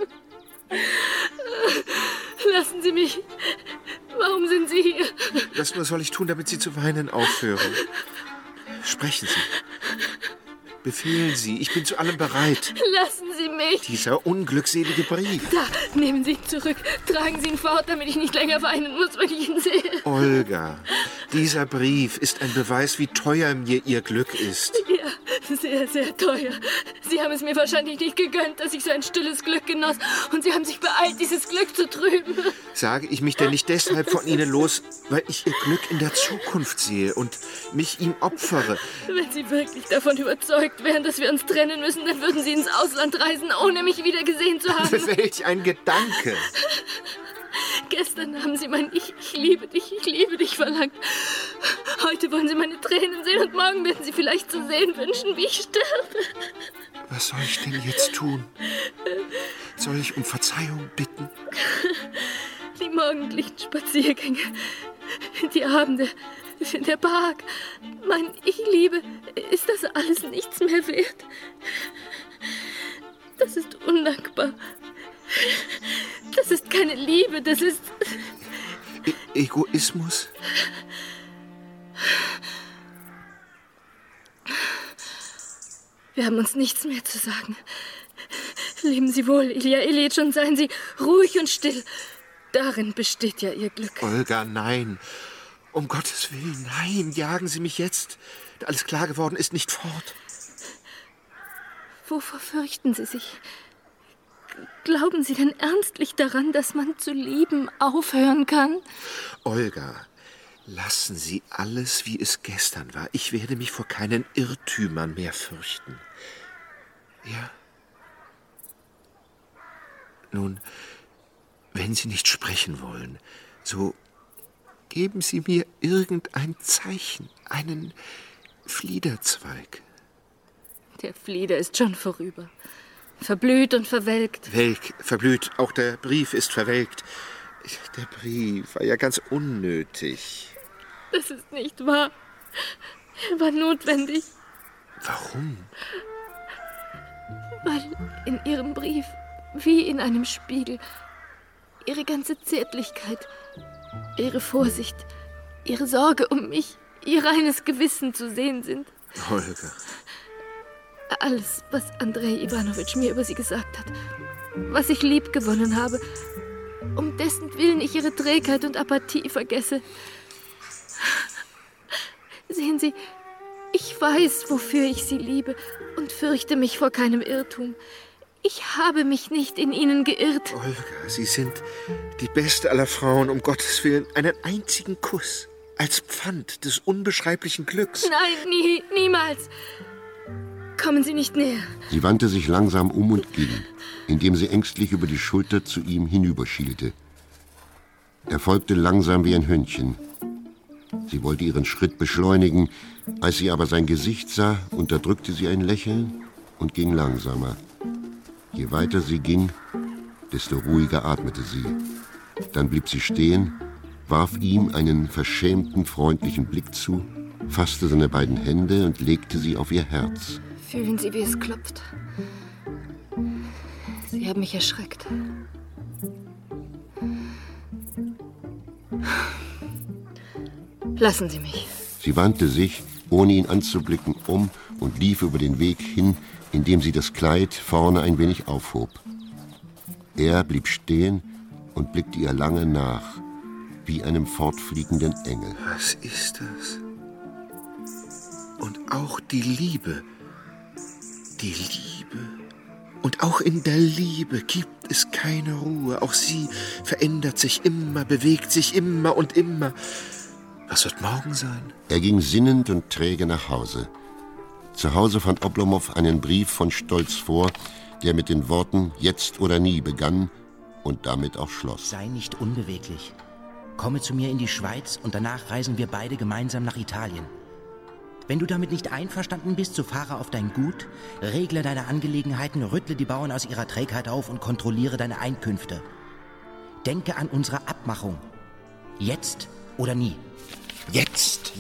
Lassen Sie mich. Warum sind Sie hier? Was nur soll ich tun, damit Sie zu weinen aufhören? Sprechen Sie. Befehlen Sie, ich bin zu allem bereit. Lassen Sie mich. Dieser unglückselige Brief. Da, nehmen Sie ihn zurück. Tragen Sie ihn fort, damit ich nicht länger weinen muss, wenn ich ihn sehe. Olga, dieser Brief ist ein Beweis, wie teuer mir Ihr Glück ist. Ja, sehr, sehr teuer. Sie haben es mir wahrscheinlich nicht gegönnt, dass ich so ein stilles Glück genoss. Und Sie haben sich beeilt, dieses Glück zu trüben. Sage ich mich denn nicht deshalb von Ihnen los, weil ich Ihr Glück in der Zukunft sehe und mich ihm opfere? Wenn Sie wirklich davon überzeugt wären, dass wir uns trennen müssen, dann würden Sie ins Ausland reisen, ohne mich wieder gesehen zu haben. Welch ein Gedanke! Gestern haben Sie mein ich liebe dich verlangt. Heute wollen Sie meine Tränen sehen und morgen werden Sie vielleicht zu sehen wünschen, wie ich sterbe. Was soll ich denn jetzt tun? Soll ich um Verzeihung bitten? Die morgendlichen Spaziergänge, die Abende in der Park, mein Ich liebe, ist das alles nichts mehr wert? Das ist undankbar. Das ist keine Liebe, das ist... Egoismus? Wir haben uns nichts mehr zu sagen. Leben Sie wohl, Ilja Iljitsch, und seien Sie ruhig und still. Darin besteht ja Ihr Glück. Olga, nein. Um Gottes Willen, nein. Jagen Sie mich jetzt, da alles klar geworden ist, nicht fort. Wovor fürchten Sie sich? Glauben Sie denn ernstlich daran, dass man zu lieben aufhören kann? Olga, lassen Sie alles, wie es gestern war. Ich werde mich vor keinen Irrtümern mehr fürchten. Ja? Nun, wenn Sie nicht sprechen wollen, so geben Sie mir irgendein Zeichen, einen Fliederzweig. Der Flieder ist schon vorüber. Verblüht und verwelkt. Verblüht, auch der Brief ist verwelkt. Der Brief war ja ganz unnötig. Das ist nicht wahr. Er war notwendig. Warum? Weil in Ihrem Brief, wie in einem Spiegel, Ihre ganze Zärtlichkeit, Ihre Vorsicht, Ihre Sorge um mich, Ihr reines Gewissen zu sehen sind. Olga. Alles, was Andrei Iwanowitsch mir über Sie gesagt hat, was ich liebgewonnen habe, um dessen Willen ich Ihre Trägheit und Apathie vergesse. Sehen Sie, ich weiß, wofür ich Sie liebe und fürchte mich vor keinem Irrtum. Ich habe mich nicht in Ihnen geirrt. Olga, Sie sind die beste aller Frauen, um Gottes Willen. Einen einzigen Kuss als Pfand des unbeschreiblichen Glücks. Nein, niemals. Kommen Sie nicht näher. Sie wandte sich langsam um und ging, indem sie ängstlich über die Schulter zu ihm hinüberschielte. Er folgte langsam wie ein Hündchen. Sie wollte ihren Schritt beschleunigen, als sie aber sein Gesicht sah, unterdrückte sie ein Lächeln und ging langsamer. Je weiter sie ging, desto ruhiger atmete sie. Dann blieb sie stehen, warf ihm einen verschämten, freundlichen Blick zu, fasste seine beiden Hände und legte sie auf ihr Herz. Fühlen Sie, wie es klopft. Sie haben mich erschreckt. Lassen Sie mich. Sie wandte sich, ohne ihn anzublicken, um und lief über den Weg hin, indem sie das Kleid vorne ein wenig aufhob. Er blieb stehen und blickte ihr lange nach, wie einem fortfliegenden Engel. Was ist das? Und auch die Liebe. Die Liebe. Und auch in der Liebe gibt es keine Ruhe. Auch sie verändert sich immer, bewegt sich immer und immer. Was wird morgen sein? Er ging sinnend und träge nach Hause. Zu Hause fand Oblomow einen Brief von Stolz vor, der mit den Worten »Jetzt oder nie« begann und damit auch schloss. Sei nicht unbeweglich. Komme zu mir in die Schweiz und danach reisen wir beide gemeinsam nach Italien. Wenn du damit nicht einverstanden bist, so fahre auf dein Gut, regle deine Angelegenheiten, rüttle die Bauern aus ihrer Trägheit auf und kontrolliere deine Einkünfte. Denke an unsere Abmachung. Jetzt oder nie. Jetzt.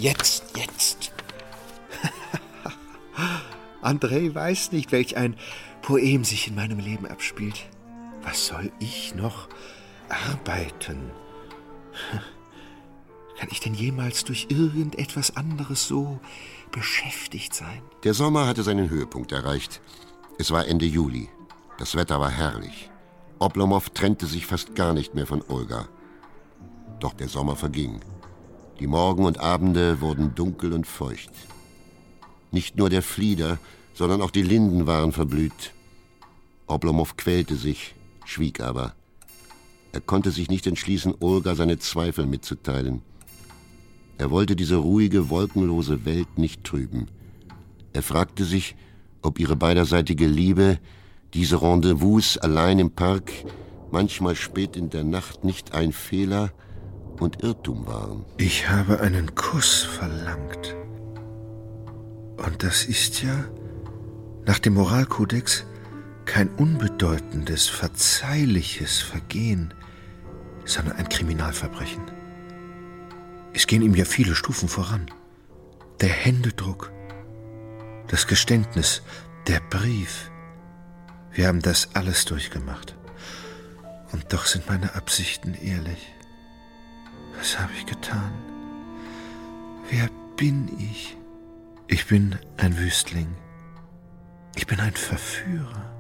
Andrei weiß nicht, welch ein Poem sich in meinem Leben abspielt. Was soll ich noch arbeiten? Kann ich denn jemals durch irgendetwas anderes so beschäftigt sein? Der Sommer hatte seinen Höhepunkt erreicht. Es war Ende Juli. Das Wetter war herrlich. Oblomow trennte sich fast gar nicht mehr von Olga. Doch der Sommer verging. Die Morgen und Abende wurden dunkel und feucht. Nicht nur der Flieder, sondern auch die Linden waren verblüht. Oblomow quälte sich, schwieg aber. Er konnte sich nicht entschließen, Olga seine Zweifel mitzuteilen. Er wollte diese ruhige, wolkenlose Welt nicht trüben. Er fragte sich, ob ihre beiderseitige Liebe, diese Rendezvous allein im Park, manchmal spät in der Nacht nicht ein Fehler und Irrtum waren. Ich habe einen Kuss verlangt. Und das ist ja, nach dem Moralkodex, kein unbedeutendes, verzeihliches Vergehen, sondern ein Kriminalverbrechen. Es gehen ihm ja viele Stufen voran. Der Händedruck, das Geständnis, der Brief. Wir haben das alles durchgemacht. Und doch sind meine Absichten ehrlich. Was habe ich getan? Wer bin ich? Ich bin ein Wüstling. Ich bin ein Verführer.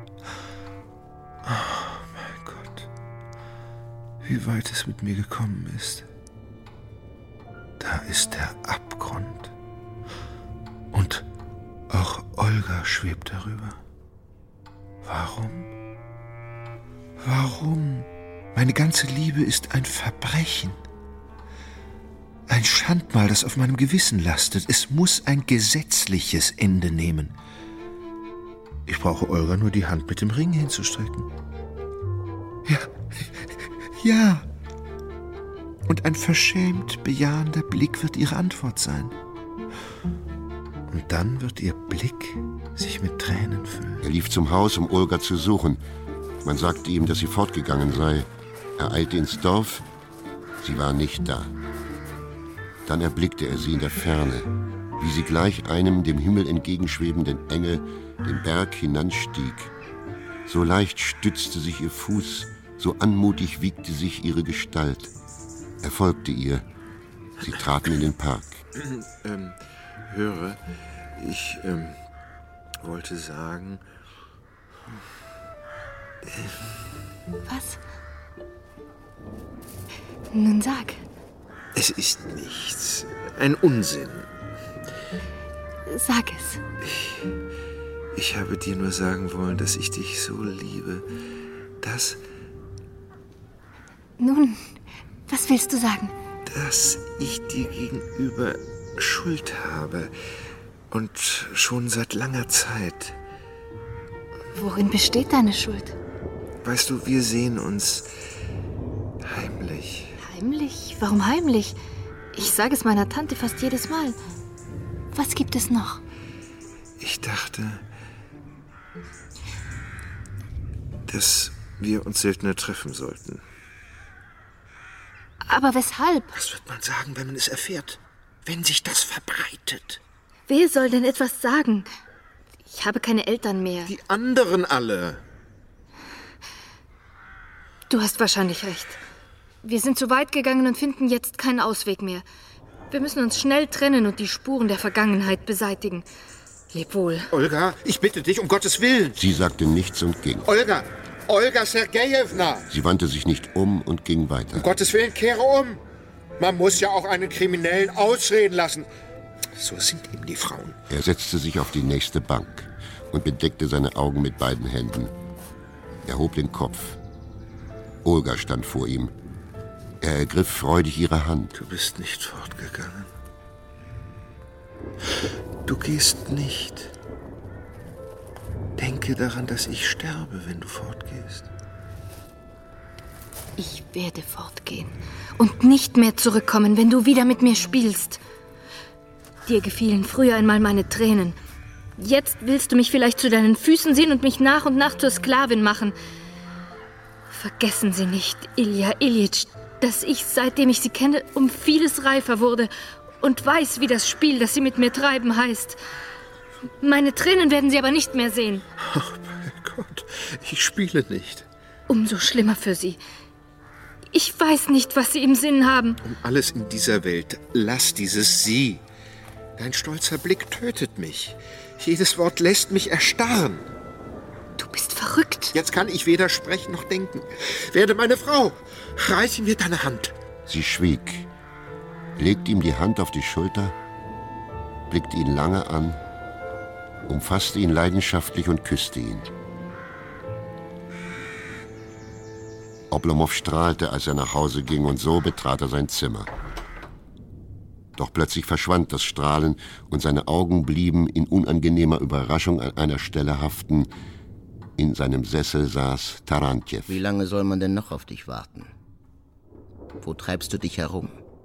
Oh mein Gott, wie weit es mit mir gekommen ist. Da ist der Abgrund. Und auch Olga schwebt darüber. Warum? Meine ganze Liebe ist ein Verbrechen. Ein Schandmal, das auf meinem Gewissen lastet. Es muss ein gesetzliches Ende nehmen. Ich brauche Olga nur die Hand mit dem Ring hinzustrecken. Ja. Und ein verschämt bejahender Blick wird ihre Antwort sein. Und dann wird ihr Blick sich mit Tränen füllen. Er lief zum Haus, um Olga zu suchen. Man sagte ihm, dass sie fortgegangen sei. Er eilte ins Dorf. Sie war nicht da. Dann erblickte er sie in der Ferne, wie sie gleich einem dem Himmel entgegenschwebenden Engel den Berg hinanstieg. So leicht stützte sich ihr Fuß, so anmutig wiegte sich ihre Gestalt. Er folgte ihr. Sie traten in den Park. Höre, ich wollte sagen... Was? Nun sag. Es ist nichts. Ein Unsinn. Sag es. Ich habe dir nur sagen wollen, dass ich dich so liebe, dass... Nun, was willst du sagen? Dass ich dir gegenüber Schuld habe. Und schon seit langer Zeit. Worin besteht deine Schuld? Weißt du, wir sehen uns heimlich. Heimlich? Warum heimlich? Ich sage es meiner Tante fast jedes Mal. Was gibt es noch? Ich dachte, dass wir uns seltener treffen sollten. Aber weshalb? Was wird man sagen, wenn man es erfährt? Wenn sich das verbreitet? Wer soll denn etwas sagen? Ich habe keine Eltern mehr. Die anderen alle. Du hast wahrscheinlich recht. Wir sind zu weit gegangen und finden jetzt keinen Ausweg mehr. Wir müssen uns schnell trennen und die Spuren der Vergangenheit beseitigen. Leb wohl. Olga, ich bitte dich, um Gottes Willen. Sie sagte nichts und ging. Olga Sergejewna. Sie wandte sich nicht um und ging weiter. Um Gottes Willen, kehre um. Man muss ja auch einen Kriminellen ausreden lassen. So sind eben die Frauen. Er setzte sich auf die nächste Bank und bedeckte seine Augen mit beiden Händen. Er hob den Kopf. Olga stand vor ihm. Er ergriff freudig ihre Hand. Du bist nicht fortgegangen. Du gehst nicht. Denke daran, dass ich sterbe, wenn du fortgehst. Ich werde fortgehen und nicht mehr zurückkommen, wenn du wieder mit mir spielst. Dir gefielen früher einmal meine Tränen. Jetzt willst du mich vielleicht zu deinen Füßen sehen und mich nach und nach zur Sklavin machen. Vergessen Sie nicht, Ilja Iljitsch, dass ich, seitdem ich Sie kenne, um vieles reifer wurde und weiß, wie das Spiel, das Sie mit mir treiben, heißt. Meine Tränen werden Sie aber nicht mehr sehen. Ach, bei Gott, ich spiele nicht. Umso schlimmer für Sie. Ich weiß nicht, was Sie im Sinn haben. Um alles in dieser Welt, lass dieses Sie. Dein stolzer Blick tötet mich. Jedes Wort lässt mich erstarren. Du bist verrückt. Jetzt kann ich weder sprechen noch denken. Werde meine Frau. Reiche mir deine Hand. Sie schwieg, legte ihm die Hand auf die Schulter, blickte ihn lange an, umfasste ihn leidenschaftlich und küsste ihn. Oblomow strahlte, als er nach Hause ging, und so betrat er sein Zimmer. Doch plötzlich verschwand das Strahlen und seine Augen blieben in unangenehmer Überraschung an einer Stelle haften. In seinem Sessel saß Tarantjew. Wie lange soll man denn noch auf dich warten? Wo treibst du dich herum?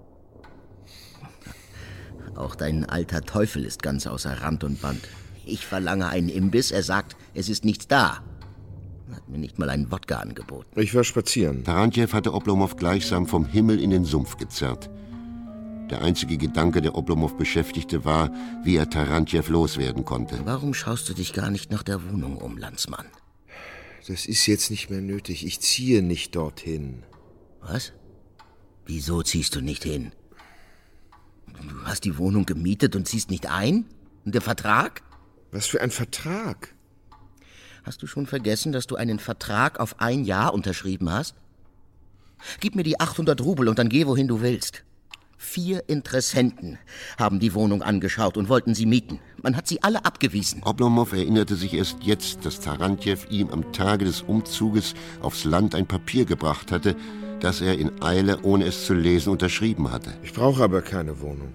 Auch dein alter Teufel ist ganz außer Rand und Band. Ich verlange einen Imbiss, er sagt, es ist nichts da. Hat mir nicht mal einen Wodka angeboten. Ich war spazieren. Tarantjew hatte Oblomow gleichsam vom Himmel in den Sumpf gezerrt. Der einzige Gedanke, der Oblomow beschäftigte, war, wie er Tarantjew loswerden konnte. Warum schaust du dich gar nicht nach der Wohnung um, Landsmann? Das ist jetzt nicht mehr nötig. Ich ziehe nicht dorthin. Was? Wieso ziehst du nicht hin? Du hast die Wohnung gemietet und ziehst nicht ein? Und der Vertrag? Was für ein Vertrag? Hast du schon vergessen, dass du einen Vertrag auf 1 Jahr unterschrieben hast? Gib mir die 800 Rubel und dann geh, wohin du willst. 4 Interessenten haben die Wohnung angeschaut und wollten sie mieten. Man hat sie alle abgewiesen. Oblomow erinnerte sich erst jetzt, dass Tarantjew ihm am Tage des Umzuges aufs Land ein Papier gebracht hatte, das er in Eile, ohne es zu lesen, unterschrieben hatte. Ich brauche aber keine Wohnung.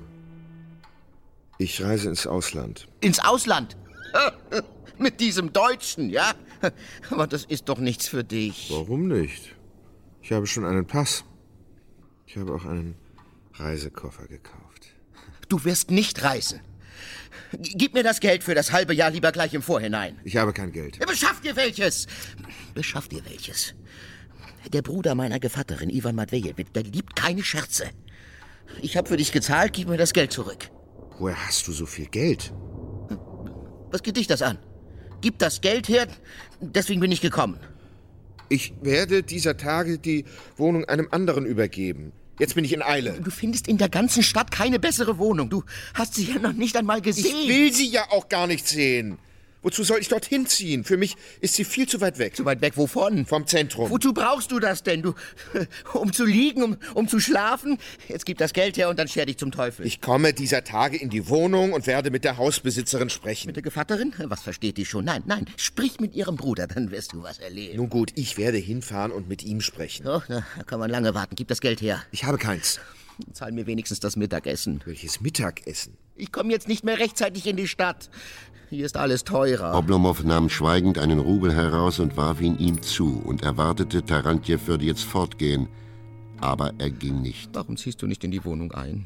Ich reise ins Ausland. Ins Ausland? Mit diesem Deutschen, ja? Aber das ist doch nichts für dich. Warum nicht? Ich habe schon einen Pass. Ich habe auch einen Reisekoffer gekauft. Du wirst nicht reisen. Gib mir das Geld für das halbe Jahr lieber gleich im Vorhinein. Ich habe kein Geld. Ja, beschaff dir welches. Beschaff dir welches. Der Bruder meiner Gevatterin, Iwan Matwejewitsch, der liebt keine Scherze. Ich habe für dich gezahlt, gib mir das Geld zurück. Woher hast du so viel Geld? Was geht dich das an? Gib das Geld her, deswegen bin ich gekommen. Ich werde dieser Tage die Wohnung einem anderen übergeben. Jetzt bin ich in Eile. Du findest in der ganzen Stadt keine bessere Wohnung. Du hast sie ja noch nicht einmal gesehen. Ich will sie ja auch gar nicht sehen. Wozu soll ich dorthin ziehen? Für mich ist sie viel zu weit weg. Zu weit weg wovon? Vom Zentrum. Wozu brauchst du das denn? Um zu liegen, um zu schlafen? Jetzt gib das Geld her und dann scher dich zum Teufel. Ich komme dieser Tage in die Wohnung und werde mit der Hausbesitzerin sprechen. Mit der Gevatterin? Was versteht die schon? Nein, sprich mit ihrem Bruder, dann wirst du was erleben. Nun gut, ich werde hinfahren und mit ihm sprechen. Oh, da kann man lange warten. Gib das Geld her. Ich habe keins. Zahl mir wenigstens das Mittagessen. Welches Mittagessen? Ich komme jetzt nicht mehr rechtzeitig in die Stadt. Hier ist alles teurer. Oblomow nahm schweigend einen Rubel heraus und warf ihn ihm zu und erwartete, Tarantjew würde jetzt fortgehen. Aber er ging nicht. Warum ziehst du nicht in die Wohnung ein?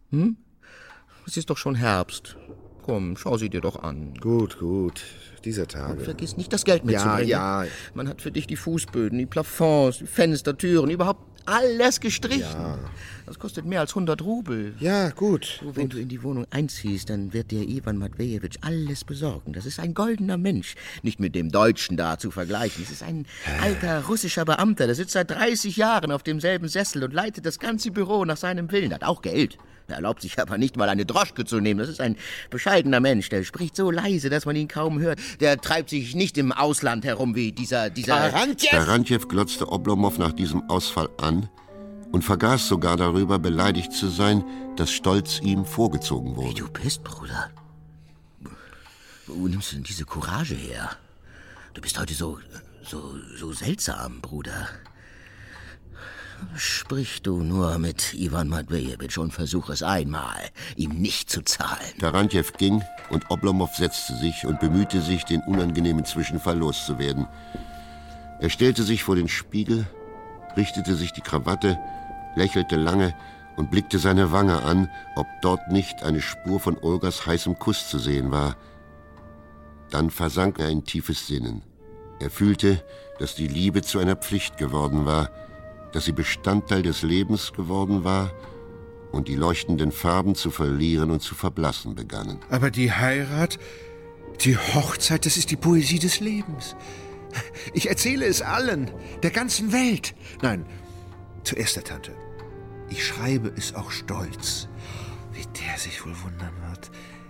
Es ist doch schon Herbst. Komm, schau sie dir doch an. Gut, dieser Tage. Und vergiss nicht, das Geld mitzubringen. Ja. Man hat für dich die Fußböden, die Plafonds, die Fenster, Türen, überhaupt alles gestrichen. Ja. Das kostet mehr als 100 Rubel. Ja, gut. Wenn du in die Wohnung einziehst, dann wird dir Iwan Matwejewitsch alles besorgen. Das ist ein goldener Mensch. Nicht mit dem Deutschen da zu vergleichen. Es ist ein alter russischer Beamter, der sitzt seit 30 Jahren auf demselben Sessel und leitet das ganze Büro nach seinem Willen. Hat auch Geld. Er erlaubt sich aber nicht mal eine Droschke zu nehmen. Das ist ein bescheidener Mensch. Der spricht so leise, dass man ihn kaum hört. Der treibt sich nicht im Ausland herum wie dieser... Tarantjew glotzte Oblomow nach diesem Ausfall an und vergaß sogar darüber, beleidigt zu sein, dass Stolz ihm vorgezogen wurde. Wie du bist, Bruder. Wo nimmst du denn diese Courage her? Du bist heute so seltsam, Bruder. Sprich du nur mit Iwan Matwejewitsch und versuch es einmal, ihm nicht zu zahlen. Tarantjew ging und Oblomow setzte sich und bemühte sich, den unangenehmen Zwischenfall loszuwerden. Er stellte sich vor den Spiegel, richtete sich die Krawatte, lächelte lange und blickte seine Wange an, ob dort nicht eine Spur von Olgas heißem Kuss zu sehen war. Dann versank er in tiefes Sinnen. Er fühlte, dass die Liebe zu einer Pflicht geworden war, dass sie Bestandteil des Lebens geworden war und die leuchtenden Farben zu verlieren und zu verblassen begannen. Aber die Heirat, die Hochzeit, das ist die Poesie des Lebens. Ich erzähle es allen, der ganzen Welt. Nein, zuerst der Tante. Ich schreibe es auch stolz, wie der sich wohl wundern wird.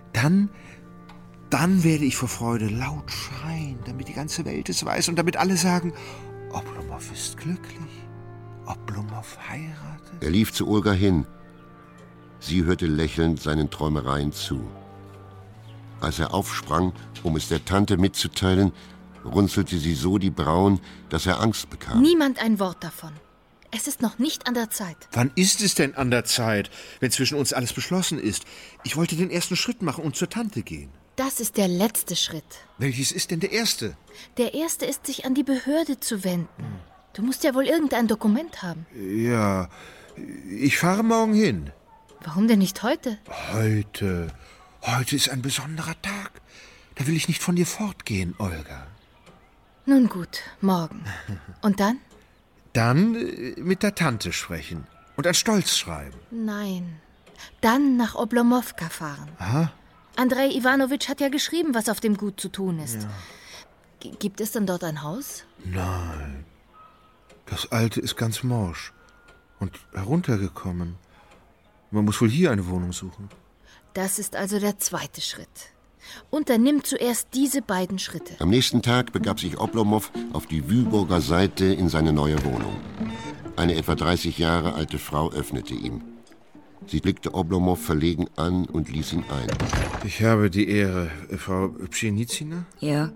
Dann werde ich vor Freude laut schreien, damit die ganze Welt es weiß und damit alle sagen, Oblomow ist glücklich. Oblomow heiratet? Er lief zu Olga hin. Sie hörte lächelnd seinen Träumereien zu. Als er aufsprang, um es der Tante mitzuteilen, runzelte sie so die Brauen, dass er Angst bekam. Niemand ein Wort davon. Es ist noch nicht an der Zeit. Wann ist es denn an der Zeit, wenn zwischen uns alles beschlossen ist? Ich wollte den ersten Schritt machen und zur Tante gehen. Das ist der letzte Schritt. Welches ist denn der erste? Der erste ist, sich an die Behörde zu wenden. Du musst ja wohl irgendein Dokument haben. Ja, ich fahre morgen hin. Warum denn nicht heute? Heute ist ein besonderer Tag. Da will ich nicht von dir fortgehen, Olga. Nun gut, morgen. Und dann? Dann mit der Tante sprechen und an Stolz schreiben. Nein, dann nach Oblomowka fahren. Aha. Andrei Iwanowitsch hat ja geschrieben, was auf dem Gut zu tun ist. Ja. Gibt es denn dort ein Haus? Nein. Das alte ist ganz morsch und heruntergekommen. Man muss wohl hier eine Wohnung suchen. Das ist also der zweite Schritt. Unternimm zuerst diese beiden Schritte. Am nächsten Tag begab sich Oblomow auf die Wühlburger Seite in seine neue Wohnung. Eine etwa 30 Jahre alte Frau öffnete ihm. Sie blickte Oblomov verlegen an und ließ ihn ein. Ich habe die Ehre, Frau Pschenizina? Ja.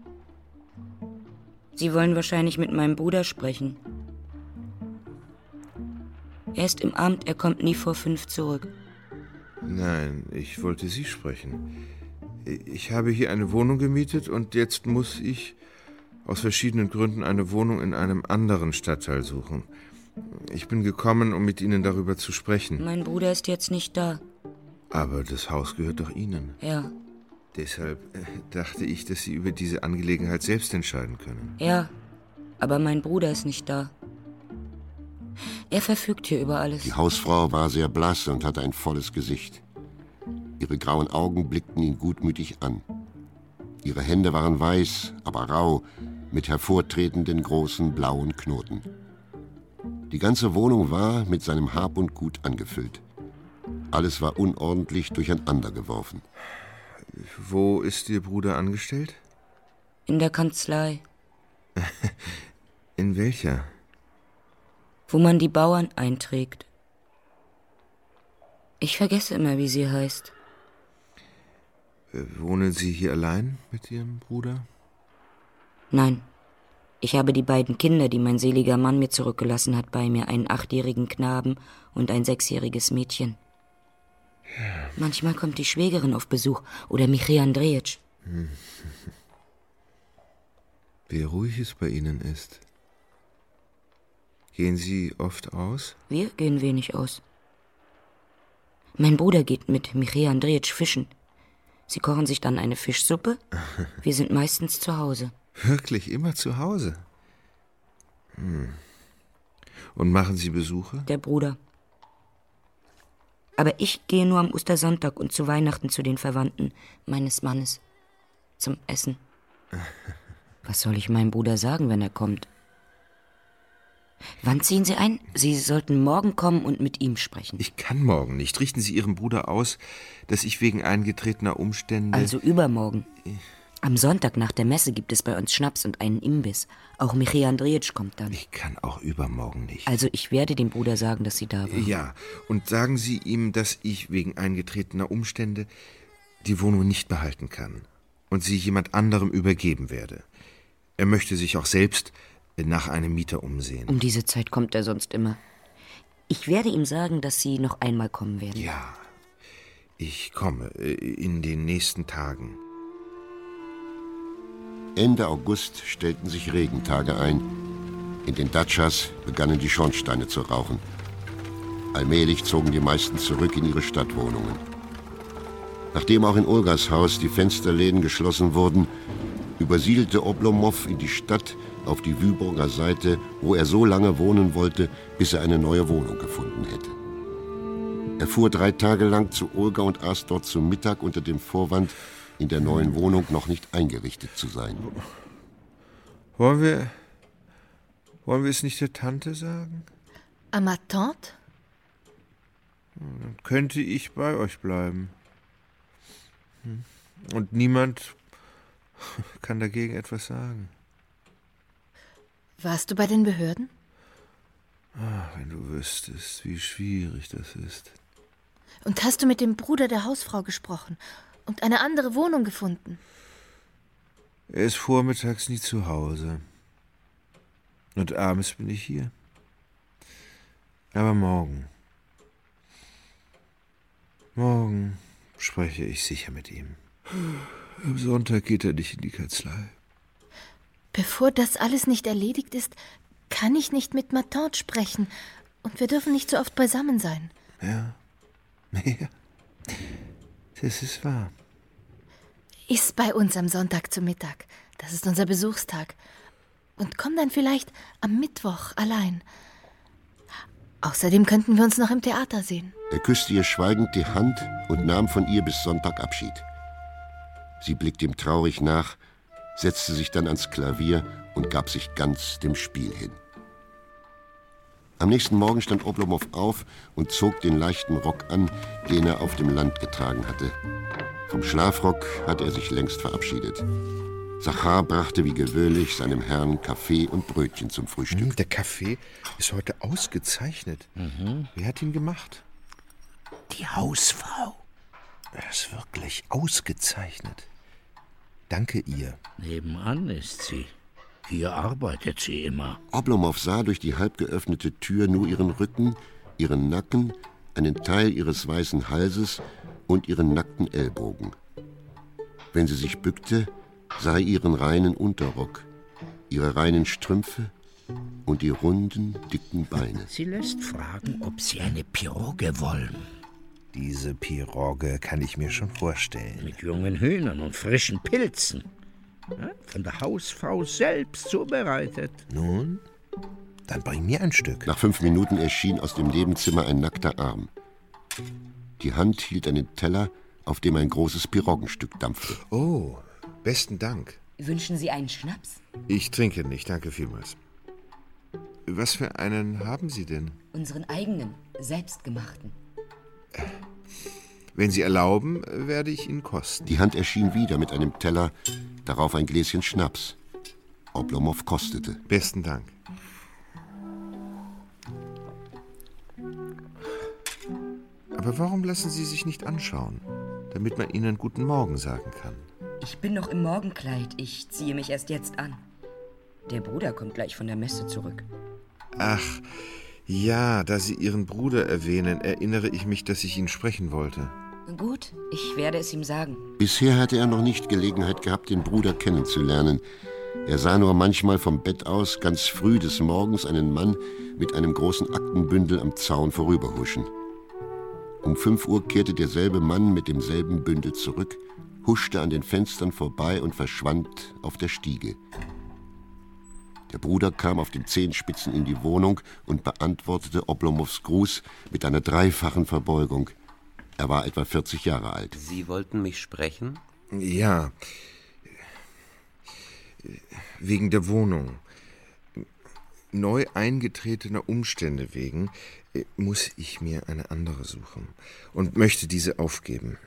Sie wollen wahrscheinlich mit meinem Bruder sprechen. Er ist im Amt, er kommt nie vor 5 zurück. Nein, ich wollte Sie sprechen. Ich habe hier eine Wohnung gemietet und jetzt muss ich aus verschiedenen Gründen eine Wohnung in einem anderen Stadtteil suchen. Ich bin gekommen, um mit Ihnen darüber zu sprechen. Mein Bruder ist jetzt nicht da. Aber das Haus gehört doch Ihnen. Ja. Deshalb dachte ich, dass Sie über diese Angelegenheit selbst entscheiden können. Ja, aber mein Bruder ist nicht da. Er verfügt hier über alles. Die Hausfrau war sehr blass und hatte ein volles Gesicht. Ihre grauen Augen blickten ihn gutmütig an. Ihre Hände waren weiß, aber rau, mit hervortretenden großen blauen Knoten. Die ganze Wohnung war mit seinem Hab und Gut angefüllt. Alles war unordentlich durcheinander geworfen. Wo ist Ihr Bruder angestellt? In der Kanzlei. In welcher? Wo man die Bauern einträgt. Ich vergesse immer, wie sie heißt. Wohnen Sie hier allein mit Ihrem Bruder? Nein. Ich habe die beiden Kinder, die mein seliger Mann mir zurückgelassen hat, bei mir, einen 8-jährigen Knaben und ein 6-jähriges Mädchen. Ja. Manchmal kommt die Schwägerin auf Besuch oder Michail Andrejitsch. Wie ruhig es bei Ihnen ist. Gehen Sie oft aus? Wir gehen wenig aus. Mein Bruder geht mit Michail Andrejitsch fischen. Sie kochen sich dann eine Fischsuppe. Wir sind meistens zu Hause. Wirklich immer zu Hause? Und machen Sie Besuche? Der Bruder. Aber ich gehe nur am Ostersonntag und zu Weihnachten zu den Verwandten meines Mannes. Zum Essen. Was soll ich meinem Bruder sagen, wenn er kommt? Wann ziehen Sie ein? Sie sollten morgen kommen und mit ihm sprechen. Ich kann morgen nicht. Richten Sie Ihrem Bruder aus, dass ich wegen eingetretener Umstände... Also übermorgen. Am Sonntag nach der Messe gibt es bei uns Schnaps und einen Imbiss. Auch Michail Andrejitsch kommt dann. Ich kann auch übermorgen nicht. Also ich werde dem Bruder sagen, dass Sie da waren. Ja, und sagen Sie ihm, dass ich wegen eingetretener Umstände die Wohnung nicht behalten kann und sie jemand anderem übergeben werde. Er möchte sich auch selbst nach einem Mieter umsehen. Um diese Zeit kommt er sonst immer. Ich werde ihm sagen, dass Sie noch einmal kommen werden. Ja, ich komme in den nächsten Tagen. Ende August stellten sich Regentage ein. In den Datschas begannen die Schornsteine zu rauchen. Allmählich zogen die meisten zurück in ihre Stadtwohnungen. Nachdem auch in Olgas Haus die Fensterläden geschlossen wurden, übersiedelte Oblomov in die Stadt auf die Wyborger Seite, wo er so lange wohnen wollte, bis er eine neue Wohnung gefunden hätte. Er fuhr 3 Tage lang zu Olga und aß dort zu Mittag unter dem Vorwand, in der neuen Wohnung noch nicht eingerichtet zu sein. Wollen wir es nicht der Tante sagen? À ma tante? Dann könnte ich bei euch bleiben. Und niemand kann dagegen etwas sagen. Warst du bei den Behörden? Wenn du wüsstest, wie schwierig das ist. Und hast du mit dem Bruder der Hausfrau gesprochen und eine andere Wohnung gefunden? Er ist vormittags nie zu Hause. Und abends bin ich hier. Aber morgen spreche ich sicher mit ihm. Am Sonntag geht er nicht in die Kanzlei. Bevor das alles nicht erledigt ist, kann ich nicht mit ma tante sprechen. Und wir dürfen nicht so oft beisammen sein. Ja, das ist wahr. Iss bei uns am Sonntag zu Mittag. Das ist unser Besuchstag. Und komm dann vielleicht am Mittwoch allein. Außerdem könnten wir uns noch im Theater sehen. Er küsste ihr schweigend die Hand und nahm von ihr bis Sonntag Abschied. Sie blickte ihm traurig nach, setzte sich dann ans Klavier und gab sich ganz dem Spiel hin. Am nächsten Morgen stand Oblomov auf und zog den leichten Rock an, den er auf dem Land getragen hatte. Vom Schlafrock hatte er sich längst verabschiedet. Zachar brachte wie gewöhnlich seinem Herrn Kaffee und Brötchen zum Frühstück. Der Kaffee ist heute ausgezeichnet. Wer hat ihn gemacht? die Hausfrau. Das ist wirklich ausgezeichnet. Danke ihr. Nebenan ist sie. Hier arbeitet sie immer. Oblomov sah durch die halb geöffnete Tür nur ihren Rücken, ihren Nacken, einen Teil ihres weißen Halses und ihren nackten Ellbogen. Wenn sie sich bückte, sah er ihren reinen Unterrock, ihre reinen Strümpfe und die runden, dicken Beine. Sie lässt fragen, ob sie eine Pirogue wollen. Diese Pirogue kann ich mir schon vorstellen. Mit jungen Hühnern und frischen Pilzen. Ja, von der Hausfrau selbst zubereitet. Nun, dann bring mir ein Stück. Nach 5 Minuten erschien aus dem Nebenzimmer ein nackter Arm. Die Hand hielt einen Teller, auf dem ein großes Piroggenstück dampfte. Oh, besten Dank. Wünschen Sie einen Schnaps? Ich trinke nicht, danke vielmals. Was für einen haben Sie denn? Unseren eigenen, selbstgemachten. Wenn Sie erlauben, werde ich ihn kosten. Die Hand erschien wieder mit einem Teller, darauf ein Gläschen Schnaps. Oblomov kostete. Besten Dank. Aber warum lassen Sie sich nicht anschauen, damit man Ihnen guten Morgen sagen kann? Ich bin noch im Morgenkleid. Ich ziehe mich erst jetzt an. Der Bruder kommt gleich von der Messe zurück. Ach, ja, da Sie Ihren Bruder erwähnen, erinnere ich mich, dass ich ihn sprechen wollte. Gut, ich werde es ihm sagen. Bisher hatte er noch nicht Gelegenheit gehabt, den Bruder kennenzulernen. Er sah nur manchmal vom Bett aus ganz früh des Morgens einen Mann mit einem großen Aktenbündel am Zaun vorüberhuschen. Um 5 Uhr kehrte derselbe Mann mit demselben Bündel zurück, huschte an den Fenstern vorbei und verschwand auf der Stiege. Der Bruder kam auf den Zehenspitzen in die Wohnung und beantwortete Oblomovs Gruß mit einer dreifachen Verbeugung. Er war etwa 40 Jahre alt. Sie wollten mich sprechen? Ja. Wegen der Wohnung. Neu eingetretener Umstände wegen muss ich mir eine andere suchen und möchte diese aufgeben.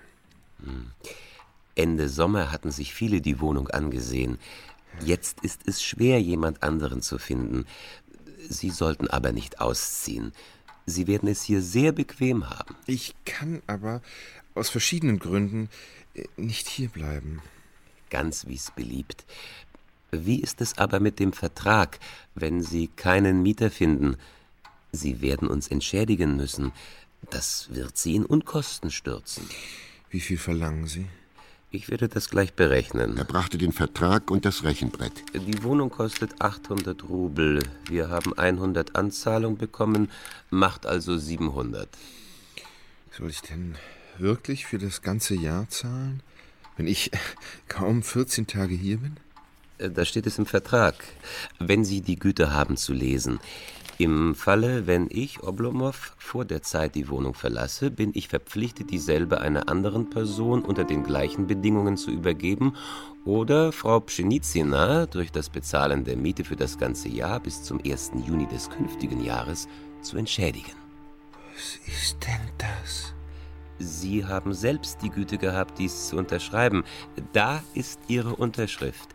Ende Sommer hatten sich viele die Wohnung angesehen. Jetzt ist es schwer, jemand anderen zu finden. Sie sollten aber nicht ausziehen. Sie werden es hier sehr bequem haben. Ich kann aber aus verschiedenen Gründen nicht hierbleiben. Ganz wie's beliebt. Wie ist es aber mit dem Vertrag, wenn Sie keinen Mieter finden? Sie werden uns entschädigen müssen. Das wird Sie in Unkosten stürzen. Wie viel verlangen Sie? Ich werde das gleich berechnen. Er brachte den Vertrag und das Rechenbrett. Die Wohnung kostet 800 Rubel. Wir haben 100 Anzahlung bekommen, macht also 700. Soll ich denn wirklich für das ganze Jahr zahlen, wenn ich kaum 14 Tage hier bin? Da steht es im Vertrag, wenn Sie die Güte haben zu lesen. Im Falle, wenn ich, Oblomov, vor der Zeit die Wohnung verlasse, bin ich verpflichtet, dieselbe einer anderen Person unter den gleichen Bedingungen zu übergeben oder Frau Pschenitzina durch das Bezahlen der Miete für das ganze Jahr bis zum 1. Juni des künftigen Jahres zu entschädigen. Was ist denn das? Sie haben selbst die Güte gehabt, dies zu unterschreiben. Da ist Ihre Unterschrift.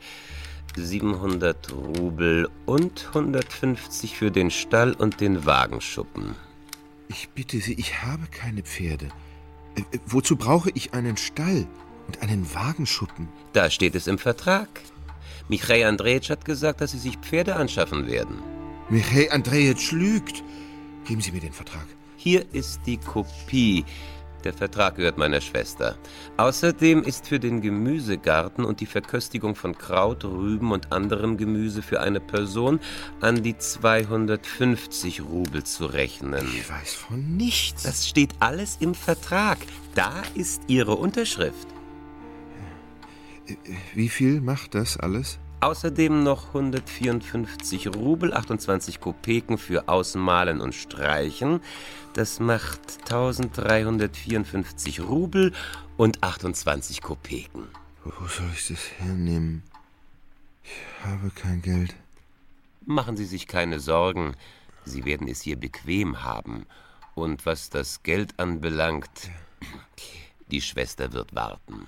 700 Rubel und 150 für den Stall und den Wagenschuppen. Ich bitte Sie, ich habe keine Pferde. Wozu brauche ich einen Stall und einen Wagenschuppen? Da steht es im Vertrag. Michail Andrejitsch hat gesagt, dass Sie sich Pferde anschaffen werden. Michail Andrejitsch lügt. Geben Sie mir den Vertrag. Hier ist die Kopie. Der Vertrag gehört meiner Schwester. Außerdem ist für den Gemüsegarten und die Verköstigung von Kraut, Rüben und anderem Gemüse für eine Person an die 250 Rubel zu rechnen. Ich weiß von nichts. Das steht alles im Vertrag. Da ist Ihre Unterschrift. Wie viel macht das alles? Außerdem noch 154 Rubel, 28 Kopeken für Ausmalen und Streichen. Das macht 1354 Rubel und 28 Kopeken. Wo soll ich das hernehmen? Ich habe kein Geld. Machen Sie sich keine Sorgen. Sie werden es hier bequem haben. Und was das Geld anbelangt, die Schwester wird warten.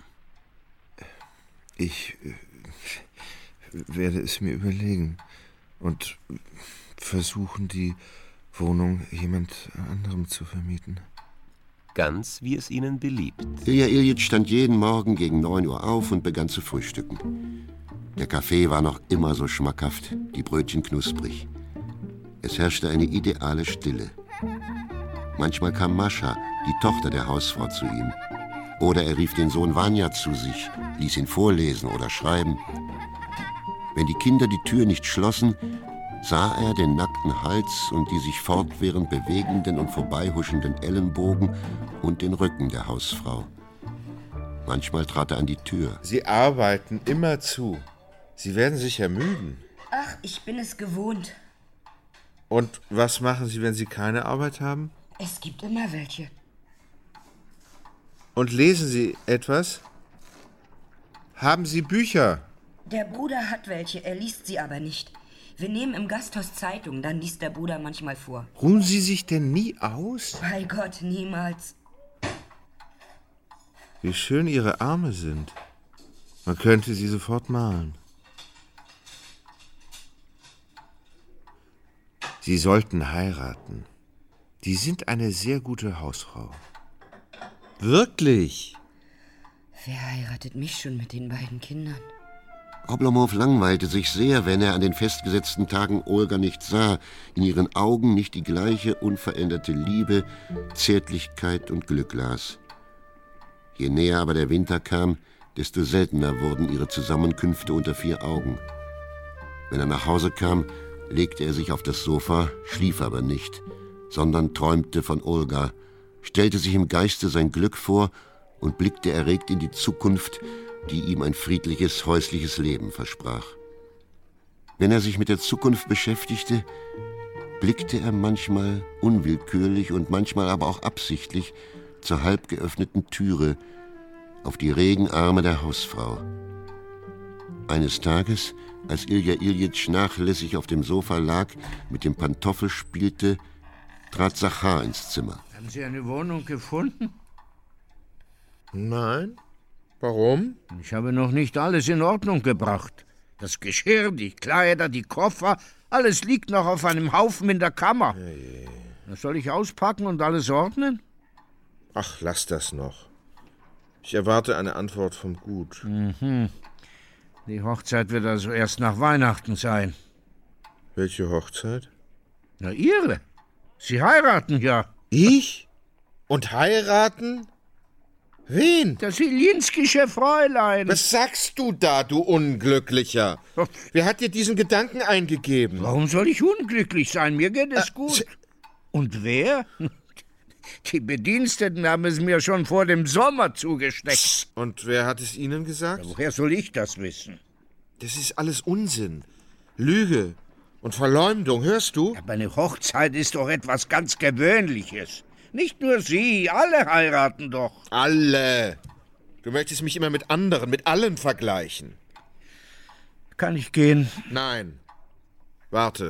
Ich werde es mir überlegen und versuchen, die Wohnung jemand anderem zu vermieten. ganz wie es ihnen beliebt. Ilja Iljitsch stand jeden Morgen gegen 9 Uhr auf und begann zu frühstücken. Der Kaffee war noch immer so schmackhaft, die Brötchen knusprig. Es herrschte eine ideale Stille. Manchmal kam Mascha, die Tochter der Hausfrau, zu ihm. Oder er rief den Sohn Vanya zu sich, ließ ihn vorlesen oder schreiben. Wenn die Kinder die Tür nicht schlossen, sah er den nackten Hals und die sich fortwährend bewegenden und vorbeihuschenden Ellenbogen und den Rücken der Hausfrau. Manchmal trat er an die Tür. Sie arbeiten immer zu. Sie werden sich ermüden. Ach, ich bin es gewohnt. Und was machen Sie, wenn Sie keine Arbeit haben? Es gibt immer welche. Und lesen Sie etwas? Haben Sie Bücher? Der Bruder hat welche, er liest sie aber nicht. Wir nehmen im Gasthaus Zeitung, dann liest der Bruder manchmal vor. Ruhen Sie sich denn nie aus? Bei Gott, niemals. Wie schön Ihre Arme sind. Man könnte sie sofort malen. Sie sollten heiraten. Die sind eine sehr gute Hausfrau. Wirklich? Wer heiratet mich schon mit den beiden Kindern? Oblomow langweilte sich sehr, wenn er an den festgesetzten Tagen Olga nicht sah, in ihren Augen nicht die gleiche unveränderte Liebe, Zärtlichkeit und Glück las. Je näher aber der Winter kam, desto seltener wurden ihre Zusammenkünfte unter 4 Augen. Wenn er nach Hause kam, legte er sich auf das Sofa, schlief aber nicht, sondern träumte von Olga, stellte sich im Geiste sein Glück vor und blickte erregt in die Zukunft, die ihm ein friedliches, häusliches Leben versprach. Wenn er sich mit der Zukunft beschäftigte, blickte er manchmal unwillkürlich und manchmal aber auch absichtlich zur halb geöffneten Türe auf die regen Arme der Hausfrau. Eines Tages, als Ilja Iljitsch nachlässig auf dem Sofa lag, mit dem Pantoffel spielte, trat Zachar ins Zimmer. Haben Sie eine Wohnung gefunden? Nein. Warum? Ich habe noch nicht alles in Ordnung gebracht. Das Geschirr, die Kleider, die Koffer, alles liegt noch auf einem Haufen in der Kammer. Hey. Soll ich auspacken und alles ordnen? Ach, lass das noch. Ich erwarte eine Antwort vom Gut. Mhm. Die Hochzeit wird also erst nach Weihnachten sein. Welche Hochzeit? Na, Ihre. Sie heiraten ja. Ich? Und heiraten? Wen? Das Ilinskische Fräulein. Was sagst du da, du Unglücklicher? Wer hat dir diesen Gedanken eingegeben? Warum soll ich unglücklich sein? Mir geht es gut. Und wer? Die Bediensteten haben es mir schon vor dem Sommer zugesteckt. Und wer hat es Ihnen gesagt? Ja, woher soll ich das wissen? Das ist alles Unsinn. Lüge und Verleumdung, hörst du? Aber eine Hochzeit ist doch etwas ganz Gewöhnliches. Nicht nur Sie, alle heiraten doch. Alle. Du möchtest mich immer mit anderen, mit allen vergleichen. Kann ich gehen? Nein. Warte.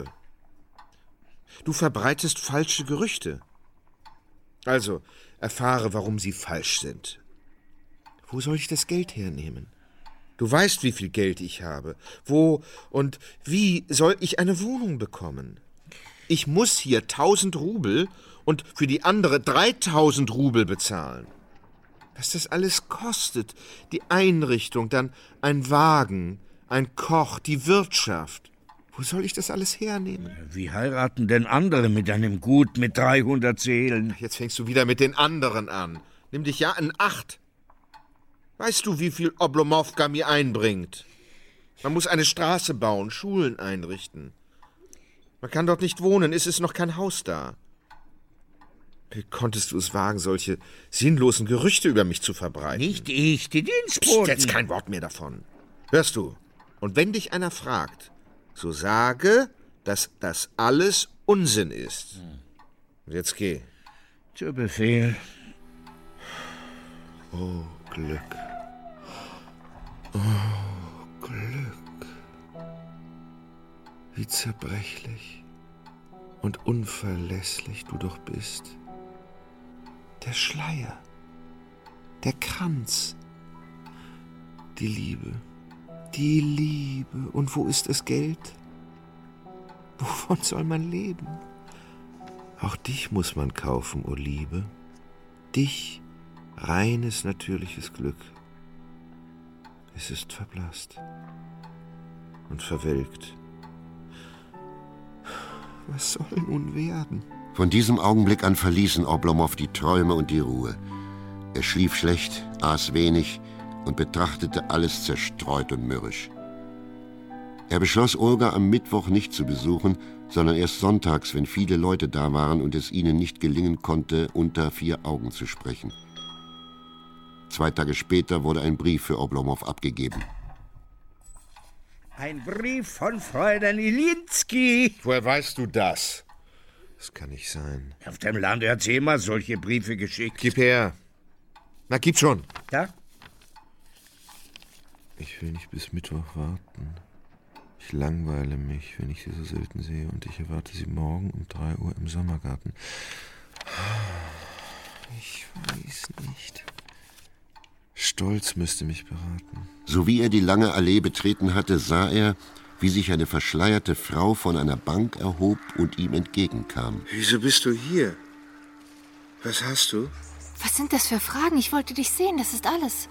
Du verbreitest falsche Gerüchte. Also, erfahre, warum sie falsch sind. Wo soll ich das Geld hernehmen? Du weißt, wie viel Geld ich habe. Wo und wie soll ich eine Wohnung bekommen? Ich muss hier 1000 Rubel und für die andere 3000 Rubel bezahlen. Was das alles kostet, die Einrichtung, dann ein Wagen, ein Koch, die Wirtschaft. Wo soll ich das alles hernehmen? Wie heiraten denn andere mit einem Gut mit 300 Seelen? Jetzt fängst du wieder mit den anderen an. Nimm dich ja in Acht. Weißt du, wie viel Oblomowka mir einbringt? Man muss eine Straße bauen, Schulen einrichten. Man kann dort nicht wohnen, es ist noch kein Haus da. Wie konntest du es wagen, solche sinnlosen Gerüchte über mich zu verbreiten? Nicht ich, die Dienstboten. Psst, jetzt kein Wort mehr davon. Hörst du? Und wenn dich einer fragt, so sage, dass das alles Unsinn ist. Und jetzt geh. Zu Befehl. Oh, Glück. Oh, Glück. Wie zerbrechlich und unverlässlich du doch bist. Der Schleier, der Kranz, die Liebe. Die Liebe. Und wo ist das Geld? Wovon soll man leben? Auch dich muss man kaufen, o Liebe. dich reines, natürliches Glück. Es ist verblasst und verwelkt. Was soll nun werden? Von diesem Augenblick an verließen Oblomow die Träume und die Ruhe. Er schlief schlecht, aß wenig und betrachtete alles zerstreut und mürrisch. Er beschloss, Olga am Mittwoch nicht zu besuchen, sondern erst sonntags, wenn viele Leute da waren und es ihnen nicht gelingen konnte, unter 4 Augen zu sprechen. 2 Tage später wurde ein Brief für Oblomow abgegeben. Ein Brief von Fräulein Ilinski. Woher weißt du das? Das kann nicht sein. Auf dem Lande hat sie immer solche Briefe geschickt. Gib her. Na, gib schon. Da? Ich will nicht bis Mittwoch warten. Ich langweile mich, wenn ich sie so selten sehe, und ich erwarte sie morgen um 3 Uhr im Sommergarten. Ich weiß nicht. Stolz müsste mich beraten. So wie er die lange Allee betreten hatte, sah er, wie sich eine verschleierte Frau von einer Bank erhob und ihm entgegenkam. Wieso bist du hier? Was hast du? Was sind das für Fragen? Ich wollte dich sehen, das ist alles.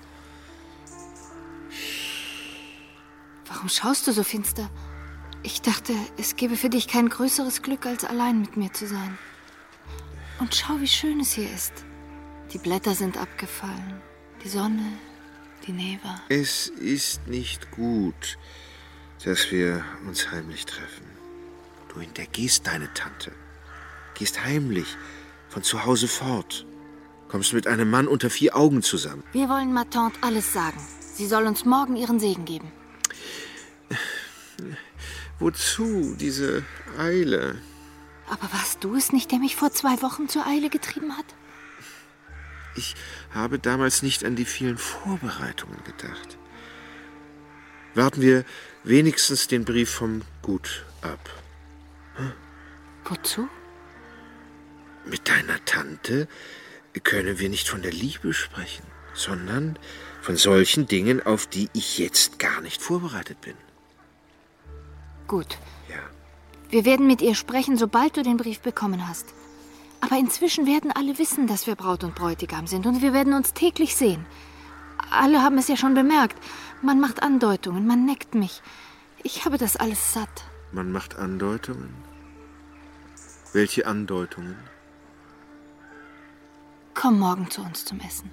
Warum schaust du so finster? Ich dachte, es gäbe für dich kein größeres Glück, als allein mit mir zu sein. Und schau, wie schön es hier ist. Die Blätter sind abgefallen. Die Sonne, die Neva. Es ist nicht gut, dass wir uns heimlich treffen. Du hintergehst deine Tante. Gehst heimlich von zu Hause fort. Kommst mit einem Mann unter 4 Augen zusammen. Wir wollen ma Tante alles sagen. Sie soll uns morgen ihren Segen geben. Wozu diese Eile? Aber warst du es nicht, der mich vor 2 Wochen zur Eile getrieben hat? Ich habe damals nicht an die vielen Vorbereitungen gedacht. Warten wir wenigstens den Brief vom Gut ab. Hm? Wozu? Mit deiner Tante können wir nicht von der Liebe sprechen, sondern von solchen Dingen, auf die ich jetzt gar nicht vorbereitet bin. Gut. Ja. Wir werden mit ihr sprechen, sobald du den Brief bekommen hast. Aber inzwischen werden alle wissen, dass wir Braut und Bräutigam sind, und wir werden uns täglich sehen. Alle haben es ja schon bemerkt. Man macht Andeutungen, man neckt mich. Ich habe das alles satt. Man macht Andeutungen? Welche Andeutungen? Komm morgen zu uns zum Essen.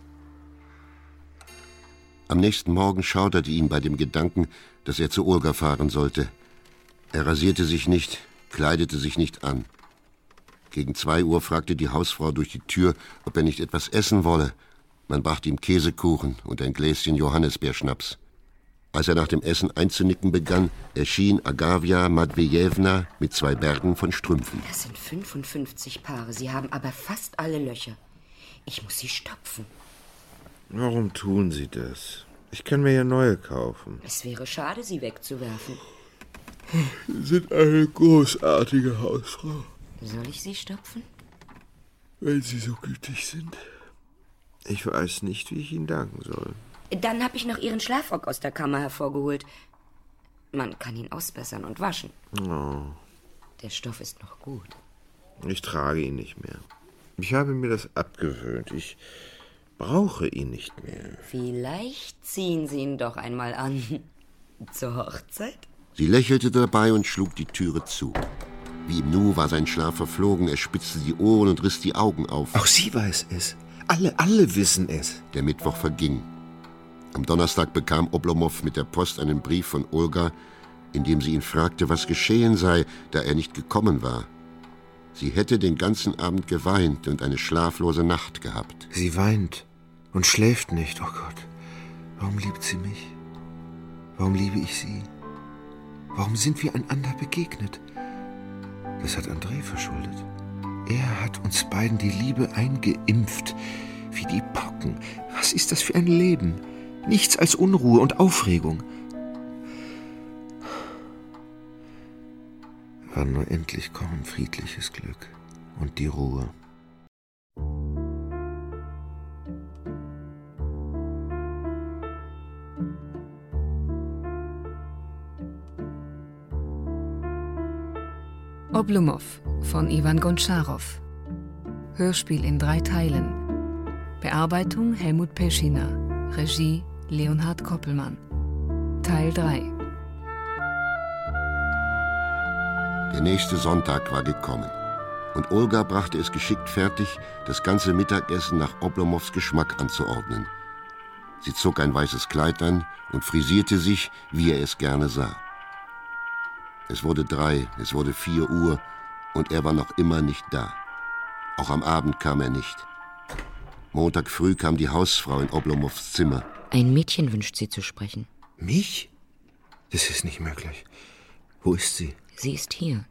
Am nächsten Morgen schauderte ihn bei dem Gedanken, dass er zu Olga fahren sollte. Er rasierte sich nicht, kleidete sich nicht an. Gegen 2 Uhr fragte die Hausfrau durch die Tür, ob er nicht etwas essen wolle. Man brachte ihm Käsekuchen und ein Gläschen Johannisbeerschnaps. Als er nach dem Essen einzunicken begann, erschien Agavia Matwejewna mit 2 Bergen von Strümpfen. Das sind 55 Paare. Sie haben aber fast alle Löcher. Ich muss sie stopfen. Warum tun Sie das? Ich kann mir ja neue kaufen. Es wäre schade, sie wegzuwerfen. Sie sind eine großartige Hausfrau. Soll ich sie stopfen? Wenn Sie so gütig sind. Ich weiß nicht, wie ich Ihnen danken soll. Dann habe ich noch Ihren Schlafrock aus der Kammer hervorgeholt. Man kann ihn ausbessern und waschen. Oh. Der Stoff ist noch gut. Ich trage ihn nicht mehr. Ich habe mir das abgewöhnt. Ich brauche ihn nicht mehr. Vielleicht ziehen Sie ihn doch einmal an. Zur Hochzeit? Sie lächelte dabei und schlug die Türe zu. Wie im Nu war sein Schlaf verflogen, er spitzte die Ohren und riss die Augen auf. Auch sie weiß es. Alle wissen es. Der Mittwoch verging. Am Donnerstag bekam Oblomow mit der Post einen Brief von Olga, in dem sie ihn fragte, was geschehen sei, da er nicht gekommen war. Sie hätte den ganzen Abend geweint und eine schlaflose Nacht gehabt. Sie weint und schläft nicht. Oh Gott, warum liebt sie mich? Warum liebe ich sie? Warum sind wir einander begegnet? Das hat André verschuldet. Er hat uns beiden die Liebe eingeimpft, wie die Pocken. Was ist das für ein Leben? Nichts als Unruhe und Aufregung. Wann nur endlich kommen friedliches Glück und die Ruhe. Oblomow von Iwan Gontscharow. Hörspiel in 3 Teilen. Bearbeitung Helmut Peschiner. Regie Leonhard Koppelmann. Teil 3. Der nächste Sonntag war gekommen. Und Olga brachte es geschickt fertig, das ganze Mittagessen nach Oblomows Geschmack anzuordnen. Sie zog ein weißes Kleid an und frisierte sich, wie er es gerne sah. Es wurde 3, es wurde 4 Uhr und er war noch immer nicht da. Auch am Abend kam er nicht. Montag früh kam die Hausfrau in Oblomows Zimmer. Ein Mädchen wünscht Sie zu sprechen. Mich? Das ist nicht möglich. Wo ist sie? Sie ist hier.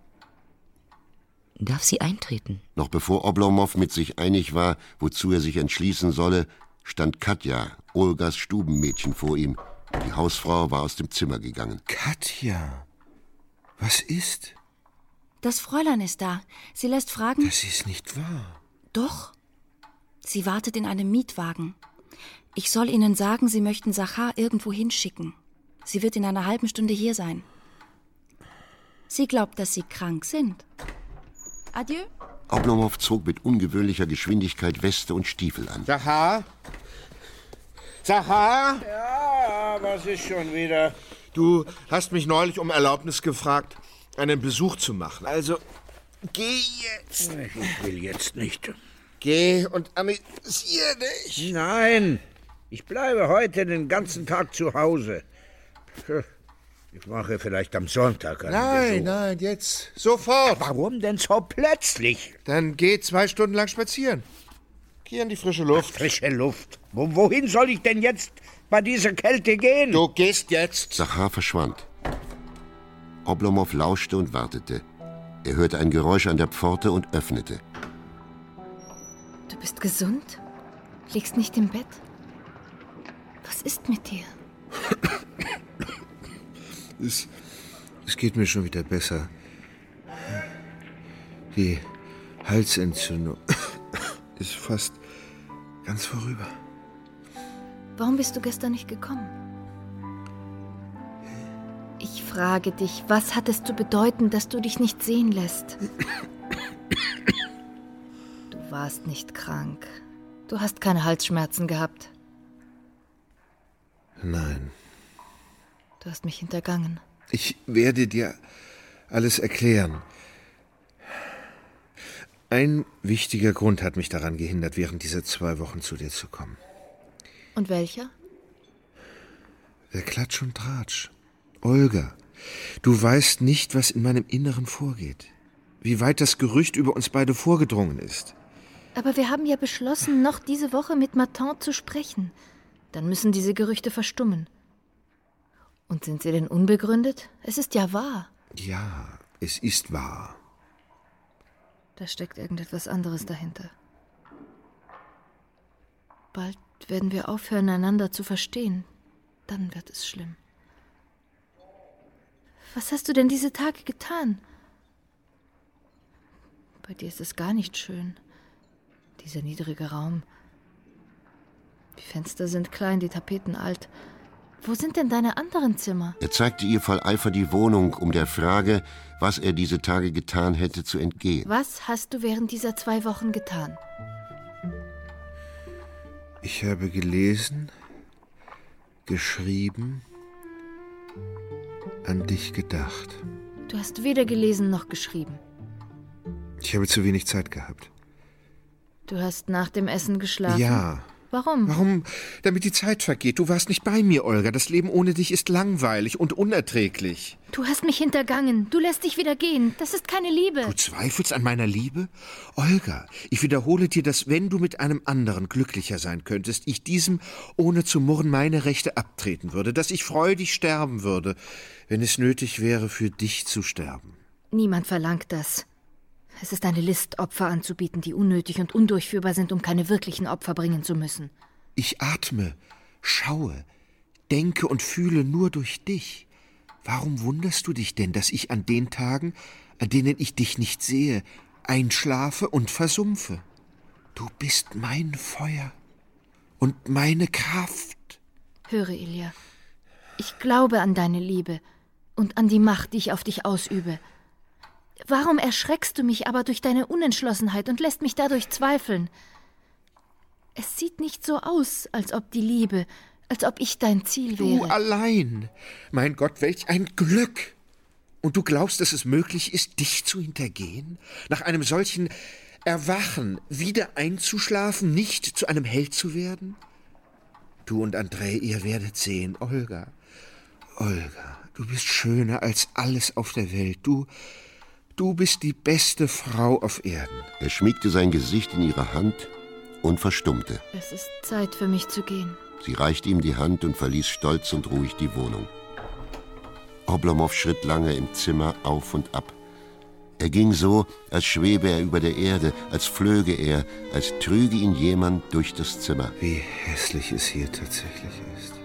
Darf sie eintreten? Noch bevor Oblomow mit sich einig war, wozu er sich entschließen solle, stand Katja, Olgas Stubenmädchen, vor ihm. Die Hausfrau war aus dem Zimmer gegangen. Katja, was ist? Das Fräulein ist da. Sie lässt fragen... Das ist nicht wahr. Doch. Sie wartet in einem Mietwagen. Ich soll Ihnen sagen, Sie möchten Sachar irgendwo hinschicken. Sie wird in einer halben Stunde hier sein. Sie glaubt, dass Sie krank sind. Adieu. Oblomow zog mit ungewöhnlicher Geschwindigkeit Weste und Stiefel an. Sachar? Sachar? Ja, was ist schon wieder? Du hast mich neulich um Erlaubnis gefragt, einen Besuch zu machen. Also, geh jetzt. Ich will jetzt nicht. Geh und amüsier dich. Nein, ich bleibe heute den ganzen Tag zu Hause. Ich mache vielleicht am Sonntag einen Besuch. Nein, jetzt. Sofort. Warum denn so plötzlich? Dann geh 2 Stunden lang spazieren. Geh in die frische Luft. Frische Luft? Wohin soll ich denn jetzt bei dieser Kälte gehen? Du gehst jetzt. Sachar verschwand. Oblomow lauschte und wartete. Er hörte ein Geräusch an der Pforte und öffnete. Du bist gesund? Liegst nicht im Bett? Was ist mit dir? Es geht mir schon wieder besser. Die Halsentzündung ist fast ganz vorüber. Warum bist du gestern nicht gekommen? Ich frage dich, was hat es zu bedeuten, dass du dich nicht sehen lässt? Du warst nicht krank. Du hast keine Halsschmerzen gehabt. Nein. Du hast mich hintergangen. Ich werde dir alles erklären. Ein wichtiger Grund hat mich daran gehindert, während dieser 2 Wochen zu dir zu kommen. Und welcher? Der Klatsch und Tratsch. Olga, du weißt nicht, was in meinem Inneren vorgeht. Wie weit das Gerücht über uns beide vorgedrungen ist. Aber wir haben ja beschlossen, noch diese Woche mit Martin zu sprechen. Dann müssen diese Gerüchte verstummen. Und sind sie denn unbegründet? Es ist ja wahr. Ja, es ist wahr. Da steckt irgendetwas anderes dahinter. Bald werden wir aufhören, einander zu verstehen. Dann wird es schlimm. Was hast du denn diese Tage getan? Bei dir ist es gar nicht schön. Dieser niedrige Raum. Die Fenster sind klein, die Tapeten alt. Wo sind denn deine anderen Zimmer? Er zeigte ihr voll Eifer die Wohnung, um der Frage, was er diese Tage getan hätte, zu entgehen. Was hast du während dieser 2 Wochen getan? Ich habe gelesen, geschrieben, an dich gedacht. Du hast weder gelesen noch geschrieben. Ich habe zu wenig Zeit gehabt. Du hast nach dem Essen geschlafen? Ja. Warum? Warum? Damit die Zeit vergeht. Du warst nicht bei mir, Olga. Das Leben ohne dich ist langweilig und unerträglich. Du hast mich hintergangen. Du lässt dich wieder gehen. Das ist keine Liebe. Du zweifelst an meiner Liebe? Olga, ich wiederhole dir, dass wenn du mit einem anderen glücklicher sein könntest, ich diesem ohne zu murren meine Rechte abtreten würde, dass ich freudig sterben würde, wenn es nötig wäre, für dich zu sterben. Niemand verlangt das. Es ist eine List, Opfer anzubieten, die unnötig und undurchführbar sind, um keine wirklichen Opfer bringen zu müssen. Ich atme, schaue, denke und fühle nur durch dich. Warum wunderst du dich denn, dass ich an den Tagen, an denen ich dich nicht sehe, einschlafe und versumpfe? Du bist mein Feuer und meine Kraft. Höre, Ilja, ich glaube an deine Liebe und an die Macht, die ich auf dich ausübe. Warum erschreckst du mich aber durch deine Unentschlossenheit und lässt mich dadurch zweifeln? Es sieht nicht so aus, als ob die Liebe, als ob ich dein Ziel wäre. Du allein. Mein Gott, welch ein Glück. Und du glaubst, dass es möglich ist, dich zu hintergehen? Nach einem solchen Erwachen wieder einzuschlafen, nicht zu einem Held zu werden? Du und André, ihr werdet sehen. Olga, du bist schöner als alles auf der Welt. Du bist die beste Frau auf Erden. Er schmiegte sein Gesicht in ihre Hand und verstummte. Es ist Zeit für mich zu gehen. Sie reichte ihm die Hand und verließ stolz und ruhig die Wohnung. Oblomow schritt lange im Zimmer auf und ab. Er ging so, als schwebe er über der Erde, als flöge er, als trüge ihn jemand durch das Zimmer. Wie hässlich es hier tatsächlich ist.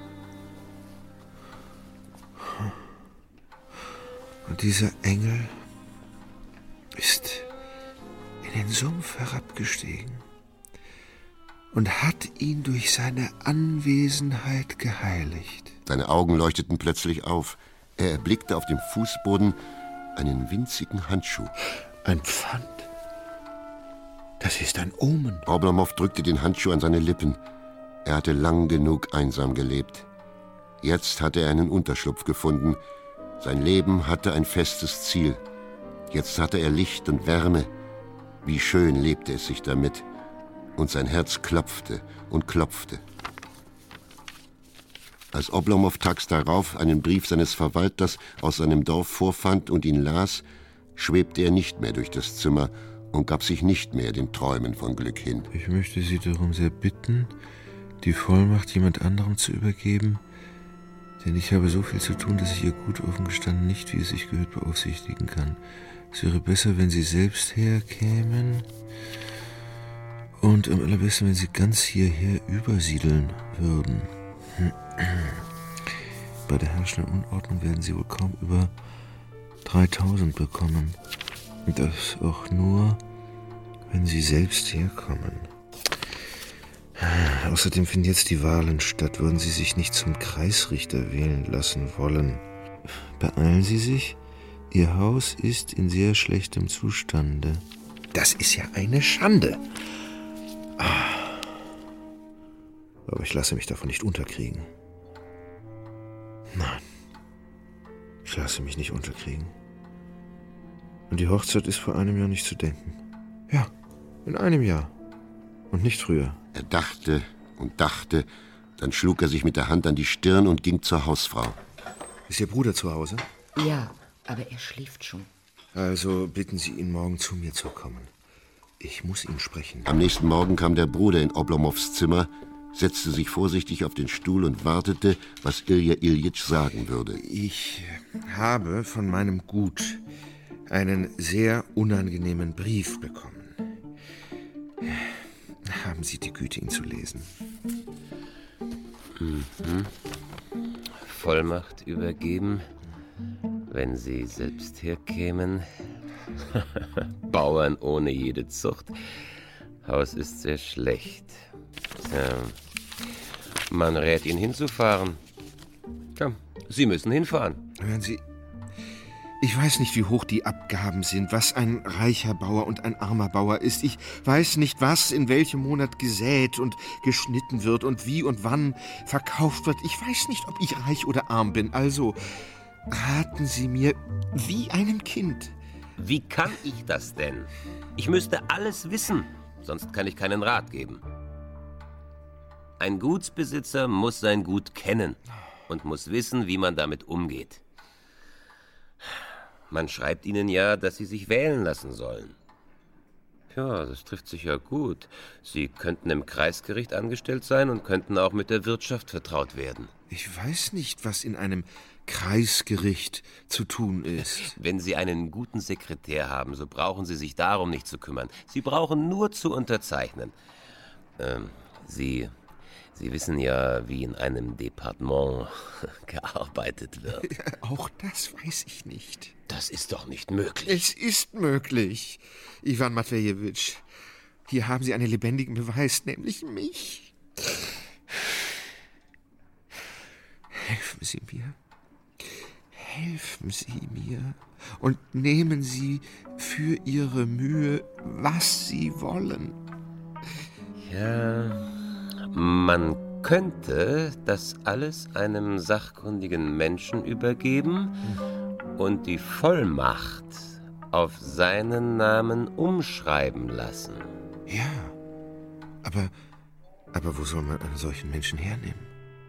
Und dieser Engel ist in den Sumpf herabgestiegen und hat ihn durch seine Anwesenheit geheiligt. Seine Augen leuchteten plötzlich auf. Er erblickte auf dem Fußboden einen winzigen Handschuh. Ein Pfand? Das ist ein Omen. Oblomow drückte den Handschuh an seine Lippen. Er hatte lang genug einsam gelebt. Jetzt hatte er einen Unterschlupf gefunden. Sein Leben hatte ein festes Ziel. Jetzt hatte er Licht und Wärme. Wie schön lebte es sich damit. Und sein Herz klopfte und klopfte. Als Oblomow tags darauf einen Brief seines Verwalters aus seinem Dorf vorfand und ihn las, schwebte er nicht mehr durch das Zimmer und gab sich nicht mehr den Träumen von Glück hin. Ich möchte Sie darum sehr bitten, die Vollmacht jemand anderem zu übergeben, denn ich habe so viel zu tun, dass ich Ihr Gut offen gestanden nicht, wie es sich gehört, beaufsichtigen kann. Es wäre besser, wenn Sie selbst herkämen und am allerbesten, wenn Sie ganz hierher übersiedeln würden. Bei der herrschenden Unordnung werden Sie wohl kaum über 3000 bekommen. Und das auch nur, wenn Sie selbst herkommen. Außerdem finden jetzt die Wahlen statt. Würden Sie sich nicht zum Kreisrichter wählen lassen wollen? Beeilen Sie sich. Ihr Haus ist in sehr schlechtem Zustande. Das ist ja eine Schande. Aber ich lasse mich davon nicht unterkriegen. Nein, ich lasse mich nicht unterkriegen. Und die Hochzeit ist vor einem Jahr nicht zu denken. Ja, in einem Jahr. Und nicht früher. Er dachte und dachte, dann schlug er sich mit der Hand an die Stirn und ging zur Hausfrau. Ist Ihr Bruder zu Hause? Ja, aber er schläft schon. Also bitten Sie ihn, morgen zu mir zu kommen. Ich muss ihn sprechen. Am nächsten Morgen kam der Bruder in Oblomows Zimmer, setzte sich vorsichtig auf den Stuhl und wartete, was Ilja Iljitsch sagen würde. Ich habe von meinem Gut einen sehr unangenehmen Brief bekommen. Haben Sie die Güte, ihn zu lesen? Vollmacht übergeben, wenn Sie selbst herkämen. Bauern ohne jede Zucht. Haus ist sehr schlecht. Man rät ihn hinzufahren. Komm, Sie müssen hinfahren. Hören Sie, ich weiß nicht, wie hoch die Abgaben sind, was ein reicher Bauer und ein armer Bauer ist. Ich weiß nicht, was in welchem Monat gesät und geschnitten wird und wie und wann verkauft wird. Ich weiß nicht, ob ich reich oder arm bin. Also raten Sie mir wie einem Kind. Wie kann ich das denn? Ich müsste alles wissen, sonst kann ich keinen Rat geben. Ein Gutsbesitzer muss sein Gut kennen und muss wissen, wie man damit umgeht. Man schreibt ihnen ja, dass sie sich wählen lassen sollen. Ja, das trifft sich ja gut. Sie könnten im Kreisgericht angestellt sein und könnten auch mit der Wirtschaft vertraut werden. Ich weiß nicht, was in einem Kreisgericht zu tun ist. Wenn Sie einen guten Sekretär haben, so brauchen Sie sich darum nicht zu kümmern. Sie brauchen nur zu unterzeichnen. Sie wissen ja, wie in einem Departement gearbeitet wird. Ja, auch das weiß ich nicht. Das ist doch nicht möglich. Es ist möglich. Iwan Matwejewitsch, hier haben Sie einen lebendigen Beweis, nämlich mich. Helfen Sie mir. Helfen Sie mir und nehmen Sie für Ihre Mühe, was Sie wollen. Ja, man könnte das alles einem sachkundigen Menschen übergeben und die Vollmacht auf seinen Namen umschreiben lassen. Ja, aber wo soll man einen solchen Menschen hernehmen?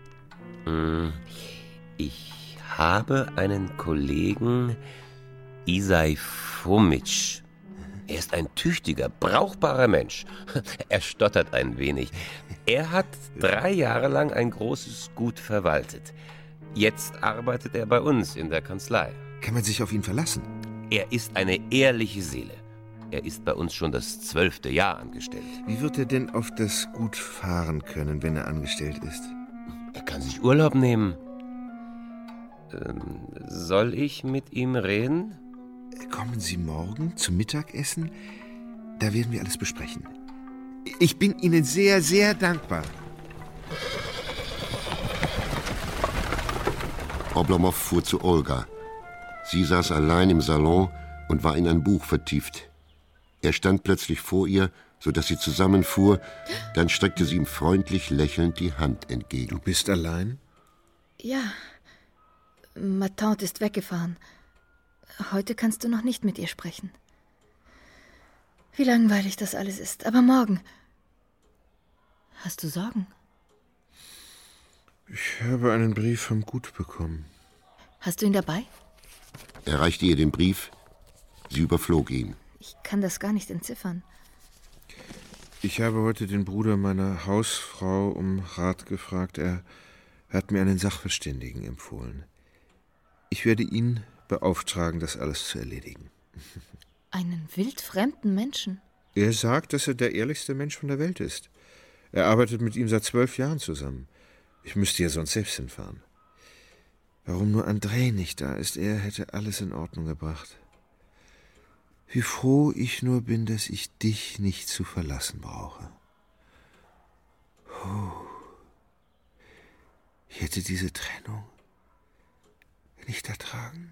Ich habe einen Kollegen, Isai Fomitsch. Er ist ein tüchtiger, brauchbarer Mensch. Er stottert ein wenig. Er hat 3 Jahre lang ein großes Gut verwaltet. Jetzt arbeitet er bei uns in der Kanzlei. Kann man sich auf ihn verlassen? Er ist eine ehrliche Seele. Er ist bei uns schon das 12. Jahr angestellt. Wie wird er denn auf das Gut fahren können, wenn er angestellt ist? Er kann sich Urlaub nehmen. Soll ich mit ihm reden? Kommen Sie morgen zum Mittagessen? Da werden wir alles besprechen. Ich bin Ihnen sehr, sehr dankbar. Oblomov fuhr zu Olga. Sie saß allein im Salon und war in ein Buch vertieft. Er stand plötzlich vor ihr, sodass sie zusammenfuhr. Dann streckte sie ihm freundlich lächelnd die Hand entgegen. Du bist allein? Ja. Ma Tante ist weggefahren. Heute kannst du noch nicht mit ihr sprechen. Wie langweilig das alles ist. Aber morgen. Hast du Sorgen? Ich habe einen Brief vom Gut bekommen. Hast du ihn dabei? Er reichte ihr den Brief. Sie überflog ihn. Ich kann das gar nicht entziffern. Ich habe heute den Bruder meiner Hausfrau um Rat gefragt. Er hat mir einen Sachverständigen empfohlen. Ich werde ihn beauftragen, das alles zu erledigen. Einen wildfremden Menschen? Er sagt, dass er der ehrlichste Mensch von der Welt ist. Er arbeitet mit ihm seit 12 Jahren zusammen. Ich müsste ja sonst selbst hinfahren. Warum nur Andrei nicht da ist? Er hätte alles in Ordnung gebracht. Wie froh ich nur bin, dass ich dich nicht zu verlassen brauche. Ich hätte diese Trennung nicht ertragen.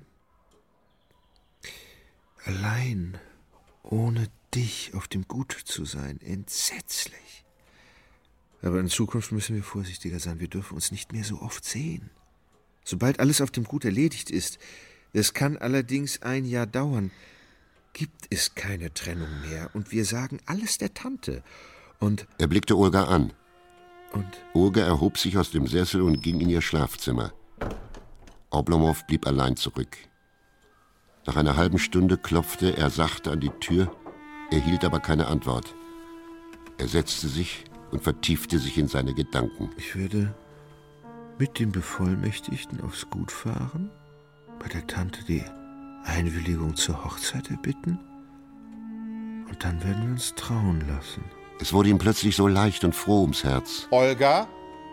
Allein, ohne dich auf dem Gut zu sein, entsetzlich. Aber in Zukunft müssen wir vorsichtiger sein. Wir dürfen uns nicht mehr so oft sehen. Sobald alles auf dem Gut erledigt ist, es kann allerdings 1 Jahr dauern, gibt es keine Trennung mehr. Und wir sagen alles der Tante. Und er blickte Olga an. Und? Olga erhob sich aus dem Sessel und ging in ihr Schlafzimmer. Oblomov blieb allein zurück. Nach einer halben Stunde klopfte er sachte an die Tür, erhielt aber keine Antwort. Er setzte sich und vertiefte sich in seine Gedanken. Ich werde mit dem Bevollmächtigten aufs Gut fahren, bei der Tante die Einwilligung zur Hochzeit erbitten und dann werden wir uns trauen lassen. Es wurde ihm plötzlich so leicht und froh ums Herz. Olga?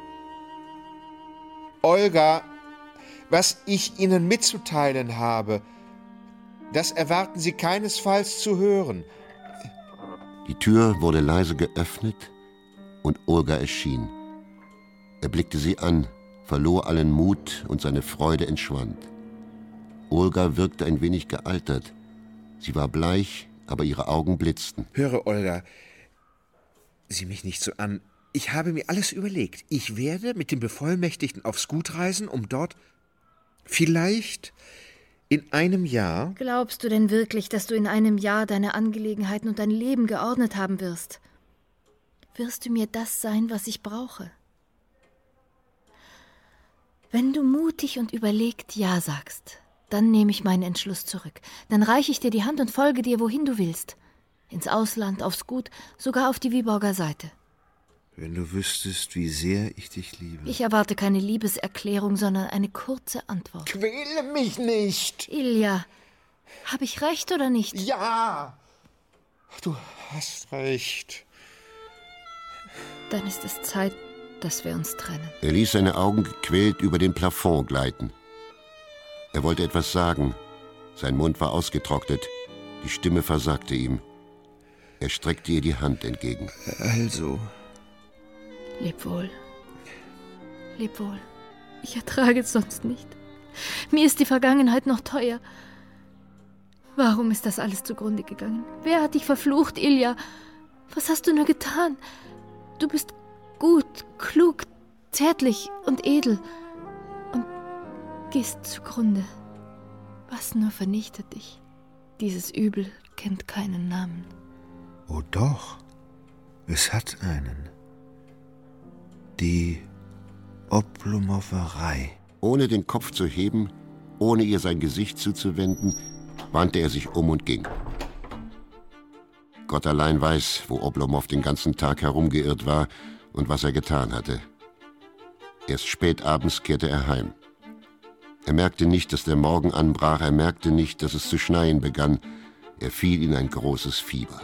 Olga, was ich Ihnen mitzuteilen habe, das erwarten Sie keinesfalls zu hören. Die Tür wurde leise geöffnet und Olga erschien. Er blickte sie an, verlor allen Mut und seine Freude entschwand. Olga wirkte ein wenig gealtert. Sie war bleich, aber ihre Augen blitzten. Höre, Olga, sieh mich nicht so an. Ich habe mir alles überlegt. Ich werde mit dem Bevollmächtigten aufs Gut reisen, um dort vielleicht in einem Jahr... Glaubst du denn wirklich, dass du in einem Jahr deine Angelegenheiten und dein Leben geordnet haben wirst? Wirst du mir das sein, was ich brauche? Wenn du mutig und überlegt Ja sagst, dann nehme ich meinen Entschluss zurück. Dann reiche ich dir die Hand und folge dir, wohin du willst. Ins Ausland, aufs Gut, sogar auf die Viborger Seite. Wenn du wüsstest, wie sehr ich dich liebe. Ich erwarte keine Liebeserklärung, sondern eine kurze Antwort. Quäle mich nicht! Ilja, habe ich recht oder nicht? Ja! Du hast recht. Dann ist es Zeit, dass wir uns trennen. Er ließ seine Augen gequält über den Plafond gleiten. Er wollte etwas sagen. Sein Mund war ausgetrocknet. Die Stimme versagte ihm. Er streckte ihr die Hand entgegen. Also... Leb wohl. Leb wohl. Ich ertrage es sonst nicht. Mir ist die Vergangenheit noch teuer. Warum ist das alles zugrunde gegangen? Wer hat dich verflucht, Ilja? Was hast du nur getan? Du bist gut, klug, zärtlich und edel und gehst zugrunde. Was nur vernichtet dich? Dieses Übel kennt keinen Namen. Oh doch, es hat einen. Die Oblomowerei. Ohne den Kopf zu heben, ohne ihr sein Gesicht zuzuwenden, wandte er sich um und ging. Gott allein weiß, wo Oblomov den ganzen Tag herumgeirrt war und was er getan hatte. Erst spät abends kehrte er heim. Er merkte nicht, dass der Morgen anbrach, er merkte nicht, dass es zu schneien begann. Er fiel in ein großes Fieber.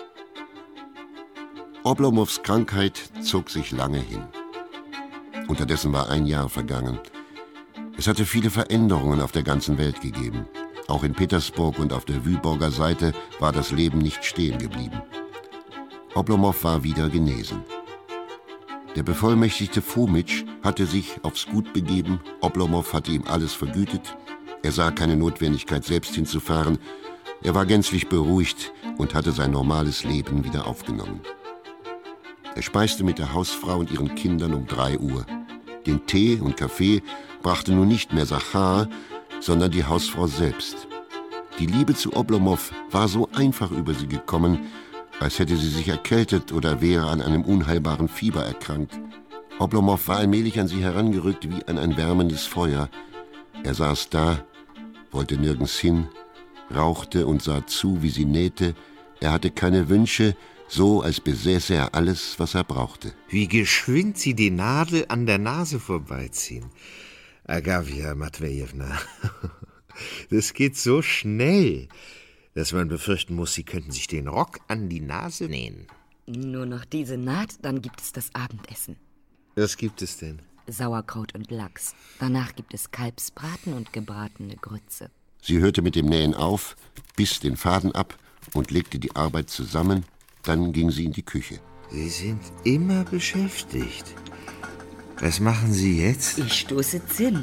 Oblomovs Krankheit zog sich lange hin. Unterdessen war ein Jahr vergangen. Es hatte viele Veränderungen auf der ganzen Welt gegeben. Auch in Petersburg und auf der Wyborger Seite war das Leben nicht stehen geblieben. Oblomov war wieder genesen. Der bevollmächtigte Fomitsch hatte sich aufs Gut begeben, Oblomov hatte ihm alles vergütet, er sah keine Notwendigkeit, selbst hinzufahren, er war gänzlich beruhigt und hatte sein normales Leben wieder aufgenommen. Er speiste mit der Hausfrau und ihren Kindern um 3 Uhr. Den Tee und Kaffee brachte nun nicht mehr Sachar, sondern die Hausfrau selbst. Die Liebe zu Oblomov war so einfach über sie gekommen, als hätte sie sich erkältet oder wäre an einem unheilbaren Fieber erkrankt. Oblomov war allmählich an sie herangerückt wie an ein wärmendes Feuer. Er saß da, wollte nirgends hin, rauchte und sah zu, wie sie nähte. Er hatte keine Wünsche, so als besäße er alles, was er brauchte. Wie geschwind Sie die Nadel an der Nase vorbeiziehen, Agafja Matwejewna. Das geht so schnell, dass man befürchten muss, Sie könnten sich den Rock an die Nase nähen. Nur noch diese Naht, dann gibt es das Abendessen. Was gibt es denn? Sauerkraut und Lachs. Danach gibt es Kalbsbraten und gebratene Grütze. Sie hörte mit dem Nähen auf, biss den Faden ab und legte die Arbeit zusammen. Dann ging sie in die Küche. Sie sind immer beschäftigt. Was machen Sie jetzt? Ich stoße Zimt.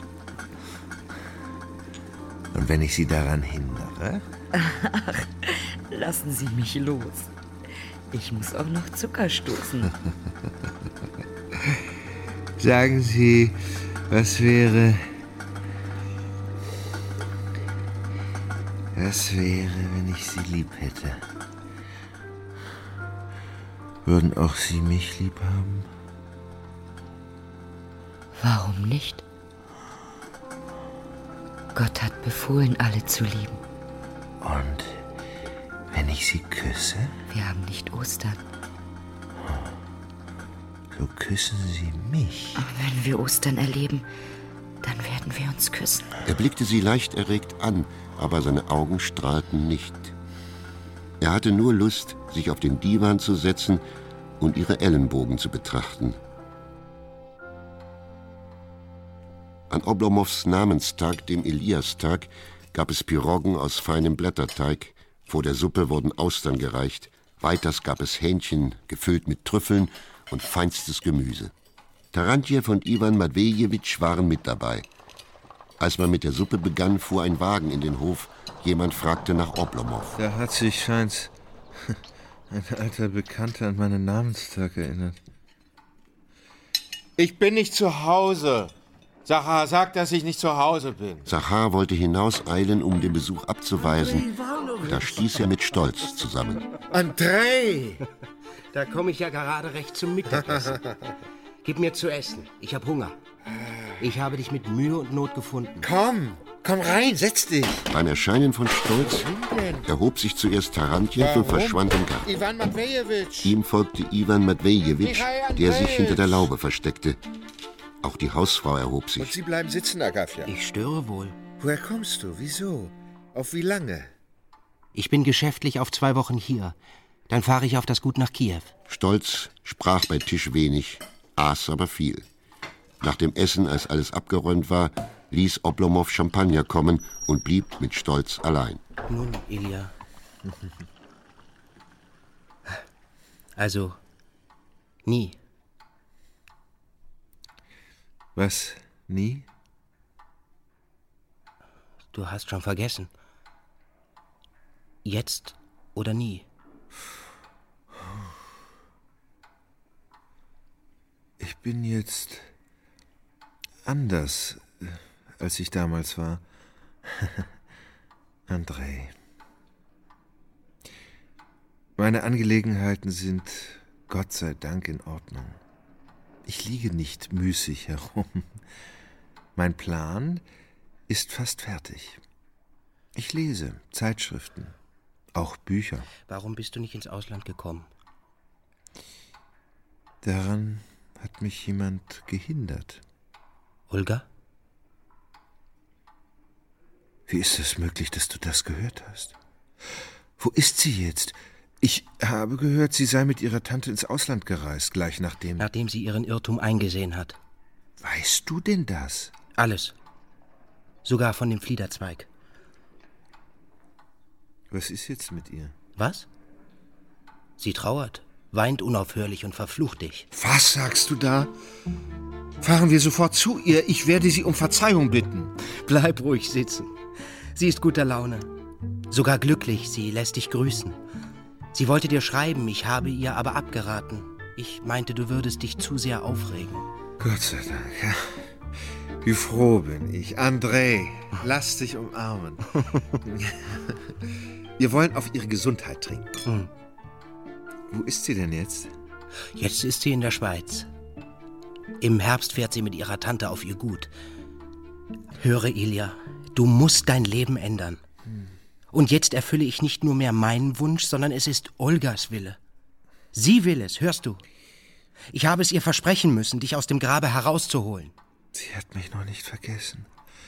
Und wenn ich Sie daran hindere? Ach, lassen Sie mich los. Ich muss auch noch Zucker stoßen. Sagen Sie, was wäre, wenn ich Sie lieb hätte? Würden auch Sie mich lieb haben? Warum nicht? Gott hat befohlen, alle zu lieben. Und wenn ich Sie küsse? Wir haben nicht Ostern. So küssen Sie mich. Wenn wir Ostern erleben, dann werden wir uns küssen. Er blickte sie leicht erregt an, aber seine Augen strahlten nicht. Er hatte nur Lust, sich auf den Divan zu setzen und ihre Ellenbogen zu betrachten. An Oblomovs Namenstag, dem Eliastag, gab es Piroggen aus feinem Blätterteig. Vor der Suppe wurden Austern gereicht. Weiters gab es Hähnchen, gefüllt mit Trüffeln und feinstes Gemüse. Tarantjew und Iwan Matwejewitsch waren mit dabei. Als man mit der Suppe begann, fuhr ein Wagen in den Hof. Jemand fragte nach Oblomov. Da hat sich, scheint's, ein alter Bekannter an meinen Namenstag erinnert. Ich bin nicht zu Hause. Sachar, sag, dass ich nicht zu Hause bin. Sachar wollte hinauseilen, um den Besuch abzuweisen. Da stieß er mit Stolz zusammen. Andrei! Da komme ich ja gerade recht zum Mittagessen. Gib mir zu essen. Ich habe Hunger. Ich habe dich mit Mühe und Not gefunden. Komm rein, setz dich. Beim Erscheinen von Stolz erhob sich zuerst Tarantjew und verschwand im Garten. Iwan Matwejewitsch. Ihm folgte Iwan Matwejewitsch, der sich hinter der Laube versteckte. Auch die Hausfrau erhob sich. Und Sie bleiben sitzen, Agafja. Ich störe wohl. Woher kommst du? Wieso? Auf wie lange? Ich bin geschäftlich auf 2 Wochen hier. Dann fahre ich auf das Gut nach Kiew. Stolz sprach bei Tisch wenig, aß aber viel. Nach dem Essen, als alles abgeräumt war, ließ Oblomov Champagner kommen und blieb mit Stolz allein. Nun, Ilja. Also, nie. Was, nie? Du hast schon vergessen. Jetzt oder nie. bin jetzt anders, als ich damals war. Andrei. Meine Angelegenheiten sind Gott sei Dank in Ordnung. Ich liege nicht müßig herum. Mein Plan ist fast fertig. Ich lese Zeitschriften, auch Bücher. Warum bist du nicht ins Ausland gekommen? Daran hat mich jemand gehindert. Olga? Wie ist es möglich, dass du das gehört hast? Wo ist sie jetzt? Ich habe gehört, sie sei mit ihrer Tante ins Ausland gereist, gleich nachdem... Nachdem sie ihren Irrtum eingesehen hat. Weißt du denn das? Alles. Sogar von dem Fliederzweig. Was ist jetzt mit ihr? Was? Sie trauert, weint unaufhörlich und verflucht dich. Was sagst du da? Fahren wir sofort zu ihr. Ich werde sie um Verzeihung bitten. Bleib ruhig sitzen. Sie ist guter Laune. Sogar glücklich, sie lässt dich grüßen. Sie wollte dir schreiben, ich habe ihr aber abgeraten. Ich meinte, du würdest dich zu sehr aufregen. Gott sei Dank, ja. Wie froh bin ich. Andrei, lass dich umarmen. Wir wollen auf ihre Gesundheit trinken. Wo ist sie denn jetzt? Jetzt ist sie in der Schweiz. Im Herbst fährt sie mit ihrer Tante auf ihr Gut. Höre, Ilja, du musst dein Leben ändern. Und jetzt erfülle ich nicht nur mehr meinen Wunsch, sondern es ist Olgas Wille. Sie will es, hörst du? Ich habe es ihr versprechen müssen, dich aus dem Grabe herauszuholen. Sie hat mich noch nicht vergessen.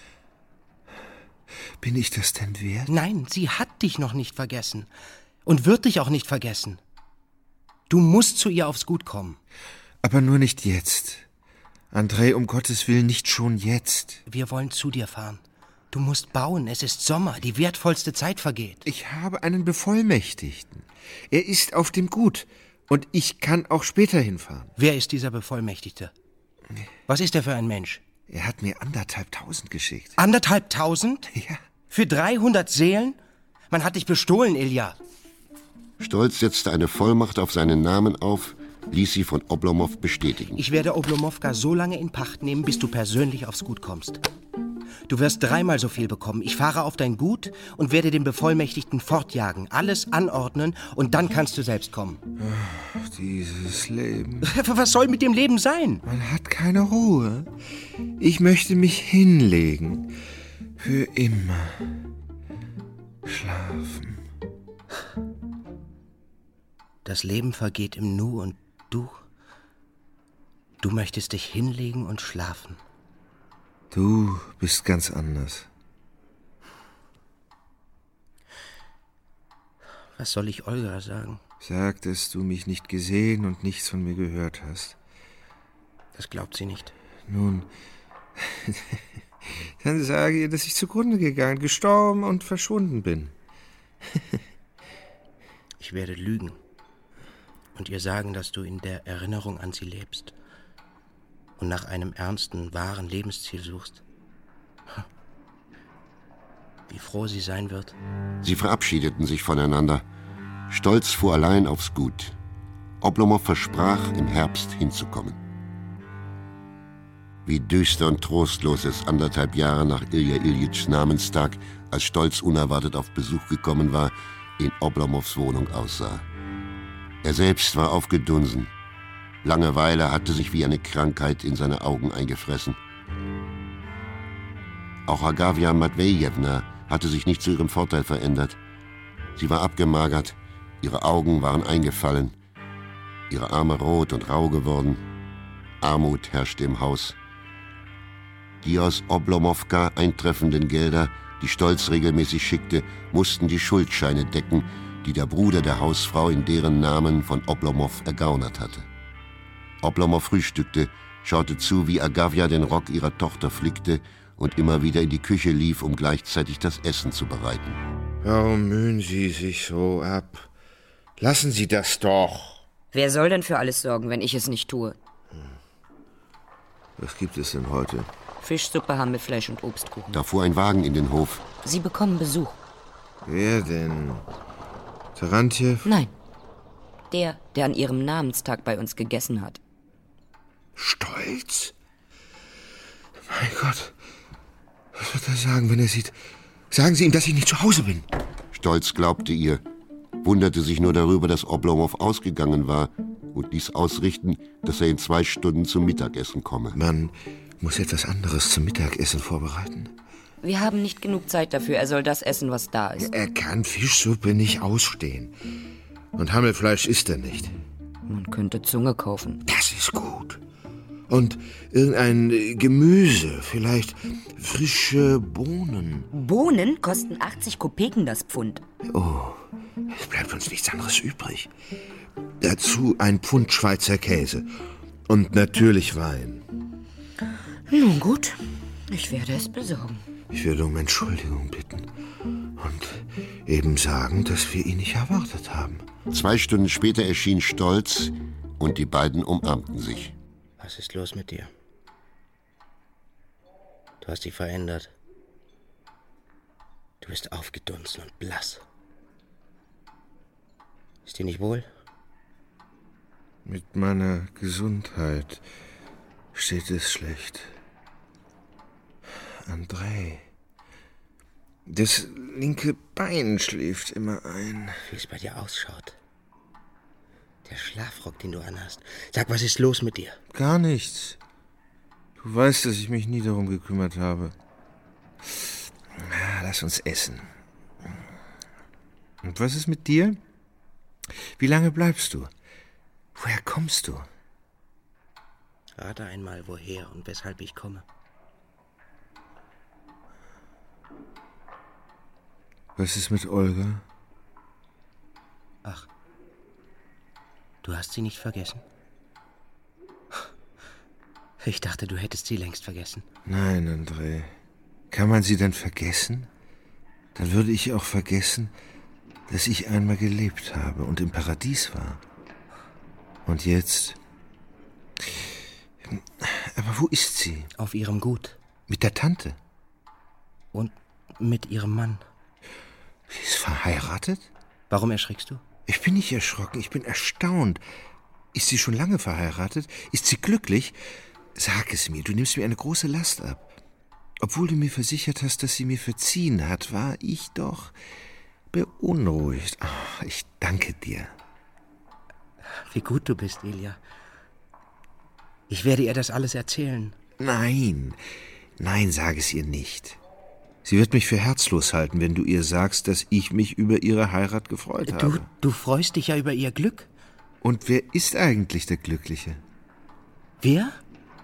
Bin ich das denn wert? Nein, sie hat dich noch nicht vergessen. Und wird dich auch nicht vergessen. Du musst zu ihr aufs Gut kommen. Aber nur nicht jetzt. Andrei, um Gottes Willen, nicht schon jetzt. Wir wollen zu dir fahren. Du musst bauen, es ist Sommer, die wertvollste Zeit vergeht. Ich habe einen Bevollmächtigten. Er ist auf dem Gut und ich kann auch später hinfahren. Wer ist dieser Bevollmächtigte? Was ist er für ein Mensch? Er hat mir 1.500 geschickt. 1.500? Ja. Für 300 Seelen? Man hat dich bestohlen, Ilja. Stolz setzte eine Vollmacht auf seinen Namen auf, ließ sie von Oblomov bestätigen. Ich werde Oblomowka so lange in Pacht nehmen, bis du persönlich aufs Gut kommst. Du wirst 3-mal so viel bekommen. Ich fahre auf dein Gut und werde den Bevollmächtigten fortjagen, alles anordnen und dann kannst du selbst kommen. Ach, dieses Leben. Was soll mit dem Leben sein? Man hat keine Ruhe. Ich möchte mich hinlegen. Für immer. Schlafen. Das Leben vergeht im Nu und du möchtest dich hinlegen und schlafen. Du bist ganz anders. Was soll ich Olga sagen? Sag, dass du mich nicht gesehen und nichts von mir gehört hast. Das glaubt sie nicht. Nun, dann sage ihr, dass ich zugrunde gegangen, gestorben und verschwunden bin. Ich werde lügen und ihr sagen, dass du in der Erinnerung an sie lebst und nach einem ernsten, wahren Lebensziel suchst. Wie froh sie sein wird. Sie verabschiedeten sich voneinander. Stolz fuhr allein aufs Gut. Oblomov versprach, im Herbst hinzukommen. Wie düster und trostlos es 1,5 Jahre nach Ilja Iljitschs Namenstag, als Stolz unerwartet auf Besuch gekommen war, in Oblomows Wohnung aussah. Er selbst war aufgedunsen. Langeweile hatte sich wie eine Krankheit in seine Augen eingefressen. Auch Agafja Matwejewna hatte sich nicht zu ihrem Vorteil verändert. Sie war abgemagert, ihre Augen waren eingefallen, ihre Arme rot und rau geworden. Armut herrschte im Haus. Die aus Oblomowka eintreffenden Gelder, die Stolz regelmäßig schickte, mussten die Schuldscheine decken, die der Bruder der Hausfrau in deren Namen von Oblomow ergaunert hatte. Oblomow frühstückte, schaute zu, wie Agafja den Rock ihrer Tochter flickte und immer wieder in die Küche lief, um gleichzeitig das Essen zu bereiten. Warum mühen Sie sich so ab? Lassen Sie das doch. Wer soll denn für alles sorgen, wenn ich es nicht tue? Was gibt es denn heute? Fischsuppe, Hammelfleisch und Obstkuchen. Da fuhr ein Wagen in den Hof. Sie bekommen Besuch. Wer denn? Tarantjew? Nein. Der an ihrem Namenstag bei uns gegessen hat. Stolz? Mein Gott. Was wird er sagen, wenn er sieht? Sagen Sie ihm, dass ich nicht zu Hause bin. Stolz glaubte ihr, wunderte sich nur darüber, dass Oblomow ausgegangen war und ließ ausrichten, dass er in 2 Stunden zum Mittagessen komme. Man muss etwas anderes zum Mittagessen vorbereiten. Wir haben nicht genug Zeit dafür. Er soll das essen, was da ist. Er kann Fischsuppe nicht ausstehen. Und Hammelfleisch isst er nicht. Man könnte Zunge kaufen. Das ist gut. Und irgendein Gemüse, vielleicht frische Bohnen. Bohnen kosten 80 Kopeken das Pfund. Oh, es bleibt uns nichts anderes übrig. Dazu ein Pfund Schweizer Käse. Und natürlich Wein. Nun gut, ich werde es besorgen. Ich werde um Entschuldigung bitten. Und eben sagen, dass wir ihn nicht erwartet haben. 2 Stunden später erschien Stolz und die beiden umarmten sich. Was ist los mit dir? Du hast dich verändert. Du bist aufgedunsen und blass. Ist dir nicht wohl? Mit meiner Gesundheit steht es schlecht. André, das linke Bein schläft immer ein. Wie es bei dir ausschaut. Der Schlafrock, den du anhast. Sag, was ist los mit dir? Gar nichts. Du weißt, dass ich mich nie darum gekümmert habe. Lass uns essen. Und was ist mit dir? Wie lange bleibst du? Woher kommst du? Rate einmal, woher und weshalb ich komme. Was ist mit Olga? Ach, du hast sie nicht vergessen? Ich dachte, du hättest sie längst vergessen. Nein, André. Kann man sie denn vergessen? Dann würde ich auch vergessen, dass ich einmal gelebt habe und im Paradies war. Und jetzt... Aber wo ist sie? Auf ihrem Gut. Mit der Tante? Und mit ihrem Mann. Sie ist verheiratet? Warum erschrickst du? Ich bin nicht erschrocken, ich bin erstaunt. Ist sie schon lange verheiratet? Ist sie glücklich? Sag es mir, du nimmst mir eine große Last ab. Obwohl du mir versichert hast, dass sie mir verziehen hat, war ich doch beunruhigt. Oh, ich danke dir. Wie gut du bist, Ilja. Ich werde ihr das alles erzählen. Nein, sag es ihr nicht. Sie wird mich für herzlos halten, wenn du ihr sagst, dass ich mich über ihre Heirat gefreut habe. Du freust dich ja über ihr Glück. Und wer ist eigentlich der Glückliche? Wer?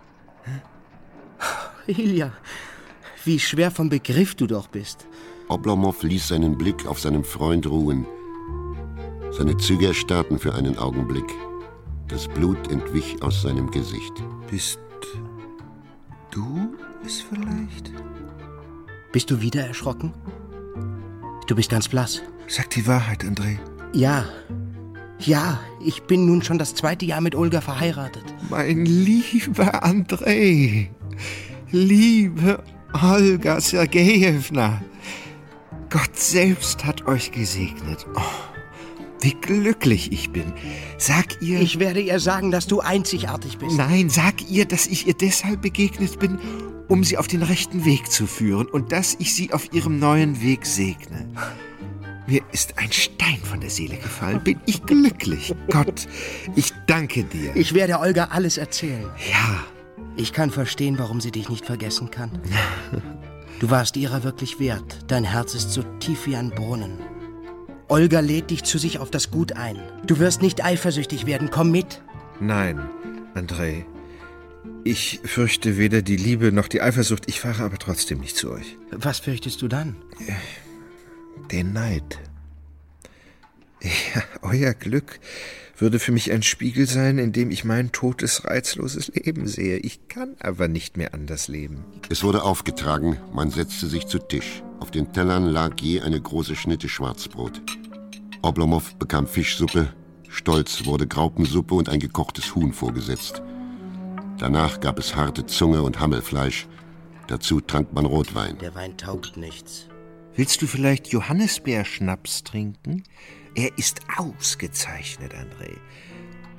Ilja, wie schwer vom Begriff du doch bist. Oblomow ließ seinen Blick auf seinem Freund ruhen. Seine Züge erstarrten für einen Augenblick. Das Blut entwich aus seinem Gesicht. Bist du es vielleicht? Bist du wieder erschrocken? Du bist ganz blass. Sag die Wahrheit, André. Ja, ich bin nun schon das 2. Jahr mit Olga verheiratet. Mein lieber André, liebe Olga Sergejewna, Gott selbst hat euch gesegnet. Oh, wie glücklich ich bin. Sag ihr... Ich werde ihr sagen, dass du einzigartig bist. Nein, sag ihr, dass ich ihr deshalb begegnet bin, um sie auf den rechten Weg zu führen und dass ich sie auf ihrem neuen Weg segne. Mir ist ein Stein von der Seele gefallen. Bin ich glücklich. Gott, ich danke dir. Ich werde Olga alles erzählen. Ja. Ich kann verstehen, warum sie dich nicht vergessen kann. Du warst ihrer wirklich wert. Dein Herz ist so tief wie ein Brunnen. Olga lädt dich zu sich auf das Gut ein. Du wirst nicht eifersüchtig werden. Komm mit. Nein, André. Ich fürchte weder die Liebe noch die Eifersucht. Ich fahre aber trotzdem nicht zu euch. Was fürchtest du dann? Den Neid. Ja, euer Glück würde für mich ein Spiegel sein, in dem ich mein totes, reizloses Leben sehe. Ich kann aber nicht mehr anders leben. Es wurde aufgetragen, man setzte sich zu Tisch. Auf den Tellern lag je eine große Schnitte Schwarzbrot. Oblomow bekam Fischsuppe, Stolz wurde Graupensuppe und ein gekochtes Huhn vorgesetzt. Danach gab es harte Zunge und Hammelfleisch. Dazu trank man Rotwein. Der Wein taugt nichts. Willst du vielleicht Johannisbeerschnaps trinken? Er ist ausgezeichnet, André.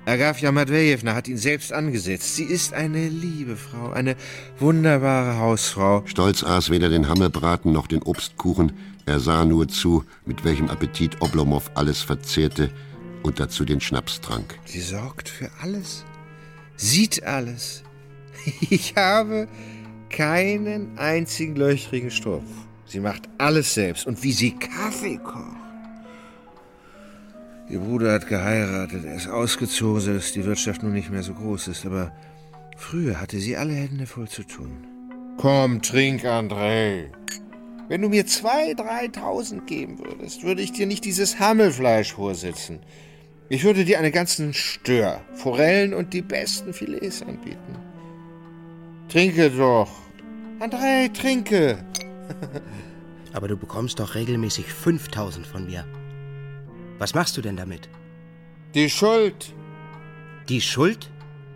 Agafja Matwejewna hat ihn selbst angesetzt. Sie ist eine liebe Frau, eine wunderbare Hausfrau. Stolz aß weder den Hammelbraten noch den Obstkuchen. Er sah nur zu, mit welchem Appetit Oblomow alles verzehrte und dazu den Schnaps trank. Sie sorgt für alles, sieht alles. Ich habe keinen einzigen löchrigen Stoff. Sie macht alles selbst. Und wie sie Kaffee kocht. Ihr Bruder hat geheiratet, er ist ausgezogen, sodass die Wirtschaft nun nicht mehr so groß ist. Aber früher hatte sie alle Hände voll zu tun. Komm, trink, André. Wenn du mir 2.000, 3.000 geben würdest, würde ich dir nicht dieses Hammelfleisch vorsitzen. Ich würde dir einen ganzen Stör, Forellen und die besten Filets anbieten. Trinke doch. André, trinke. Aber du bekommst doch regelmäßig 5.000 von mir. Was machst du denn damit? Die Schuld. Die Schuld?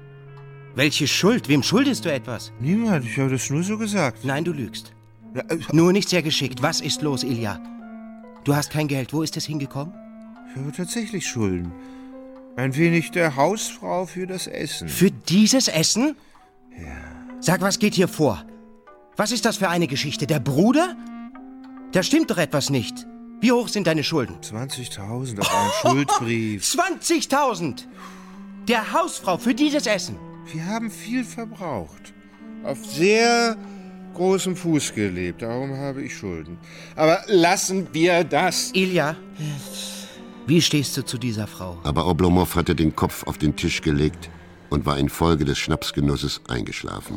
Welche Schuld? Wem schuldest du etwas? Niemand, ich habe das nur so gesagt. Nein, du lügst. Nur nicht sehr geschickt. Was ist los, Ilja? Du hast kein Geld. Wo ist es hingekommen? Ich habe tatsächlich Schulden. Ein wenig der Hausfrau für das Essen. Für dieses Essen? Ja. Sag, was geht hier vor? Was ist das für eine Geschichte? Der Bruder? Da stimmt doch etwas nicht. Wie hoch sind deine Schulden? 20.000 auf einen Schuldbrief. 20.000! Der Hausfrau für dieses Essen. Wir haben viel verbraucht. Auf sehr großem Fuß gelebt. Darum habe ich Schulden. Aber lassen wir das. Ilja, wie stehst du zu dieser Frau? Aber Oblomow hatte den Kopf auf den Tisch gelegt und war infolge des Schnapsgenusses eingeschlafen.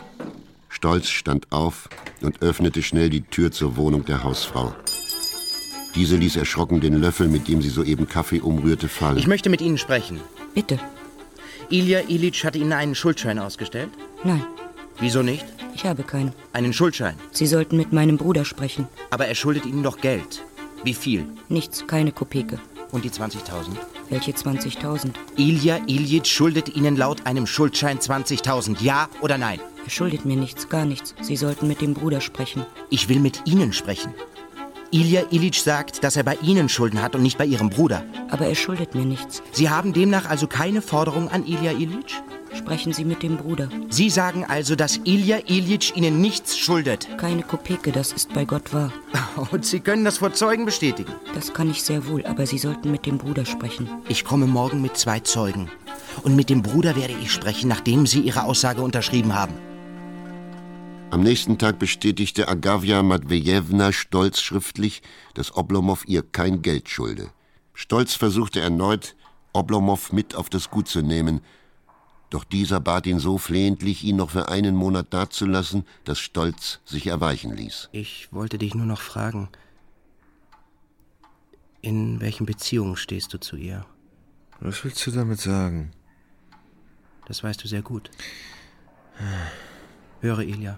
Stolz stand auf und öffnete schnell die Tür zur Wohnung der Hausfrau. Diese ließ erschrocken den Löffel, mit dem sie soeben Kaffee umrührte, fallen. Ich möchte mit Ihnen sprechen. Bitte. Ilja Ilyitsch hat Ihnen einen Schuldschein ausgestellt? Nein. Wieso nicht? Ich habe keinen. Einen Schuldschein? Sie sollten mit meinem Bruder sprechen. Aber er schuldet Ihnen doch Geld. Wie viel? Nichts, keine Kopeke. Und die 20.000? Welche 20.000? Ilja Ilyitsch schuldet Ihnen laut einem Schuldschein 20.000. Ja oder nein? Er schuldet mir nichts, gar nichts. Sie sollten mit dem Bruder sprechen. Ich will mit Ihnen sprechen. Ilja Ilyitsch sagt, dass er bei Ihnen Schulden hat und nicht bei Ihrem Bruder. Aber er schuldet mir nichts. Sie haben demnach also keine Forderung an Ilja Ilyitsch? Sprechen Sie mit dem Bruder. Sie sagen also, dass Ilja Ilyitsch Ihnen nichts schuldet? Keine Kopeke, das ist bei Gott wahr. Und Sie können das vor Zeugen bestätigen? Das kann ich sehr wohl, aber Sie sollten mit dem Bruder sprechen. Ich komme morgen mit 2 Zeugen. Und mit dem Bruder werde ich sprechen, nachdem Sie Ihre Aussage unterschrieben haben. Am nächsten Tag bestätigte Agafja Matwejewna stolz schriftlich, dass Oblomow ihr kein Geld schulde. Stolz versuchte erneut, Oblomow mit auf das Gut zu nehmen, doch dieser bat ihn so flehentlich, ihn noch für einen Monat dazulassen, dass Stolz sich erweichen ließ. Ich wollte dich nur noch fragen, in welchen Beziehungen stehst du zu ihr? Was willst du damit sagen? Das weißt du sehr gut. Höre, Ilja.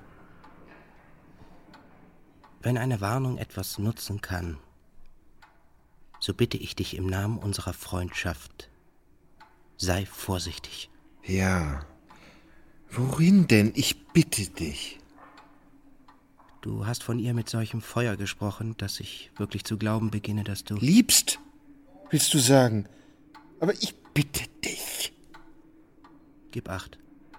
Wenn eine Warnung etwas nutzen kann, so bitte ich dich im Namen unserer Freundschaft, sei vorsichtig. Ja. Worin denn? Ich bitte dich. Du hast von ihr mit solchem Feuer gesprochen, dass ich wirklich zu glauben beginne, dass du... Liebst, willst du sagen. Aber ich bitte dich. Gib Acht.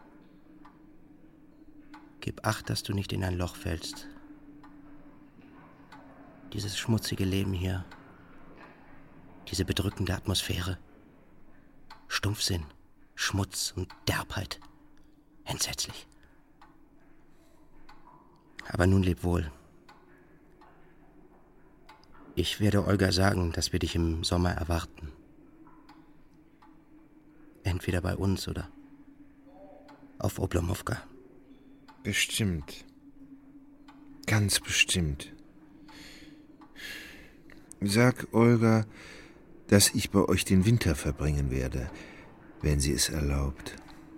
Gib Acht, dass du nicht in ein Loch fällst. Dieses schmutzige Leben hier, diese bedrückende Atmosphäre, Stumpfsinn, Schmutz und Derbheit, entsetzlich. Aber nun leb wohl. Ich werde Olga sagen, dass wir dich im Sommer erwarten. Entweder bei uns oder auf Oblomowka. Bestimmt. Ganz bestimmt. Sag Olga, dass ich bei euch den Winter verbringen werde, wenn sie es erlaubt.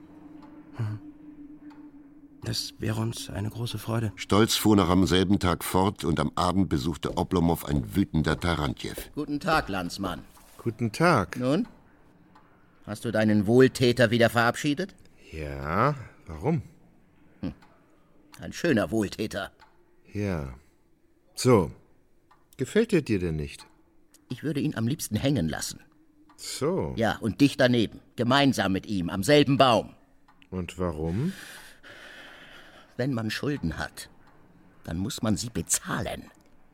Das wäre uns eine große Freude. Stolz fuhr noch am selben Tag fort und am Abend besuchte Oblomow ein wütender Tarantjew. Guten Tag, Landsmann. Guten Tag. Nun? Hast du deinen Wohltäter wieder verabschiedet? Ja, warum? Ein schöner Wohltäter. Ja. So. Gefällt er dir denn nicht? Ich würde ihn am liebsten hängen lassen. So. Ja, und dich daneben. Gemeinsam mit ihm, am selben Baum. Und warum? Wenn man Schulden hat, dann muss man sie bezahlen.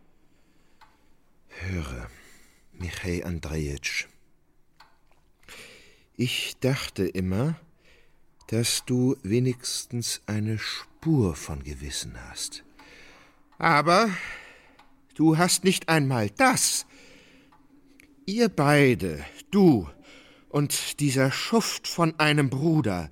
Höre, Michail Andrejitsch. Ich dachte immer, dass du wenigstens eine Spur von Gewissen hast. Aber du hast nicht einmal das. Ihr beide, du und dieser Schuft von einem Bruder,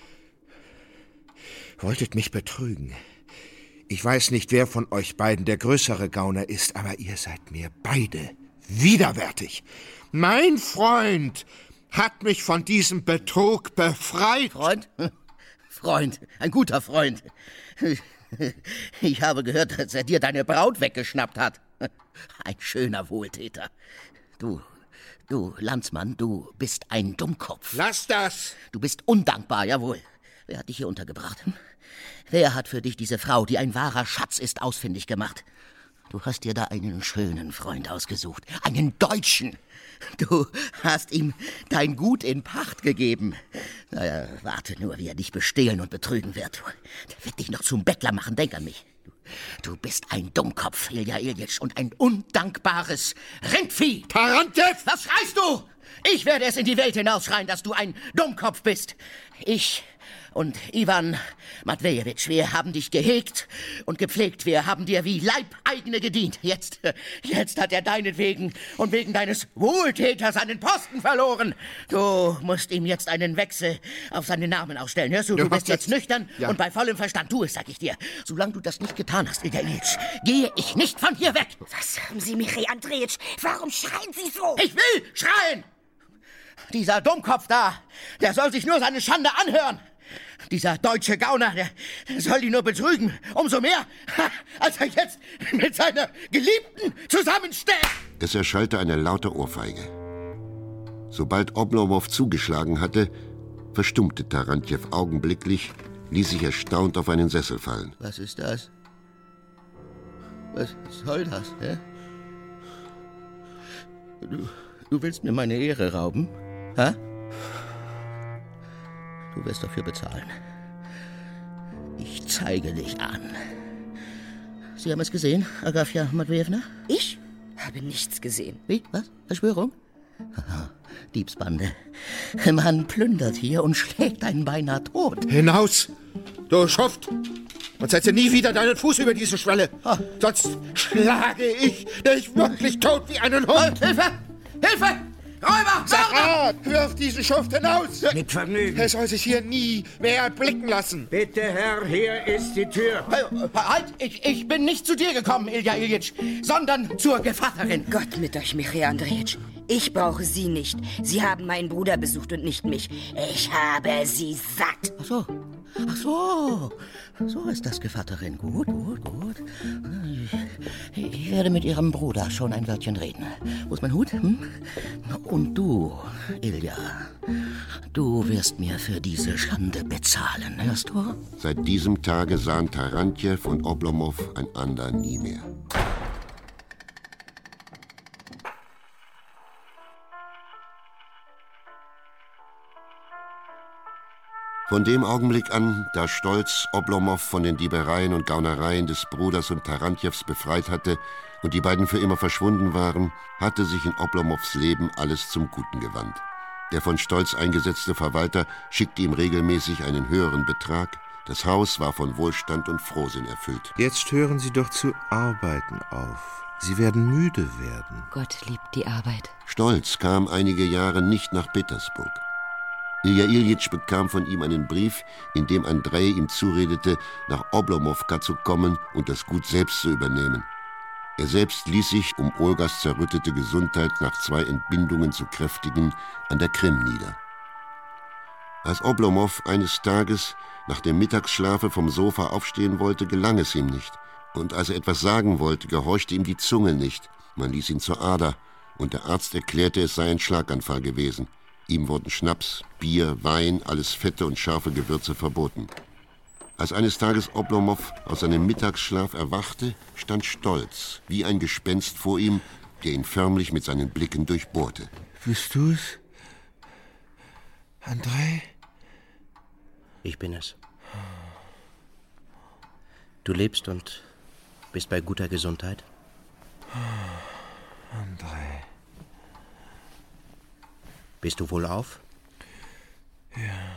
wolltet mich betrügen. Ich weiß nicht, wer von euch beiden der größere Gauner ist, aber ihr seid mir beide widerwärtig. Mein Freund hat mich von diesem Betrug befreit. Freund? Freund, ein guter Freund. Ich habe gehört, dass er dir deine Braut weggeschnappt hat. Ein schöner Wohltäter. Du, Landsmann, du bist ein Dummkopf. Lass das! Du bist undankbar, jawohl. Wer hat dich hier untergebracht? Wer hat für dich diese Frau, die ein wahrer Schatz ist, ausfindig gemacht? Du hast dir da einen schönen Freund ausgesucht. Einen Deutschen. Du hast ihm dein Gut in Pacht gegeben. Naja, warte nur, wie er dich bestehlen und betrügen wird. Der wird dich noch zum Bettler machen, denk an mich. Du bist ein Dummkopf, Ilja Iljitsch, und ein undankbares Rindvieh. Tarantjew! Was schreist du? Ich werde es in die Welt hinausschreien, dass du ein Dummkopf bist. Ich und Iwan Matwejewitsch, wir haben dich gehegt und gepflegt. Wir haben dir wie Leibeigene gedient. Jetzt hat er deinetwegen und wegen deines Wohltäters seinen Posten verloren. Du musst ihm jetzt einen Wechsel auf seinen Namen ausstellen. Hörst du, du bist jetzt nüchtern und bei vollem Verstand. Tu es, sag ich dir. Solange du das nicht getan hast, Ilja Iljitsch, gehe ich nicht von hier weg. Was haben Sie, Michail Andrejitsch? Warum schreien Sie so? Ich will schreien! Dieser Dummkopf da, der soll sich nur seine Schande anhören. Dieser deutsche Gauner, der soll die nur betrügen. Umso mehr, als er jetzt mit seiner Geliebten zusammensteht. Es erschallte eine laute Ohrfeige. Sobald Oblomow zugeschlagen hatte, verstummte Tarantjew augenblicklich, ließ sich erstaunt auf einen Sessel fallen. Was ist das? Was soll das, hä? Du willst mir meine Ehre rauben? Hä? Du wirst dafür bezahlen. Ich zeige dich an. Sie haben es gesehen, Agafja Matwejewna? Ich habe nichts gesehen. Wie? Was? Verschwörung? Diebsbande. Man plündert hier und schlägt einen beinahe tot. Hinaus, du Schuft! Und setze nie wieder deinen Fuß über diese Schwelle. Sonst schlage ich dich wirklich tot wie einen Hund. Hilfe! Hilfe! Räuber! Sarat, wirf diesen Schuft hinaus! Mit Vergnügen. Er soll sich hier nie mehr blicken lassen. Bitte, Herr, hier ist die Tür. Halt! Ich bin nicht zu dir gekommen, Ilja Iljitsch, sondern zur Gevatterin. Gott mit euch, Michail Andrejitsch. Ich brauche Sie nicht. Sie haben meinen Bruder besucht und nicht mich. Ich habe Sie satt. Ach so. So ist das, Gevatterin. Gut. Ich werde mit Ihrem Bruder schon ein Wörtchen reden. Wo ist mein Hut? Und du, Ilja, du wirst mir für diese Schande bezahlen, hörst du? Seit diesem Tage sahen Tarantjew und Oblomow einander nie mehr. Von dem Augenblick an, da Stolz Oblomow von den Diebereien und Gaunereien des Bruders und Tarantjews befreit hatte und die beiden für immer verschwunden waren, hatte sich in Oblomows Leben alles zum Guten gewandt. Der von Stolz eingesetzte Verwalter schickte ihm regelmäßig einen höheren Betrag. Das Haus war von Wohlstand und Frohsinn erfüllt. Jetzt hören Sie doch zu arbeiten auf. Sie werden müde werden. Gott liebt die Arbeit. Stolz kam einige Jahre nicht nach Petersburg. Ilja Iljitsch bekam von ihm einen Brief, in dem Andrej ihm zuredete, nach Oblomowka zu kommen und das Gut selbst zu übernehmen. Er selbst ließ sich, um Olgas zerrüttete Gesundheit nach 2 Entbindungen zu kräftigen, an der Krim nieder. Als Oblomow eines Tages nach dem Mittagsschlafe vom Sofa aufstehen wollte, gelang es ihm nicht. Und als er etwas sagen wollte, gehorchte ihm die Zunge nicht. Man ließ ihn zur Ader, und der Arzt erklärte, es sei ein Schlaganfall gewesen. Ihm wurden Schnaps, Bier, Wein, alles fette und scharfe Gewürze verboten. Als eines Tages Oblomow aus seinem Mittagsschlaf erwachte, stand Stolz, wie ein Gespenst vor ihm, der ihn förmlich mit seinen Blicken durchbohrte. Bist du's? Andrei? Ich bin es. Du lebst und bist bei guter Gesundheit? Andrei. Bist du wohlauf? Ja.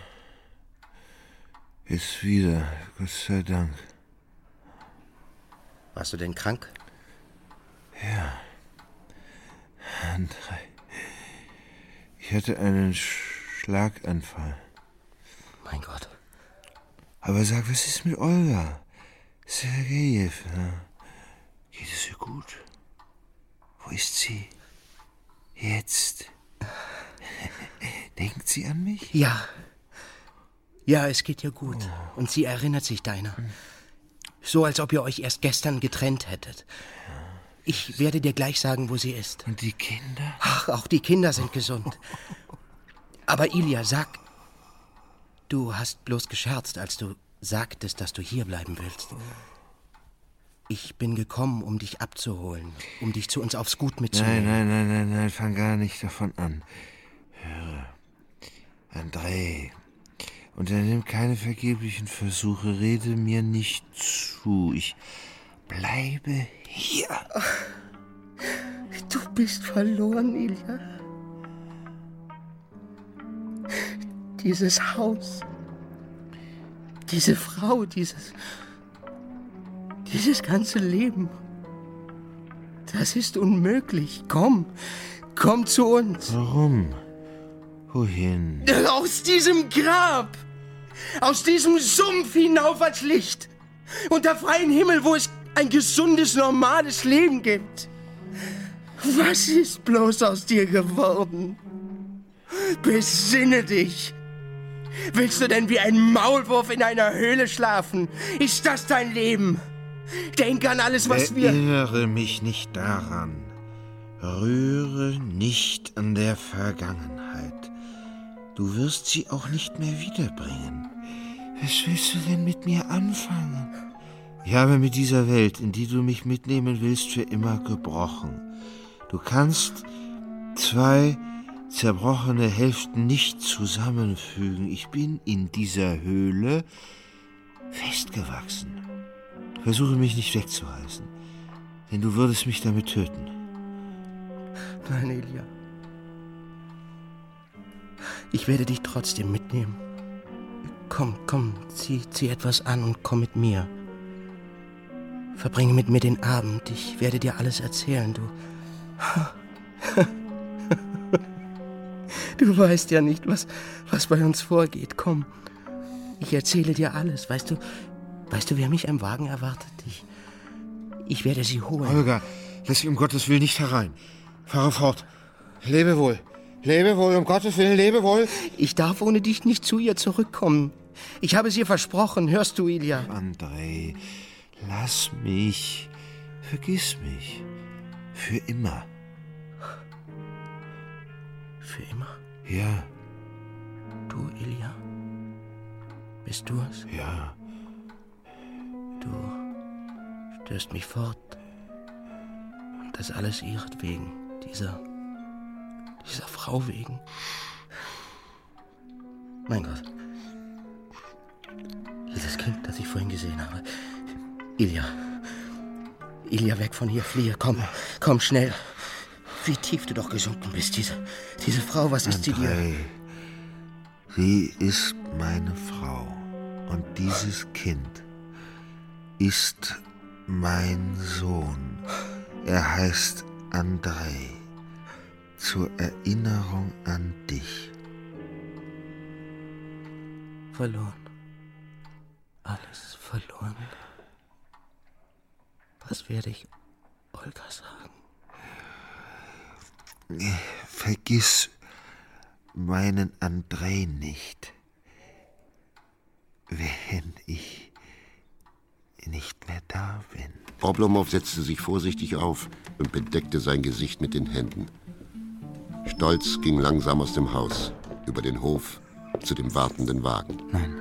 Ist wieder, Gott sei Dank. Warst du denn krank? Ja. Andrei. Ich hatte einen Schlaganfall. Mein Gott. Aber sag, was ist mit Olga? Sergejew, geht es ihr gut? Wo ist sie? Jetzt? Denkt sie an mich? Ja. Ja, es geht ihr gut. Oh. Und sie erinnert sich deiner. So, als ob ihr euch erst gestern getrennt hättet. Ich werde dir gleich sagen, wo sie ist. Und die Kinder? Ach, auch die Kinder sind gesund. Aber Ilja, sag, du hast bloß gescherzt, als du sagtest, dass du hier bleiben willst. Ich bin gekommen, um dich abzuholen, um dich zu uns aufs Gut mitzunehmen. Nein, fang gar nicht davon an. Höre, Andrei, unternimm keine vergeblichen Versuche, rede mir nicht zu. Ich bleibe hier. Du bist verloren, Ilja. Dieses Haus, diese Frau, dieses ganze Leben, das ist unmöglich. Komm zu uns. Warum? Wohin? Aus diesem Grab, aus diesem Sumpf hinauf ans Licht, unter freiem Himmel, wo es ein gesundes, normales Leben gibt. Was ist bloß aus dir geworden? Besinne dich. Willst du denn wie ein Maulwurf in einer Höhle schlafen? Ist das dein Leben? Denk an alles, was wir... Erinnere mich nicht daran. Rühre nicht an der Vergangenheit. Du wirst sie auch nicht mehr wiederbringen. Was willst du denn mit mir anfangen? Ich habe mit dieser Welt, in die du mich mitnehmen willst, für immer gebrochen. Du kannst zwei zerbrochene Hälften nicht zusammenfügen. Ich bin in dieser Höhle festgewachsen. Versuche mich nicht wegzureißen, denn du würdest mich damit töten. Nein, Ilja. Ich werde dich trotzdem mitnehmen. Komm, zieh etwas an und komm mit mir. Verbringe mit mir den Abend. Ich werde dir alles erzählen, du. Du weißt ja nicht, was bei uns vorgeht. Komm, ich erzähle dir alles. Weißt du, wer mich am Wagen erwartet? Ich werde sie holen. Olga, lass sie um Gottes Willen nicht herein. Fahre fort. Lebe wohl. Lebe wohl, um Gottes Willen, lebe wohl. Ich darf ohne dich nicht zu ihr zurückkommen. Ich habe es ihr versprochen, hörst du, Ilja? Andrei, lass mich. Vergiss mich. Für immer. Für immer? Ja. Du, Ilja? Bist du es? Ja. Du stößt mich fort. Und das alles ihretwegen. Dieser Frau wegen. Mein Gott. Dieses Kind, das ich vorhin gesehen habe. Ilja. Ilja, weg von hier, fliehe. Komm schnell. Wie tief du doch gesunken bist. Diese Frau, was ist sie dir? Sie ist meine Frau. Und dieses Kind ist mein Sohn. Er heißt Andrei. Zur Erinnerung an dich. Verloren. Alles verloren. Was werde ich Olga sagen? Vergiss meinen Andrei nicht, wenn ich nicht mehr da bin. Oblomov setzte sich vorsichtig auf und bedeckte sein Gesicht mit den Händen. Stolz ging langsam aus dem Haus, über den Hof, zu dem wartenden Wagen. Nein.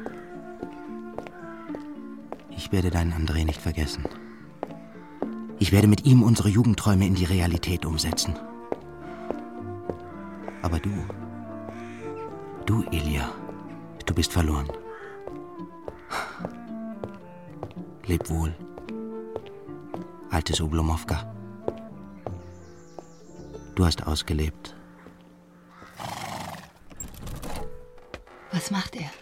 Ich werde deinen Andrei nicht vergessen. Ich werde mit ihm unsere Jugendträume in die Realität umsetzen. Aber du Du, Ilja, du bist verloren. Leb wohl, altes Oblomowka. Du hast ausgelebt. Was macht er?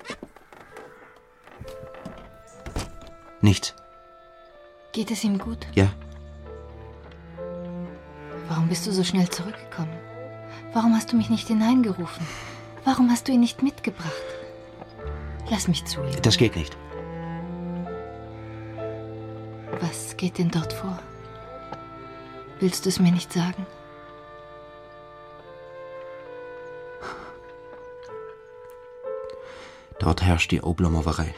Nichts. Geht es ihm gut? Ja. Warum bist du so schnell zurückgekommen? Warum hast du mich nicht hineingerufen? Warum hast du ihn nicht mitgebracht? Lass mich zu ihm. Das geht nicht. Was geht denn dort vor? Willst du es mir nicht sagen? Dort herrscht die Oblomowerei.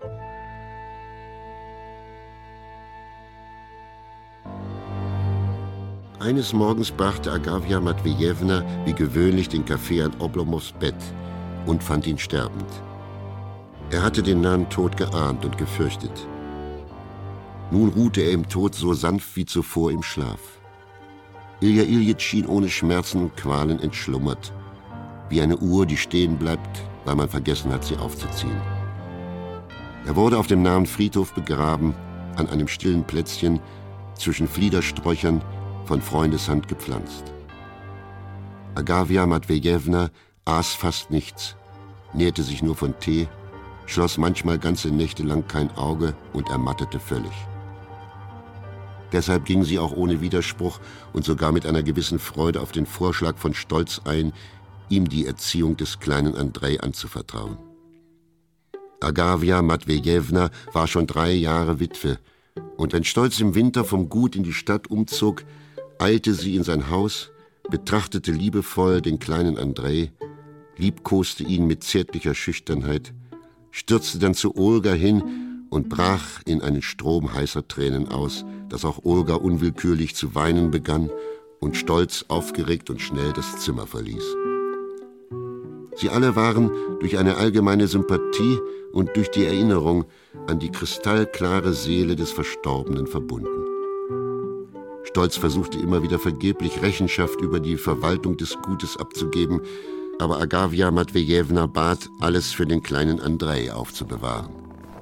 Eines Morgens brachte Agafja Matwejewna wie gewöhnlich den Kaffee an Oblomows Bett und fand ihn sterbend. Er hatte den nahen Tod geahnt und gefürchtet. Nun ruhte er im Tod so sanft wie zuvor im Schlaf. Ilja Iljitsch schien ohne Schmerzen und Qualen entschlummert, wie eine Uhr, die stehen bleibt, weil man vergessen hat, sie aufzuziehen. Er wurde auf dem nahen Friedhof begraben, an einem stillen Plätzchen zwischen Fliedersträuchern, von Freundeshand gepflanzt. Agafja Matwejewna aß fast nichts, nährte sich nur von Tee, schloss manchmal ganze Nächte lang kein Auge und ermattete völlig. Deshalb ging sie auch ohne Widerspruch und sogar mit einer gewissen Freude auf den Vorschlag von Stolz ein, ihm die Erziehung des kleinen Andrej anzuvertrauen. Agafja Matwejewna war schon 3 Jahre Witwe, und wenn Stolz im Winter vom Gut in die Stadt umzog, eilte sie in sein Haus, betrachtete liebevoll den kleinen Andrej, liebkoste ihn mit zärtlicher Schüchternheit, stürzte dann zu Olga hin und brach in einen Strom heißer Tränen aus, dass auch Olga unwillkürlich zu weinen begann und Stolz aufgeregt und schnell das Zimmer verließ. Sie alle waren durch eine allgemeine Sympathie und durch die Erinnerung an die kristallklare Seele des Verstorbenen verbunden. Stolz versuchte immer wieder vergeblich Rechenschaft über die Verwaltung des Gutes abzugeben, aber Agafja Matwejewna bat, alles für den kleinen Andrej aufzubewahren.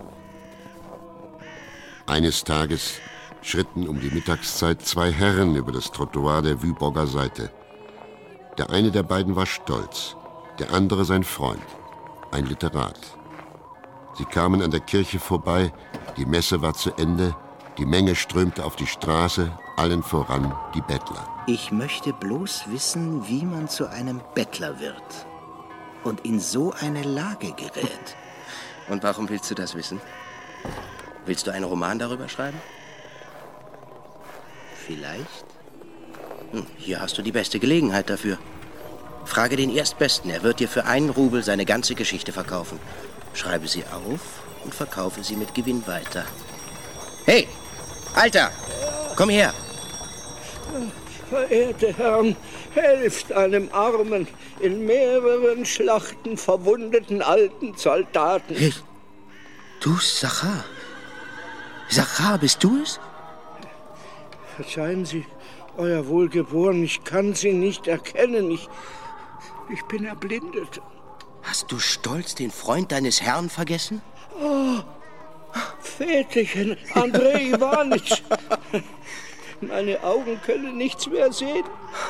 Eines Tages schritten um die Mittagszeit 2 Herren über das Trottoir der Wyborger Seite. Der eine der beiden war Stolz, der andere sein Freund, ein Literat. Sie kamen an der Kirche vorbei, die Messe war zu Ende, die Menge strömte auf die Straße, allen voran die Bettler. Ich möchte bloß wissen, wie man zu einem Bettler wird und in so eine Lage gerät. Und warum willst du das wissen? Willst du einen Roman darüber schreiben? Vielleicht? Hier hast du die beste Gelegenheit dafür. Frage den Erstbesten, er wird dir für 1 Rubel seine ganze Geschichte verkaufen. Schreibe sie auf und verkaufe sie mit Gewinn weiter. Hey, Alter, komm her! Verehrte Herren, helft einem armen, in mehreren Schlachten verwundeten alten Soldaten. Hey, du, Sachar? Sachar, bist du es? Verzeihen Sie, Euer Wohlgeboren, ich kann Sie nicht erkennen. Ich bin erblindet. Hast du Stolz den Freund deines Herrn vergessen? Oh, Väterchen, Andrej Iwanitsch. Meine Augen können nichts mehr sehen.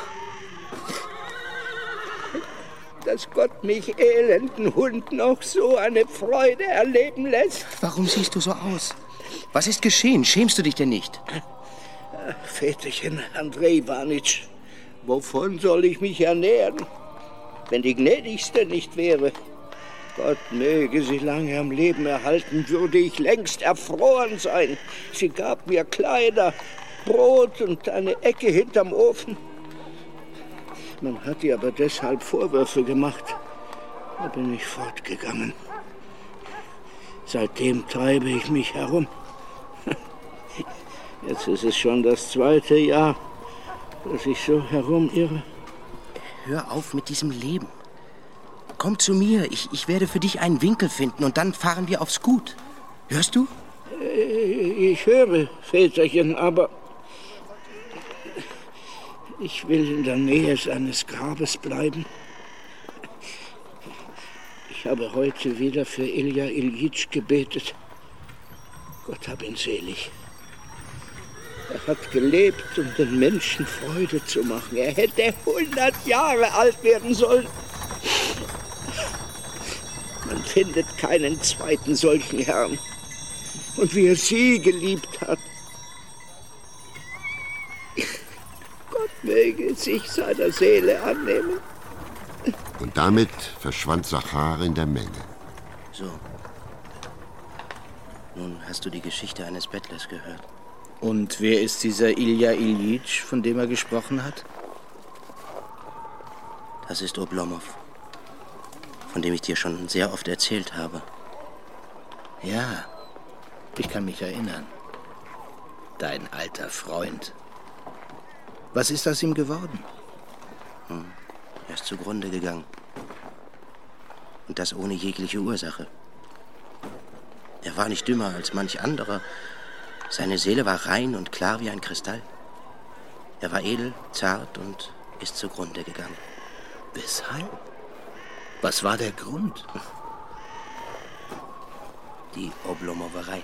Dass Gott mich elenden Hund noch so eine Freude erleben lässt. Warum siehst du so aus? Was ist geschehen? Schämst du dich denn nicht? Väterchen, Andrej Iwanitsch, wovon soll ich mich ernähren, wenn die Gnädigste nicht wäre? Gott möge sie lange am Leben erhalten, würde ich längst erfroren sein. Sie gab mir Kleider, Brot und eine Ecke hinterm Ofen. Man hat ihr aber deshalb Vorwürfe gemacht. Da bin ich fortgegangen. Seitdem treibe ich mich herum. Jetzt ist es schon das 2. Jahr, dass ich so herumirre. Hör auf mit diesem Leben. Komm zu mir, ich werde für dich einen Winkel finden und dann fahren wir aufs Gut. Hörst du? Ich höre, Väterchen, aber ich will in der Nähe seines Grabes bleiben. Ich habe heute wieder für Ilja Iljitsch gebetet. Gott hab ihn selig. Er hat gelebt, um den Menschen Freude zu machen. Er hätte 100 Jahre alt werden sollen. Man findet keinen zweiten solchen Herrn. Und wie er sie geliebt hat. Gott möge sich seiner Seele annehmen. Und damit verschwand Sachar in der Menge. So. Nun hast du die Geschichte eines Bettlers gehört. Und wer ist dieser Ilja Iljitsch, von dem er gesprochen hat? Das ist Oblomov, von dem ich dir schon sehr oft erzählt habe. Ja, ich kann mich erinnern. Dein alter Freund. Was ist aus ihm geworden? Er ist zugrunde gegangen. Und das ohne jegliche Ursache. Er war nicht dümmer als manch anderer. Seine Seele war rein und klar wie ein Kristall. Er war edel, zart und ist zugrunde gegangen. Weshalb? Was war der Grund? Die Oblomowerei.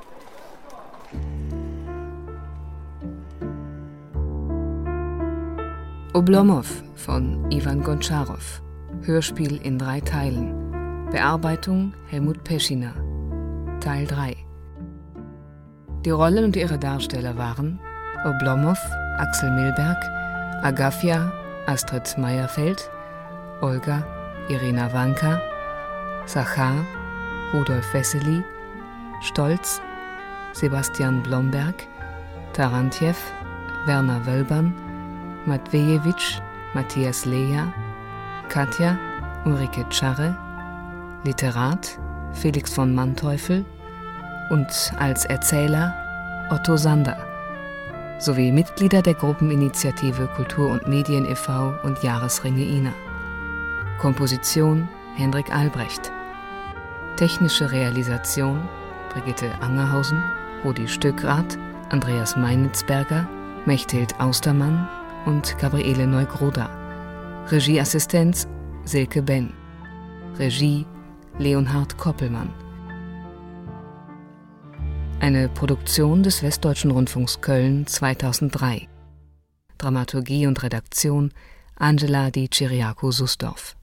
Oblomov von Iwan Gontscharow. Hörspiel in 3 Teilen. Bearbeitung Helmut Peschiner. Teil 3. Die Rollen und ihre Darsteller waren Oblomov, Axel Milberg, Agafja, Astrid Meyerfeld, Olga, Irina Wanka, Sachar, Rudolf Wessely, Stolz, Sebastian Blomberg, Tarantjew, Werner Wölbern, Matwejewitsch, Matthias Leja, Katja, Ulrike Czarre, Literat, Felix von Manteuffel und als Erzähler Otto Sander, sowie Mitglieder der Gruppeninitiative Kultur und Medien e.V. und Jahresringe Ina. Komposition Hendrik Albrecht. Technische Realisation Brigitte Angerhausen, Rudi Stöckrath, Andreas Meinitzberger, Mechthild Austermann und Gabriele Neugroda. Regieassistenz Silke Benn. Regie Leonhard Koppelmann. Eine Produktion des Westdeutschen Rundfunks Köln 2003. Dramaturgie und Redaktion Angela Di Ciriaco-Susdorf.